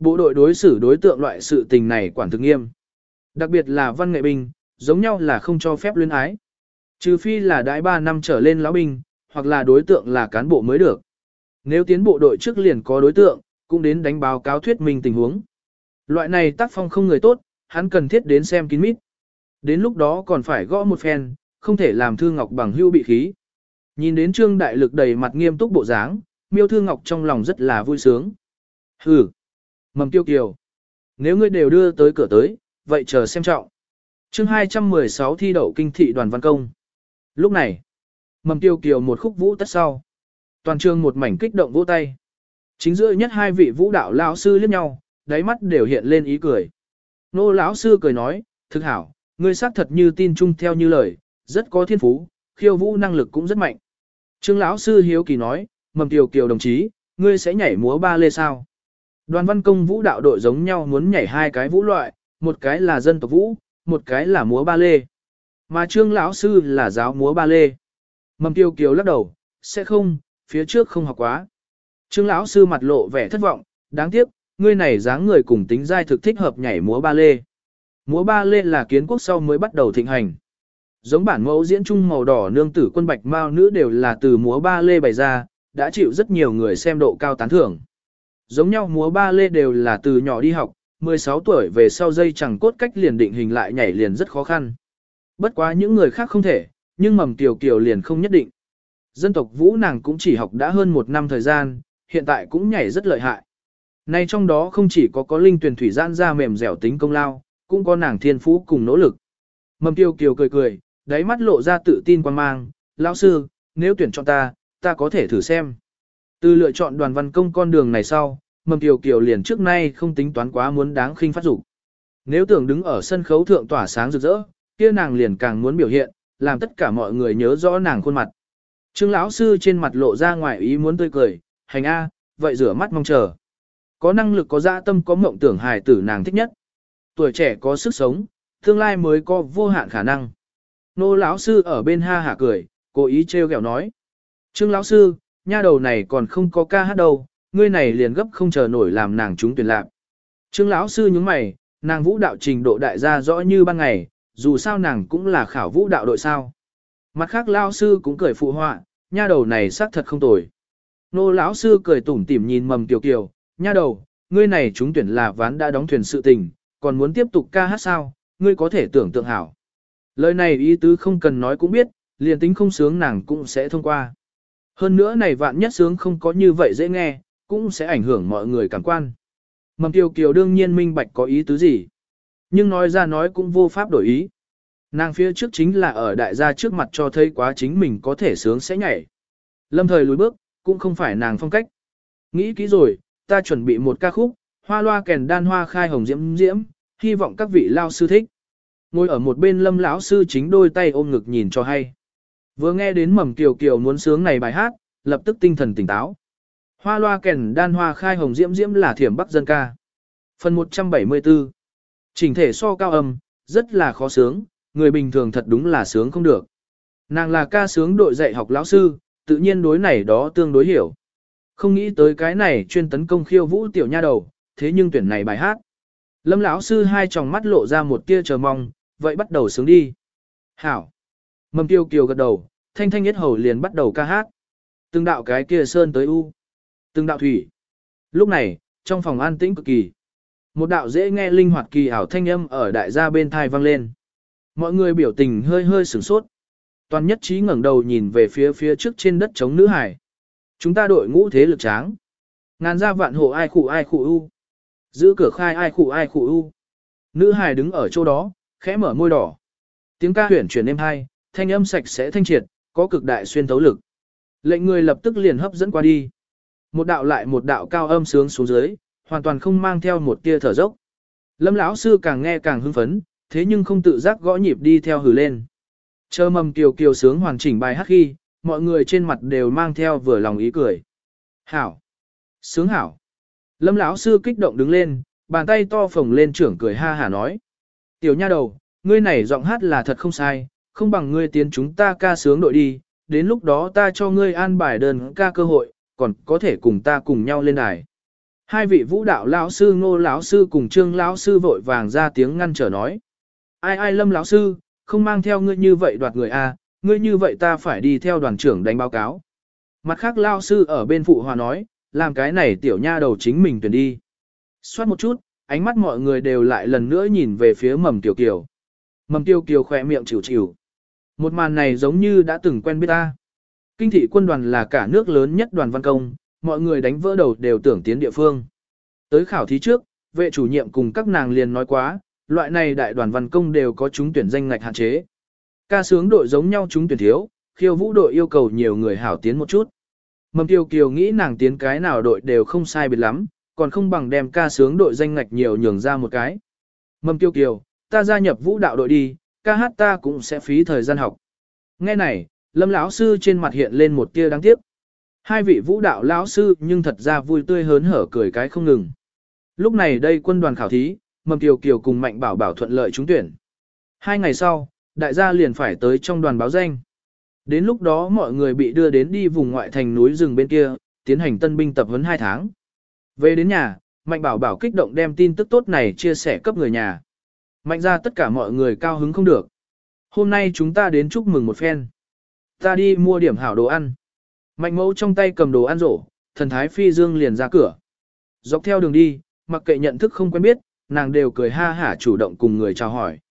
Bộ đội đối xử đối tượng loại sự tình này quản thực nghiêm. Đặc biệt là văn nghệ binh, giống nhau là không cho phép luyến ái. Trừ phi là đãi ba năm trở lên lão binh, hoặc là đối tượng là cán bộ mới được. Nếu tiến bộ đội trước liền có đối tượng, cũng đến đánh báo cáo thuyết minh tình huống. Loại này tác phong không người tốt, hắn cần thiết đến xem kín mít. Đến lúc đó còn phải gõ một phen, không thể làm Thư Ngọc bằng hưu bị khí. Nhìn đến Trương Đại Lực đầy mặt nghiêm túc bộ dáng, Miêu Thư Ngọc trong lòng rất là vui sướng. Hừ, Mầm Tiêu Kiều, nếu ngươi đều đưa tới cửa tới, vậy chờ xem trọng. Chương hai trăm mười sáu thi đậu kinh thị đoàn văn công. Lúc này, Mầm Tiêu Kiều một khúc vũ tất sau. Toàn trường một mảnh kích động vỗ tay. Chính giữa nhất hai vị vũ đạo lão sư liếc nhau, đáy mắt đều hiện lên ý cười. Nô lão sư cười nói, thực hảo, ngươi xác thật như tin chung theo như lời, rất có thiên phú, khiêu vũ năng lực cũng rất mạnh. Trương lão sư hiếu kỳ nói, Mầm Tiêu Kiều đồng chí, ngươi sẽ nhảy múa ba lê sao? Đoàn văn công vũ đạo đội giống nhau muốn nhảy hai cái vũ loại, một cái là dân tộc vũ, một cái là múa ba lê. Mà Trương lão sư là giáo múa ba lê. Mầm Tiêu Kiều lắc đầu, sẽ không, phía trước không học quá. Trương lão sư mặt lộ vẻ thất vọng, đáng tiếc, ngươi này dáng người cùng tính giai thực thích hợp nhảy múa ba lê. Múa ba lê là kiến quốc sau mới bắt đầu thịnh hành. Giống bản mẫu diễn trung màu đỏ nương tử quân bạch mao nữ đều là từ múa ba lê bày ra, đã chịu rất nhiều người xem độ cao tán thưởng. Giống nhau múa ba lê đều là từ nhỏ đi học, mười sáu tuổi về sau dây chẳng cốt cách liền định hình lại nhảy liền rất khó khăn. Bất quá những người khác không thể, nhưng Mầm Kiều Kiều liền không nhất định. Dân tộc vũ nàng cũng chỉ học đã hơn một năm thời gian, hiện tại cũng nhảy rất lợi hại. Nay trong đó không chỉ có có linh tuyển thủy gian ra mềm dẻo tính công lao, cũng có nàng thiên phú cùng nỗ lực. Mầm Kiều Kiều cười cười, đáy mắt lộ ra tự tin quan mang, lão sư, nếu tuyển chọn ta, ta có thể thử xem. Từ lựa chọn đoàn văn công con đường này sau, Mầm Kiều Kiều liền trước nay không tính toán quá muốn đáng khinh phát dục. Nếu tưởng đứng ở sân khấu thượng tỏa sáng rực rỡ, kia nàng liền càng muốn biểu hiện, làm tất cả mọi người nhớ rõ nàng khuôn mặt. Trương lão sư trên mặt lộ ra ngoài ý muốn tươi cười, hành a, vậy rửa mắt mong chờ. Có năng lực có dạ tâm có mộng tưởng hài tử nàng thích nhất. Tuổi trẻ có sức sống, tương lai mới có vô hạn khả năng. Nô lão sư ở bên ha hả cười, cố ý trêu ghẹo nói. Trương lão sư, nha đầu này còn không có ca hát đâu, ngươi này liền gấp không chờ nổi làm nàng trúng tuyển lạc. Trương lão sư nhướng mày, nàng vũ đạo trình độ đại gia rõ như ban ngày, dù sao nàng cũng là khảo vũ đạo đội sao. Mặt khác lão sư cũng cười phụ họa, nha đầu này xác thật không tồi. Nô lão sư cười tủm tỉm nhìn Mầm Kiều Kiều, nha đầu, ngươi này trúng tuyển là ván đã đóng thuyền sự tình, còn muốn tiếp tục ca hát sao, ngươi có thể tưởng tượng hảo. Lời này ý tứ không cần nói cũng biết, liền tính không sướng nàng cũng sẽ thông qua. Hơn nữa này vạn nhất sướng không có như vậy dễ nghe, cũng sẽ ảnh hưởng mọi người cảm quan. Mầm Kiều Kiều đương nhiên minh bạch có ý tứ gì. Nhưng nói ra nói cũng vô pháp đổi ý. Nàng phía trước chính là ở đại gia trước mặt cho thấy quá chính mình có thể sướng sẽ nhảy. Lâm thời lùi bước, cũng không phải nàng phong cách. Nghĩ kỹ rồi, ta chuẩn bị một ca khúc, hoa loa kèn đan hoa khai hồng diễm diễm, hy vọng các vị lao sư thích. Ngồi ở một bên Lâm lão sư chính đôi tay ôm ngực nhìn cho hay. Vừa nghe đến Mầm Kiều Kiều muốn sướng này bài hát, lập tức tinh thần tỉnh táo. Hoa loa kèn đan hoa khai hồng diễm diễm là thiểm bắc dân ca. Phần một trăm bảy mươi tư. Chỉnh thể so cao âm, rất là khó sướng, người bình thường thật đúng là sướng không được. Nàng là ca sướng đội dạy học lão sư, tự nhiên đối này đó tương đối hiểu. Không nghĩ tới cái này chuyên tấn công khiêu vũ tiểu nha đầu, thế nhưng tuyển này bài hát. Lâm lão sư hai tròng mắt lộ ra một tia chờ mong, vậy bắt đầu sướng đi. Hảo. Mầm Kiều Kiều gật đầu, thanh thanh nhất hầu liền bắt đầu ca hát. Từng đạo cái kia sơn tới u. Từng đạo thủy. Lúc này, trong phòng an tĩnh cực kỳ. Một đạo dễ nghe linh hoạt kỳ ảo thanh âm ở đại gia bên thai vang lên. Mọi người biểu tình hơi hơi sửng sốt. Toàn nhất trí ngẩng đầu nhìn về phía phía trước trên đất chống nữ hải. Chúng ta đội ngũ thế lực tráng. Ngàn gia vạn hộ ai khụ ai khụ u. Giữ cửa khai ai khụ ai khụ u. Nữ hải đứng ở chỗ đó, khẽ mở môi đỏ. Tiếng ca huyển chuyển êm hai, thanh âm sạch sẽ thanh triệt, có cực đại xuyên thấu lực. Lệnh người lập tức liền hấp dẫn qua đi. Một đạo lại một đạo cao âm sướng xuống dưới, hoàn toàn không mang theo một tia thở dốc. Lâm lão sư càng nghe càng hưng phấn, thế nhưng không tự giác gõ nhịp đi theo hừ lên. Chờ Mầm Kiều Kiều sướng hoàn chỉnh bài hát khi, mọi người trên mặt đều mang theo vừa lòng ý cười. Hảo! Sướng hảo! Lâm lão sư kích động đứng lên, bàn tay to phồng lên trưởng cười ha hả nói. Tiểu nha đầu, ngươi này giọng hát là thật không sai, không bằng ngươi tiến chúng ta ca sướng đội đi, đến lúc đó ta cho ngươi an bài đơn ca cơ hội, còn có thể cùng ta cùng nhau lên đài. Hai vị vũ đạo lão sư Ngô lão sư cùng Trương lão sư vội vàng ra tiếng ngăn trở nói. Ai ai Lâm lão sư, không mang theo ngươi như vậy đoạt người a, ngươi như vậy ta phải đi theo đoàn trưởng đánh báo cáo. Mặt khác lão sư ở bên phụ hòa nói, làm cái này tiểu nha đầu chính mình tuyển đi. Xoát một chút, ánh mắt mọi người đều lại lần nữa nhìn về phía Mầm Tiểu Kiều. Mầm Tiểu Kiều khỏe miệng chịu chịu. Một màn này giống như đã từng quen biết ta. Kinh thị quân đoàn là cả nước lớn nhất đoàn văn công, mọi người đánh vỡ đầu đều tưởng tiến địa phương. Tới khảo thí trước, vệ chủ nhiệm cùng các nàng liền nói quá, loại này đại đoàn văn công đều có trúng tuyển danh ngạch hạn chế. Ca sướng đội giống nhau trúng tuyển thiếu, khiêu vũ đội yêu cầu nhiều người hảo tiến một chút. Mầm Tiêu Kiều nghĩ nàng tiến cái nào đội đều không sai biệt lắm, còn không bằng đem ca sướng đội danh ngạch nhiều nhường ra một cái. Mầm Tiêu Kiều, ta gia nhập vũ đạo đội đi, ca hát ta cũng sẽ phí thời gian học. Nghe này, Lâm lão sư trên mặt hiện lên một tia đáng tiếc. Hai vị vũ đạo lão sư nhưng thật ra vui tươi hớn hở cười cái không ngừng. Lúc này đây quân đoàn khảo thí, Mầm Kiều Kiều cùng Mạnh Bảo Bảo thuận lợi trúng tuyển. Hai ngày sau, đại gia liền phải tới trong đoàn báo danh. Đến lúc đó mọi người bị đưa đến đi vùng ngoại thành núi rừng bên kia, tiến hành tân binh tập huấn hai tháng. Về đến nhà, Mạnh Bảo Bảo kích động đem tin tức tốt này chia sẻ cấp người nhà. Mạnh ra tất cả mọi người cao hứng không được. Hôm nay chúng ta đến chúc mừng một phen. Ta đi mua điểm hảo đồ ăn. Mạnh mẫu trong tay cầm đồ ăn rổ, thần thái phi dương liền ra cửa. Dọc theo đường đi, mặc kệ nhận thức không quen biết, nàng đều cười ha hả chủ động cùng người chào hỏi.